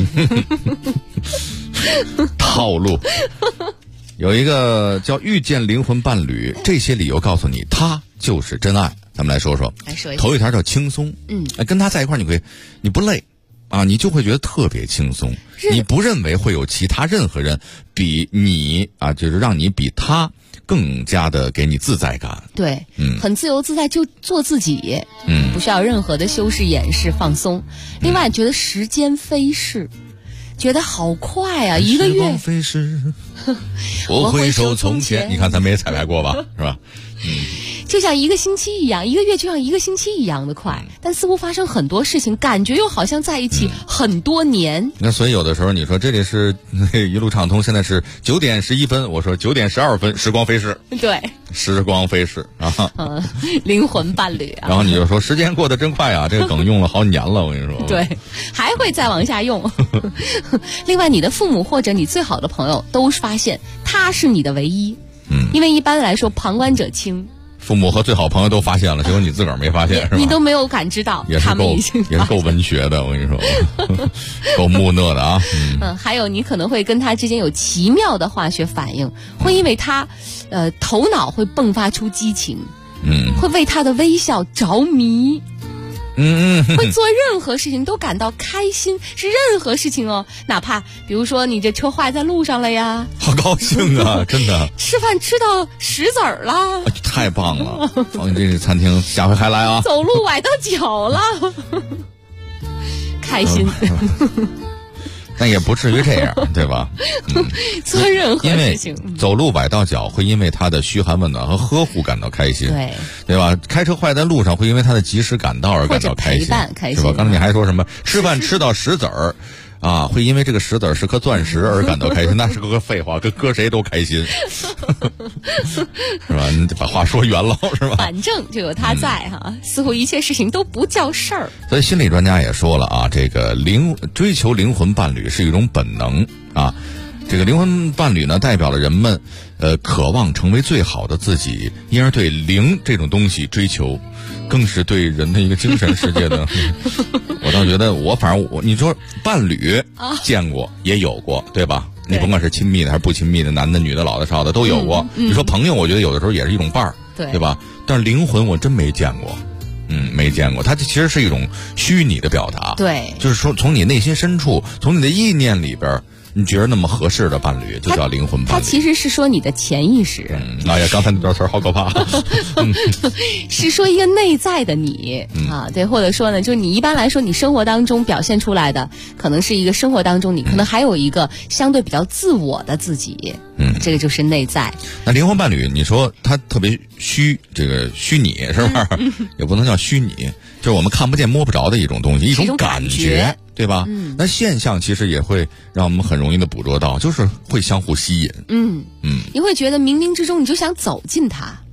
Speaker 4: 套路。有一个叫遇见灵魂伴侣，这些理由告诉你他就是真爱。咱们来说说。头一条叫轻松。跟他在一块儿，你不累啊，你就会觉得特别轻松。你不认为会有其他任何人比你啊，就是让你比他更加的给你自在感。
Speaker 5: 对，很自由自在，就做自己，不需要任何的修饰、掩饰、放松。另外，觉得时间飞逝，觉得好快啊！一个月。时光
Speaker 4: 飞逝，我回首从前。你看，咱们也彩排过吧，是吧？
Speaker 5: 就像一个星期一样，一个月就像一个星期一样的快，但似乎发生很多事情，感觉又好像在一起很多年。
Speaker 4: 那所以有的时候你说这里是一路畅通，现在是9点11分，我说9点12分，时光飞逝。
Speaker 5: 对，
Speaker 4: 时光飞逝啊，
Speaker 5: 灵魂伴侣啊。
Speaker 4: 然后你就说时间过得真快啊，这个梗用了好几年了，我跟你说。
Speaker 5: 对，还会再往下用。另外，你的父母或者你最好的朋友都发现他是你的唯一。因为一般来说旁观者清。
Speaker 4: 父母和最好朋友都发现了，结果你自个儿没发现，是吧？
Speaker 5: 你都没有感知到，他们已经
Speaker 4: 也是够文学的，我跟你说，够木讷的啊。
Speaker 5: 还有你可能会跟他之间有奇妙的化学反应，会因为他，头脑会迸发出激情，会为他的微笑着迷。会做任何事情都感到开心，是任何事情哦，哪怕比如说你这车坏在路上了呀，
Speaker 4: 好高兴啊，真的。
Speaker 5: 吃饭吃到石子儿了，
Speaker 4: 太棒了！你这个餐厅下回还来啊。
Speaker 5: 走路崴到脚了，开心。
Speaker 4: 但也不至于这样，对吧？
Speaker 5: 做任何事情，
Speaker 4: 因为走路崴到脚会因为他的嘘寒问暖和呵护感到开心，对吧？开车坏在路上会因为他的及时赶到而感到开心，是吧？刚才你还说什么吃饭吃到石子儿啊，会因为这个石子儿是颗钻石而感到开心，那是个废话，搁谁都开心，是吧？你把话说圆了，是吧？
Speaker 5: 反正就有他在哈，似乎一切事情都不叫事儿。
Speaker 4: 所以心理专家也说了啊，这个追求灵魂伴侣是一种本能啊。这个灵魂伴侣呢，代表了人们渴望成为最好的自己，因而对灵这种东西追求，更是对人的一个精神世界的。我倒觉得反正你说伴侣见过也有过，对吧？你甭管是亲密的还是不亲密的，男的女的老的少的都有过。你说朋友，我觉得有的时候也是一种伴儿，对吧？但是灵魂我真没见过。没见过，它其实是一种虚拟的表达。
Speaker 5: 对，
Speaker 4: 就是说从你内心深处，从你的意念里边，你觉得那么合适的伴侣就叫灵魂伴侣。
Speaker 5: 它其实是说你的潜意识。
Speaker 4: 哎呀，刚才那段词儿好可怕。
Speaker 5: 是说一个内在的你啊，对，或者说呢，就是你一般来说你生活当中表现出来的，可能是一个生活当中你可能还有一个相对比较自我的自己。这个就是内在。
Speaker 4: 那灵魂伴侣，你说他特别这个虚拟是吧？也不能叫虚拟，就是我们看不见摸不着的一种东西，一种感觉，对吧？那现象其实也会让我们很容易的捕捉到，就是会相互吸引。
Speaker 5: 你会觉得冥冥之中你就想走近他。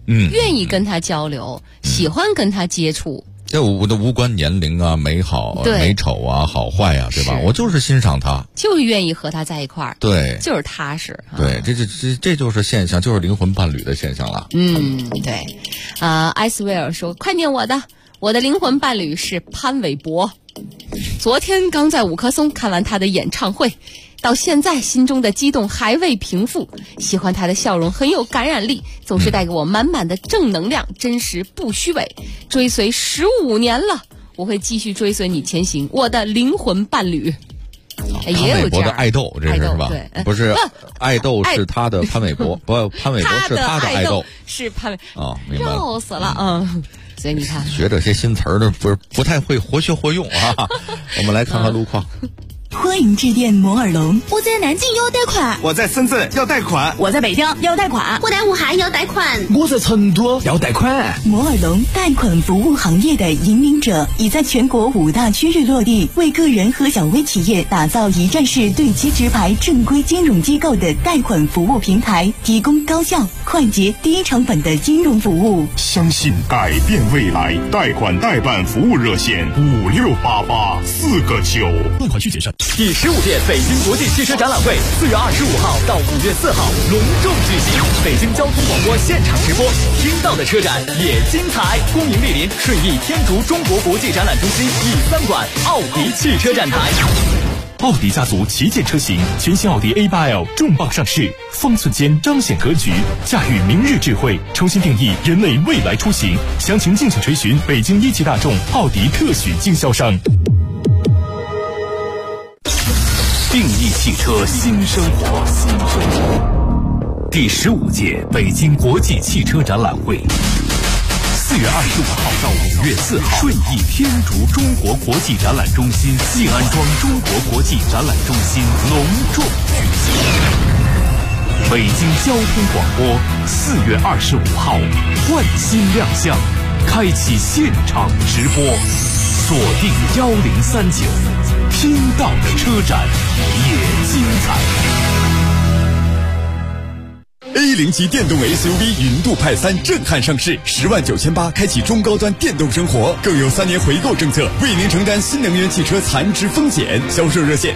Speaker 5: 愿意跟他交流，喜欢跟他接触。
Speaker 4: 这我的无关年龄啊、美好、美丑啊、好坏啊，对吧？我就是欣赏他，
Speaker 5: 就是愿意和他在一块儿，
Speaker 4: 对，
Speaker 5: 就是踏实。
Speaker 4: 对，这就是现象，就是灵魂伴侣的现象了。
Speaker 5: 对。艾斯威尔说：“快念我的灵魂伴侣是潘玮柏。昨天刚在五棵松看完他的演唱会。”到现在心中的激动还未平复，喜欢他的笑容很有感染力，总是带给我满满的正能量，真实不虚伪。追随15年了，我会继续追随你前行，我的灵魂伴侣。
Speaker 4: 潘玮柏的爱豆，这是吧？
Speaker 5: 对，
Speaker 4: 不是爱豆是他的潘玮柏，不，潘玮柏是他的爱豆，
Speaker 5: 是潘玮
Speaker 4: 哦，明白了，
Speaker 5: 笑死了，所以你看，
Speaker 4: 学这些新词儿的不太会活学活用啊。我们来看看路况。
Speaker 14: 欢迎致电摩尔龙。
Speaker 6: 我在南京要贷款，
Speaker 12: 我在深圳要贷款，
Speaker 6: 我在北京要贷款，
Speaker 15: 我在武汉要贷款，
Speaker 12: 我在成都要贷款。
Speaker 14: 摩尔龙贷款服务行业的引领者，已在全国5大区域落地，为个人和小微企业打造一站式对接直排正规金融机构的贷款服务平台，提供高效、快捷、低成本的金融服务。
Speaker 11: 相信改变未来，贷款代办服务热线5688-4个9。
Speaker 9: 贷款需谨慎。第15届北京国际汽车展览会4月25号到5月4号隆重举行，北京交通广播现场直播，听到的车展也精彩。恭迎莅临顺义天竺中国国际展览中心第3馆奥迪汽车展台。
Speaker 11: 奥迪家族旗舰车型，全新奥迪 A8L 重磅上市，方寸间彰显格局，驾驭明日智慧，重新定义人类未来出行。详情敬请垂询北京一汽大众奥迪特许经销商。定义汽车新生活，第15届北京国际汽车展览会，4月25号到5月4号，顺义天竺中国国际展览中心静安庄中国国际展览中心隆重举行。北京交通广播4月25号换新亮相，开启现场直播，锁定1039，听到的车展也精彩。
Speaker 23: A0级电动 SUV 云度派3震撼上市，10.98万开启中高端电动生活，更有3年回购政策，为您承担新能源汽车残值风险。销售热线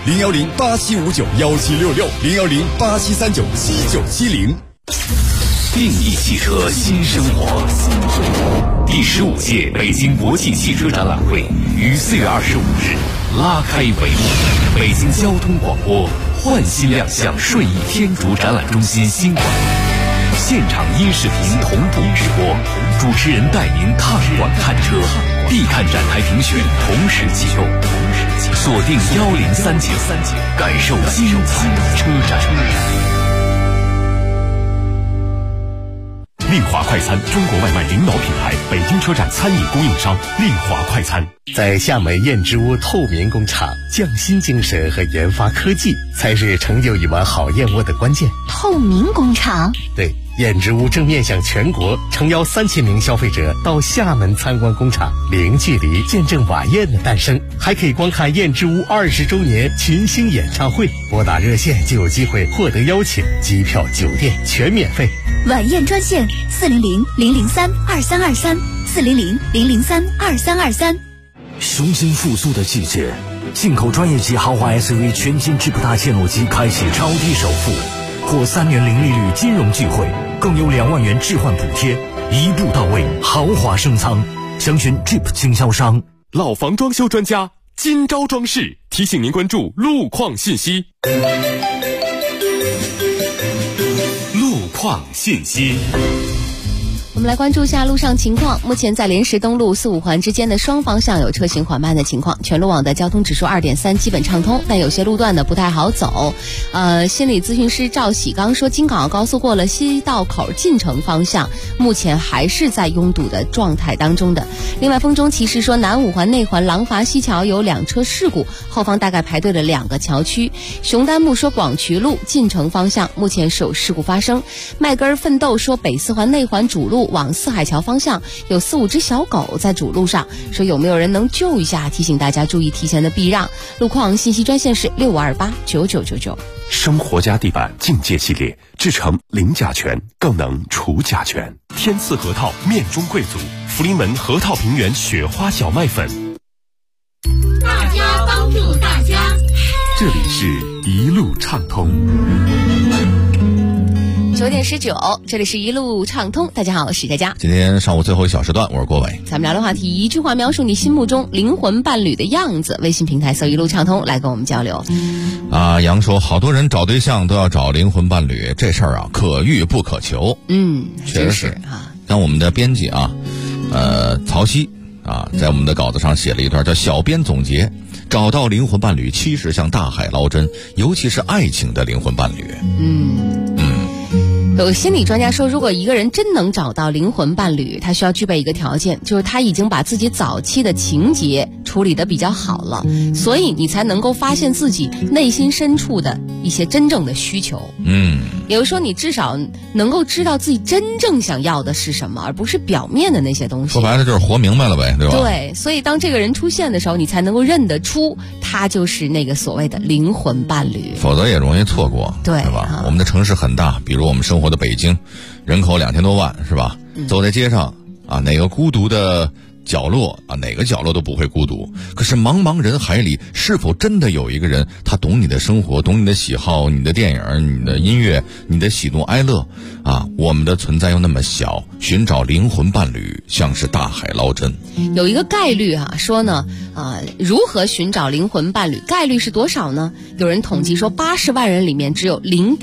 Speaker 23: 010-8759-1766，010-8739-7970。
Speaker 11: 定义汽车新生活，第15届北京国际汽车展览会于4月25日拉开帷幕。北京交通广播换新亮相顺义天竺展览中心新馆，现场音视频同步直播，主持人带您看馆看车，必看展台评选同时启动，锁定1039，感受精彩车展。
Speaker 24: 令华快餐，中国外卖领导品牌，北京车站餐饮供应商。令华快餐
Speaker 25: 在厦门燕之屋透明工厂，匠心精神和研发科技才是成就一碗好燕窝的关键。
Speaker 15: 透明工厂，
Speaker 25: 对，燕之屋正面向全国，诚邀3000名消费者到厦门参观工厂，零距离见证晚宴的诞生，还可以观看燕之屋20周年群星演唱会。拨打热线就有机会获得邀请，机票、酒店全免费。
Speaker 6: 晚宴专线400-003-2323，400-003-2323。
Speaker 18: 雄心复苏的季节，进口专业级豪华 SUV 全新智普大切诺基开启超低首付，获3年零利率金融巨惠，更有2万元置换补贴，一步到位，豪华升舱。详询 Jeep 经销商。
Speaker 11: 老房装修专家金招装饰提醒您关注路况信息。路况信息。
Speaker 5: 我们来关注一下路上情况。目前在莲石东路4、5环之间的双方向有车行缓慢的情况，全路网的交通指数2.3，基本畅通，但有些路段呢不太好走。心理咨询师赵喜刚说，京港澳高速过了西道口进城方向，目前还是在拥堵的状态当中的。另外，风中骑士说，南5环内环廊坊西桥有2车事故，后方大概排队了2个桥区。熊丹木说，广渠路进城方向目前是有事故发生。麦根奋斗说，北4环内环主路路往四海桥方向有4、5只小狗在主路上，说有没有人能救一下，提醒大家注意提前的避让。路况信息专线是65289999。
Speaker 24: 生活家地板境界系列，制成零甲醛，更能除甲醛。天赐核桃面中贵族，福临门核桃平原雪花小麦粉。
Speaker 1: 大家帮助大家，
Speaker 24: 这里是一路畅通。
Speaker 5: 9点19，这里是一路畅通。大家好，我是佳佳。
Speaker 4: 今天上午最后1小时段，我是郭伟。
Speaker 5: 咱们聊的话题，一句话描述你心目中灵魂伴侣的样子。微信平台搜一路畅通来跟我们交流。
Speaker 4: 杨说，好多人找对象都要找灵魂伴侣，这事儿啊可遇不可求。确实是啊。像我们的编辑啊，曹曦啊，在我们的稿子上写了一段叫小编总结，找到灵魂伴侣其实像大海捞针，尤其是爱情的灵魂伴侣。
Speaker 5: 有心理专家说，如果一个人真能找到灵魂伴侣，他需要具备一个条件，就是他已经把自己早期的情节处理得比较好了，所以你才能够发现自己内心深处的一些真正的需求。也就是说，你至少能够知道自己真正想要的是什么，而不是表面的那些东西。
Speaker 4: 说白了就是活明白了呗，对吧？
Speaker 5: 对，所以当这个人出现的时候，你才能够认得出他就是那个所谓的灵魂伴侣，
Speaker 4: 否则也容易错过，对吧？我们的城市很大，比如我们生活的北京，人口2000多万，是吧？走在街上啊，哪个孤独的角落啊，哪个角落都不会孤独。可是茫茫人海里，是否真的有一个人，他懂你的生活，懂你的喜好，你的电影，你的音乐，你的喜怒哀乐啊？我们的存在又那么小，寻找灵魂伴侣像是大海捞针。
Speaker 5: 有一个概率啊，说呢如何寻找灵魂伴侣，概率是多少呢？有人统计说80万人里面只有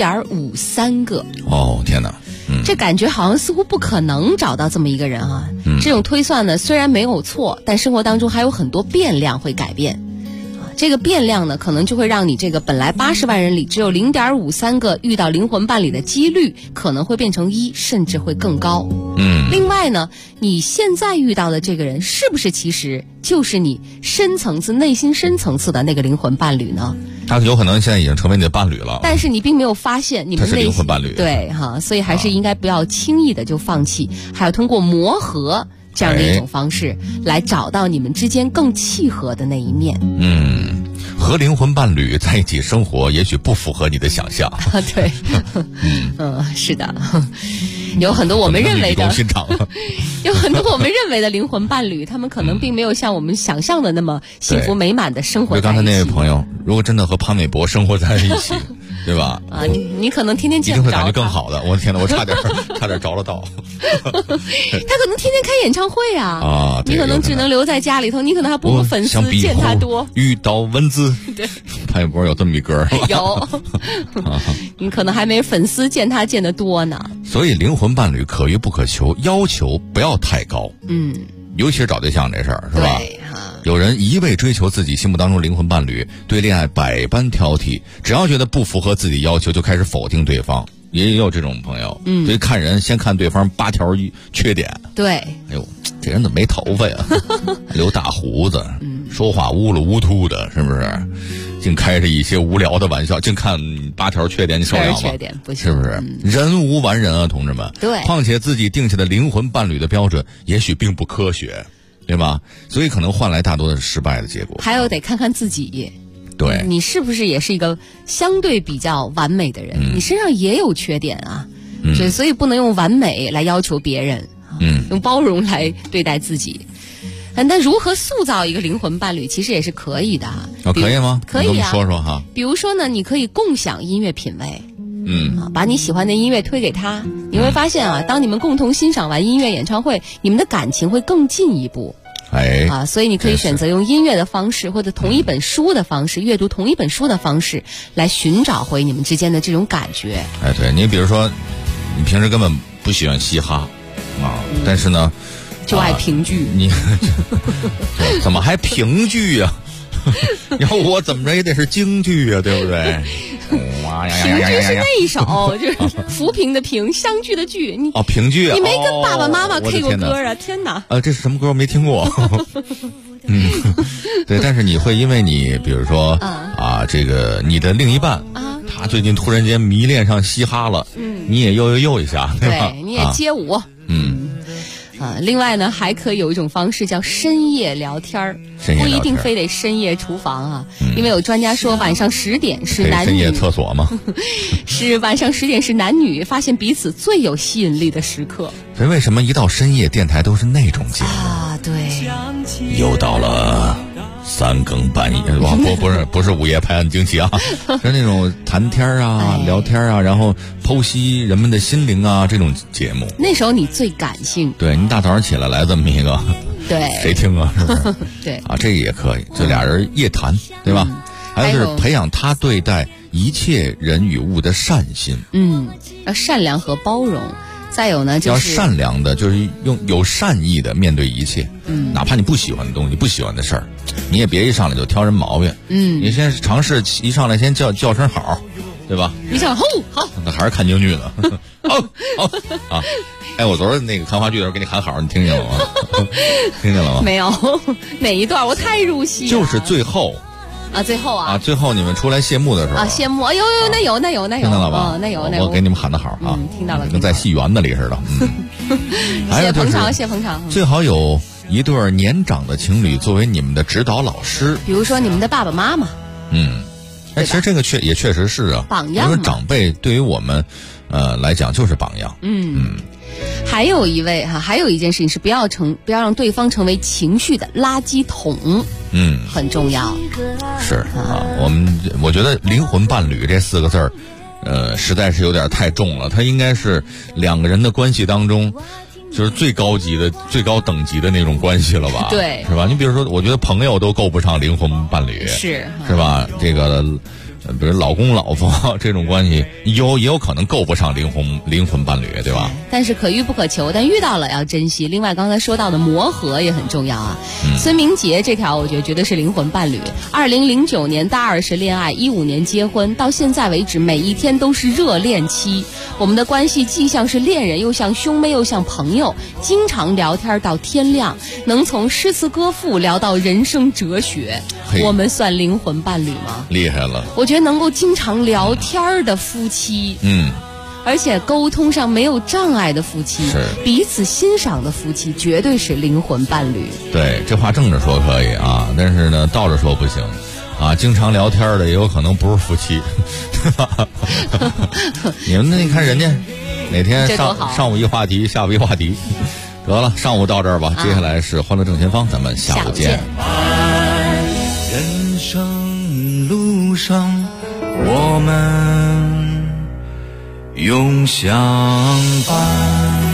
Speaker 5: 0.53个。
Speaker 4: 哦，天哪！
Speaker 5: 这感觉好像似乎不可能找到这么一个人啊。这种推算呢，虽然没有错，但生活当中还有很多变量会改变。这个变量呢，可能就会让你这个本来80万人里只有0.53个遇到灵魂伴侣的几率，可能会变成1，甚至会更高。另外呢，你现在遇到的这个人，是不是其实就是你内心深层次的那个灵魂伴侣呢？
Speaker 4: 他有可能现在已经成为你的伴侣了，
Speaker 5: 但是你并没有发现你们
Speaker 4: 他是灵魂伴侣。
Speaker 5: 对哈，所以还是应该不要轻易的就放弃，还要通过磨合这样的一种方式来找到你们之间更契合的那一面。
Speaker 4: 和灵魂伴侣在一起生活，也许不符合你的想象。
Speaker 5: 对，是的，有很多我们认为的，有很多我们认为的灵魂伴侣，他们可能并没有像我们想象的那么幸福美满的生活在一起。
Speaker 4: 就刚才那位朋友，如果真的和潘玮柏生活在一起，对吧？
Speaker 5: 你可能天天见不着他，
Speaker 4: 一定会感觉更好的。我的天哪，我差点着了道。
Speaker 5: 他可能天天开演唱会啊！你可能只能留在家里头，你可能还不如粉丝见他多。
Speaker 4: 遇到蚊子，对，潘玮柏有这么一歌。
Speaker 5: 有，你可能还没粉丝见他见得多呢。
Speaker 4: 所以灵魂伴侣可遇不可求，要求不要太高。尤其是找对象这事儿，是吧？有人一味追求自己心目当中灵魂伴侣，对恋爱百般挑剔，只要觉得不符合自己要求，就开始否定对方。也有这种朋友，所以看人先看对方8条缺点。对，哎呦，这人怎么没头发呀？留大胡子，说话乌噜乌突的，是不是？净开着一些无聊的玩笑，净看8条缺点，你受了吗？
Speaker 5: 缺点不行，
Speaker 4: 是不是？人无完人啊，同志们。对，况且自己定下的灵魂伴侣的标准，也许并不科学，对吧？所以可能换来大多的是失败的结果。还有得看看自己。对，你是不是也是一个相对比较完美的人？你身上也有缺点啊，所以不能用完美来要求别人，用包容来对待自己。但如何塑造一个灵魂伴侣，其实也是可以的。可以吗？可以啊，说说哈。比如说呢，你可以共享音乐品味，把你喜欢的音乐推给他，你会发现啊，当你们共同欣赏完音乐演唱会，你们的感情会更进一步。所以你可以选择用音乐的方式，或者同一本书的方式，阅读同一本书的方式，来寻找回你们之间的这种感觉。对，你比如说，你平时根本不喜欢嘻哈啊，但是呢，就爱评剧。你怎么还评剧呀？要我怎么着也得是京剧呀，对不对？评剧是那一首，就是浮萍的萍，相聚的聚。你评剧，你没跟爸爸妈妈 K 过歌啊？天哪！这是什么歌？我没听过。对，但是你会因为你，比如说这个你的另一半他最近突然间迷恋上嘻哈了，你也呦一下，对吧？你也街舞，
Speaker 5: 另外呢，还可以有一种方式叫深夜聊天儿，不一定非得深夜厨房啊，因为有专家说晚上10点是男女
Speaker 4: 深夜厕所吗？
Speaker 5: 是晚上10点是男女发现彼此最有吸引力的时刻。
Speaker 4: 所以为什么一到深夜电台都是那种节目
Speaker 5: 啊？对，
Speaker 4: 又到了3更半夜，不是午夜拍案惊奇啊，是那种谈天啊、聊天啊，然后剖析人们的心灵啊这种节目。
Speaker 5: 那时候你最感性。
Speaker 4: 对，你大早上起来来这么一个，
Speaker 5: 对，
Speaker 4: 谁听啊？是不是？
Speaker 5: 对
Speaker 4: 啊，这也可以，就俩人夜谈，对吧？还有就是培养他对待一切人与物的善心。
Speaker 5: 要善良和包容。再有呢，就是
Speaker 4: 要善良的，就是用有善意的面对一切。哪怕你不喜欢的东西、不喜欢的事儿，你也别一上来就挑人毛病。你先尝试一上来先叫声好，对吧？
Speaker 5: 一上吼好，
Speaker 4: 那还是看京剧呢。好啊！哎，我昨儿那个看话剧的时候给你喊好，你听见了吗？听见了吗？
Speaker 5: 没有，哪一段我太入戏了。
Speaker 4: 就是最后。
Speaker 5: 最后啊，
Speaker 4: 最后你们出来谢幕的时候
Speaker 5: 谢幕，有那有，
Speaker 4: 听到了吧？
Speaker 5: 那有，
Speaker 4: 我给你们喊的好啊，
Speaker 5: 听到了，
Speaker 4: 跟在戏园子里似的。
Speaker 5: 谢捧场，谢捧场。
Speaker 4: 最好有一对年长的情侣作为你们的指导老师，
Speaker 5: 比如说你们的爸爸妈妈。
Speaker 4: 其实这个也确实是啊，
Speaker 5: 榜样。
Speaker 4: 因为长辈对于我们来讲就是榜样。
Speaker 5: 还有一件事情是不要让对方成为情绪的垃圾桶。很重要。
Speaker 4: 是啊，我觉得灵魂伴侣这4个字儿，实在是有点太重了。它应该是2个人的关系当中，就是最高等级的那种关系了吧？
Speaker 5: 对，
Speaker 4: 是吧？你比如说，我觉得朋友都够不上灵魂伴侣，
Speaker 5: 是
Speaker 4: 吧？这个。比如老公老婆这种关系也有可能够不上灵魂伴侣，对吧？
Speaker 5: 但是可遇不可求，但遇到了要珍惜。另外刚才说到的磨合也很重要啊。孙明杰这条我觉得绝对是灵魂伴侣。2009年大2时恋爱，15年结婚，到现在为止每一天都是热恋期。我们的关系既像是恋人，又像兄妹，又像朋友，经常聊天到天亮，能从诗词歌赋聊到人生哲学。我们算灵魂伴侣吗？
Speaker 4: 厉害了。
Speaker 5: 我觉得能够经常聊天的夫妻，而且沟通上没有障碍的夫妻，彼此欣赏的夫妻，绝对是灵魂伴侣。
Speaker 4: 对，这话正着说可以啊，但是呢倒着说不行啊。经常聊天的也有可能不是夫妻。你们那看人家哪天上午一话题，下午一话题，得了，上午到这儿吧。接下来是欢乐正前方，咱们下午见。
Speaker 2: 人生路上，我们永相伴。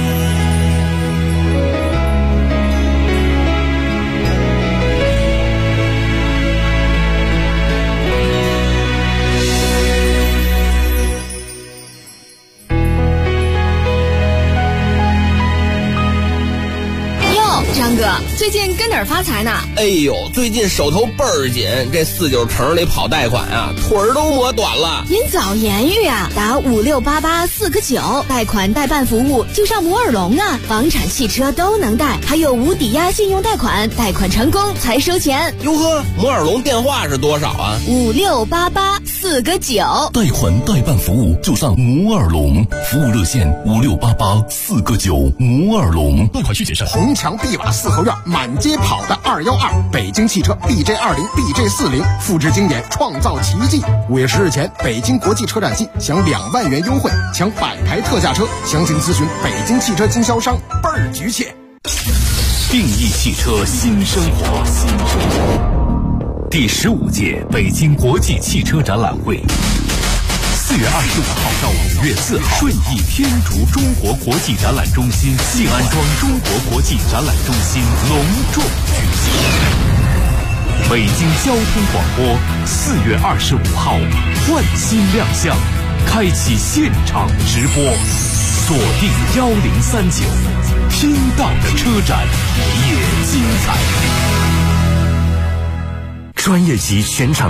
Speaker 6: 张哥，最近跟哪儿发财呢？
Speaker 7: 哎呦，最近手头倍儿紧，这49城里跑贷款啊，腿儿都磨短了。
Speaker 6: 您早言语啊，打5688-4个9，贷款代办服务就上摩尔龙啊，房产、汽车都能贷，还有无抵押信用贷款，贷款成功才收钱。
Speaker 7: 哟呵，摩尔龙电话是多少啊
Speaker 6: ？5688-4个9，
Speaker 11: 贷款代办服务就上摩尔龙，服务热线5688-4个9，摩尔龙。
Speaker 3: 贷款需谨慎。红墙碧瓦4合院，满街跑的212，北京汽车 BJ20、BJ40，复制经典，创造奇迹。5月10日前，北京国际车展季享2万元优惠，抢100台特价车，详情咨询北京汽车经销商，倍儿局切。
Speaker 24: 定义汽车新生活，第15届北京国际汽车展览会。4月25号到5月4号，顺义天竺中国国际展览中心、信安庄中国国际展览中心隆重举行。北京交通广播4月25号换新亮相，开启现场直播，锁定1039，听到的车展也精彩。
Speaker 11: 专业级全场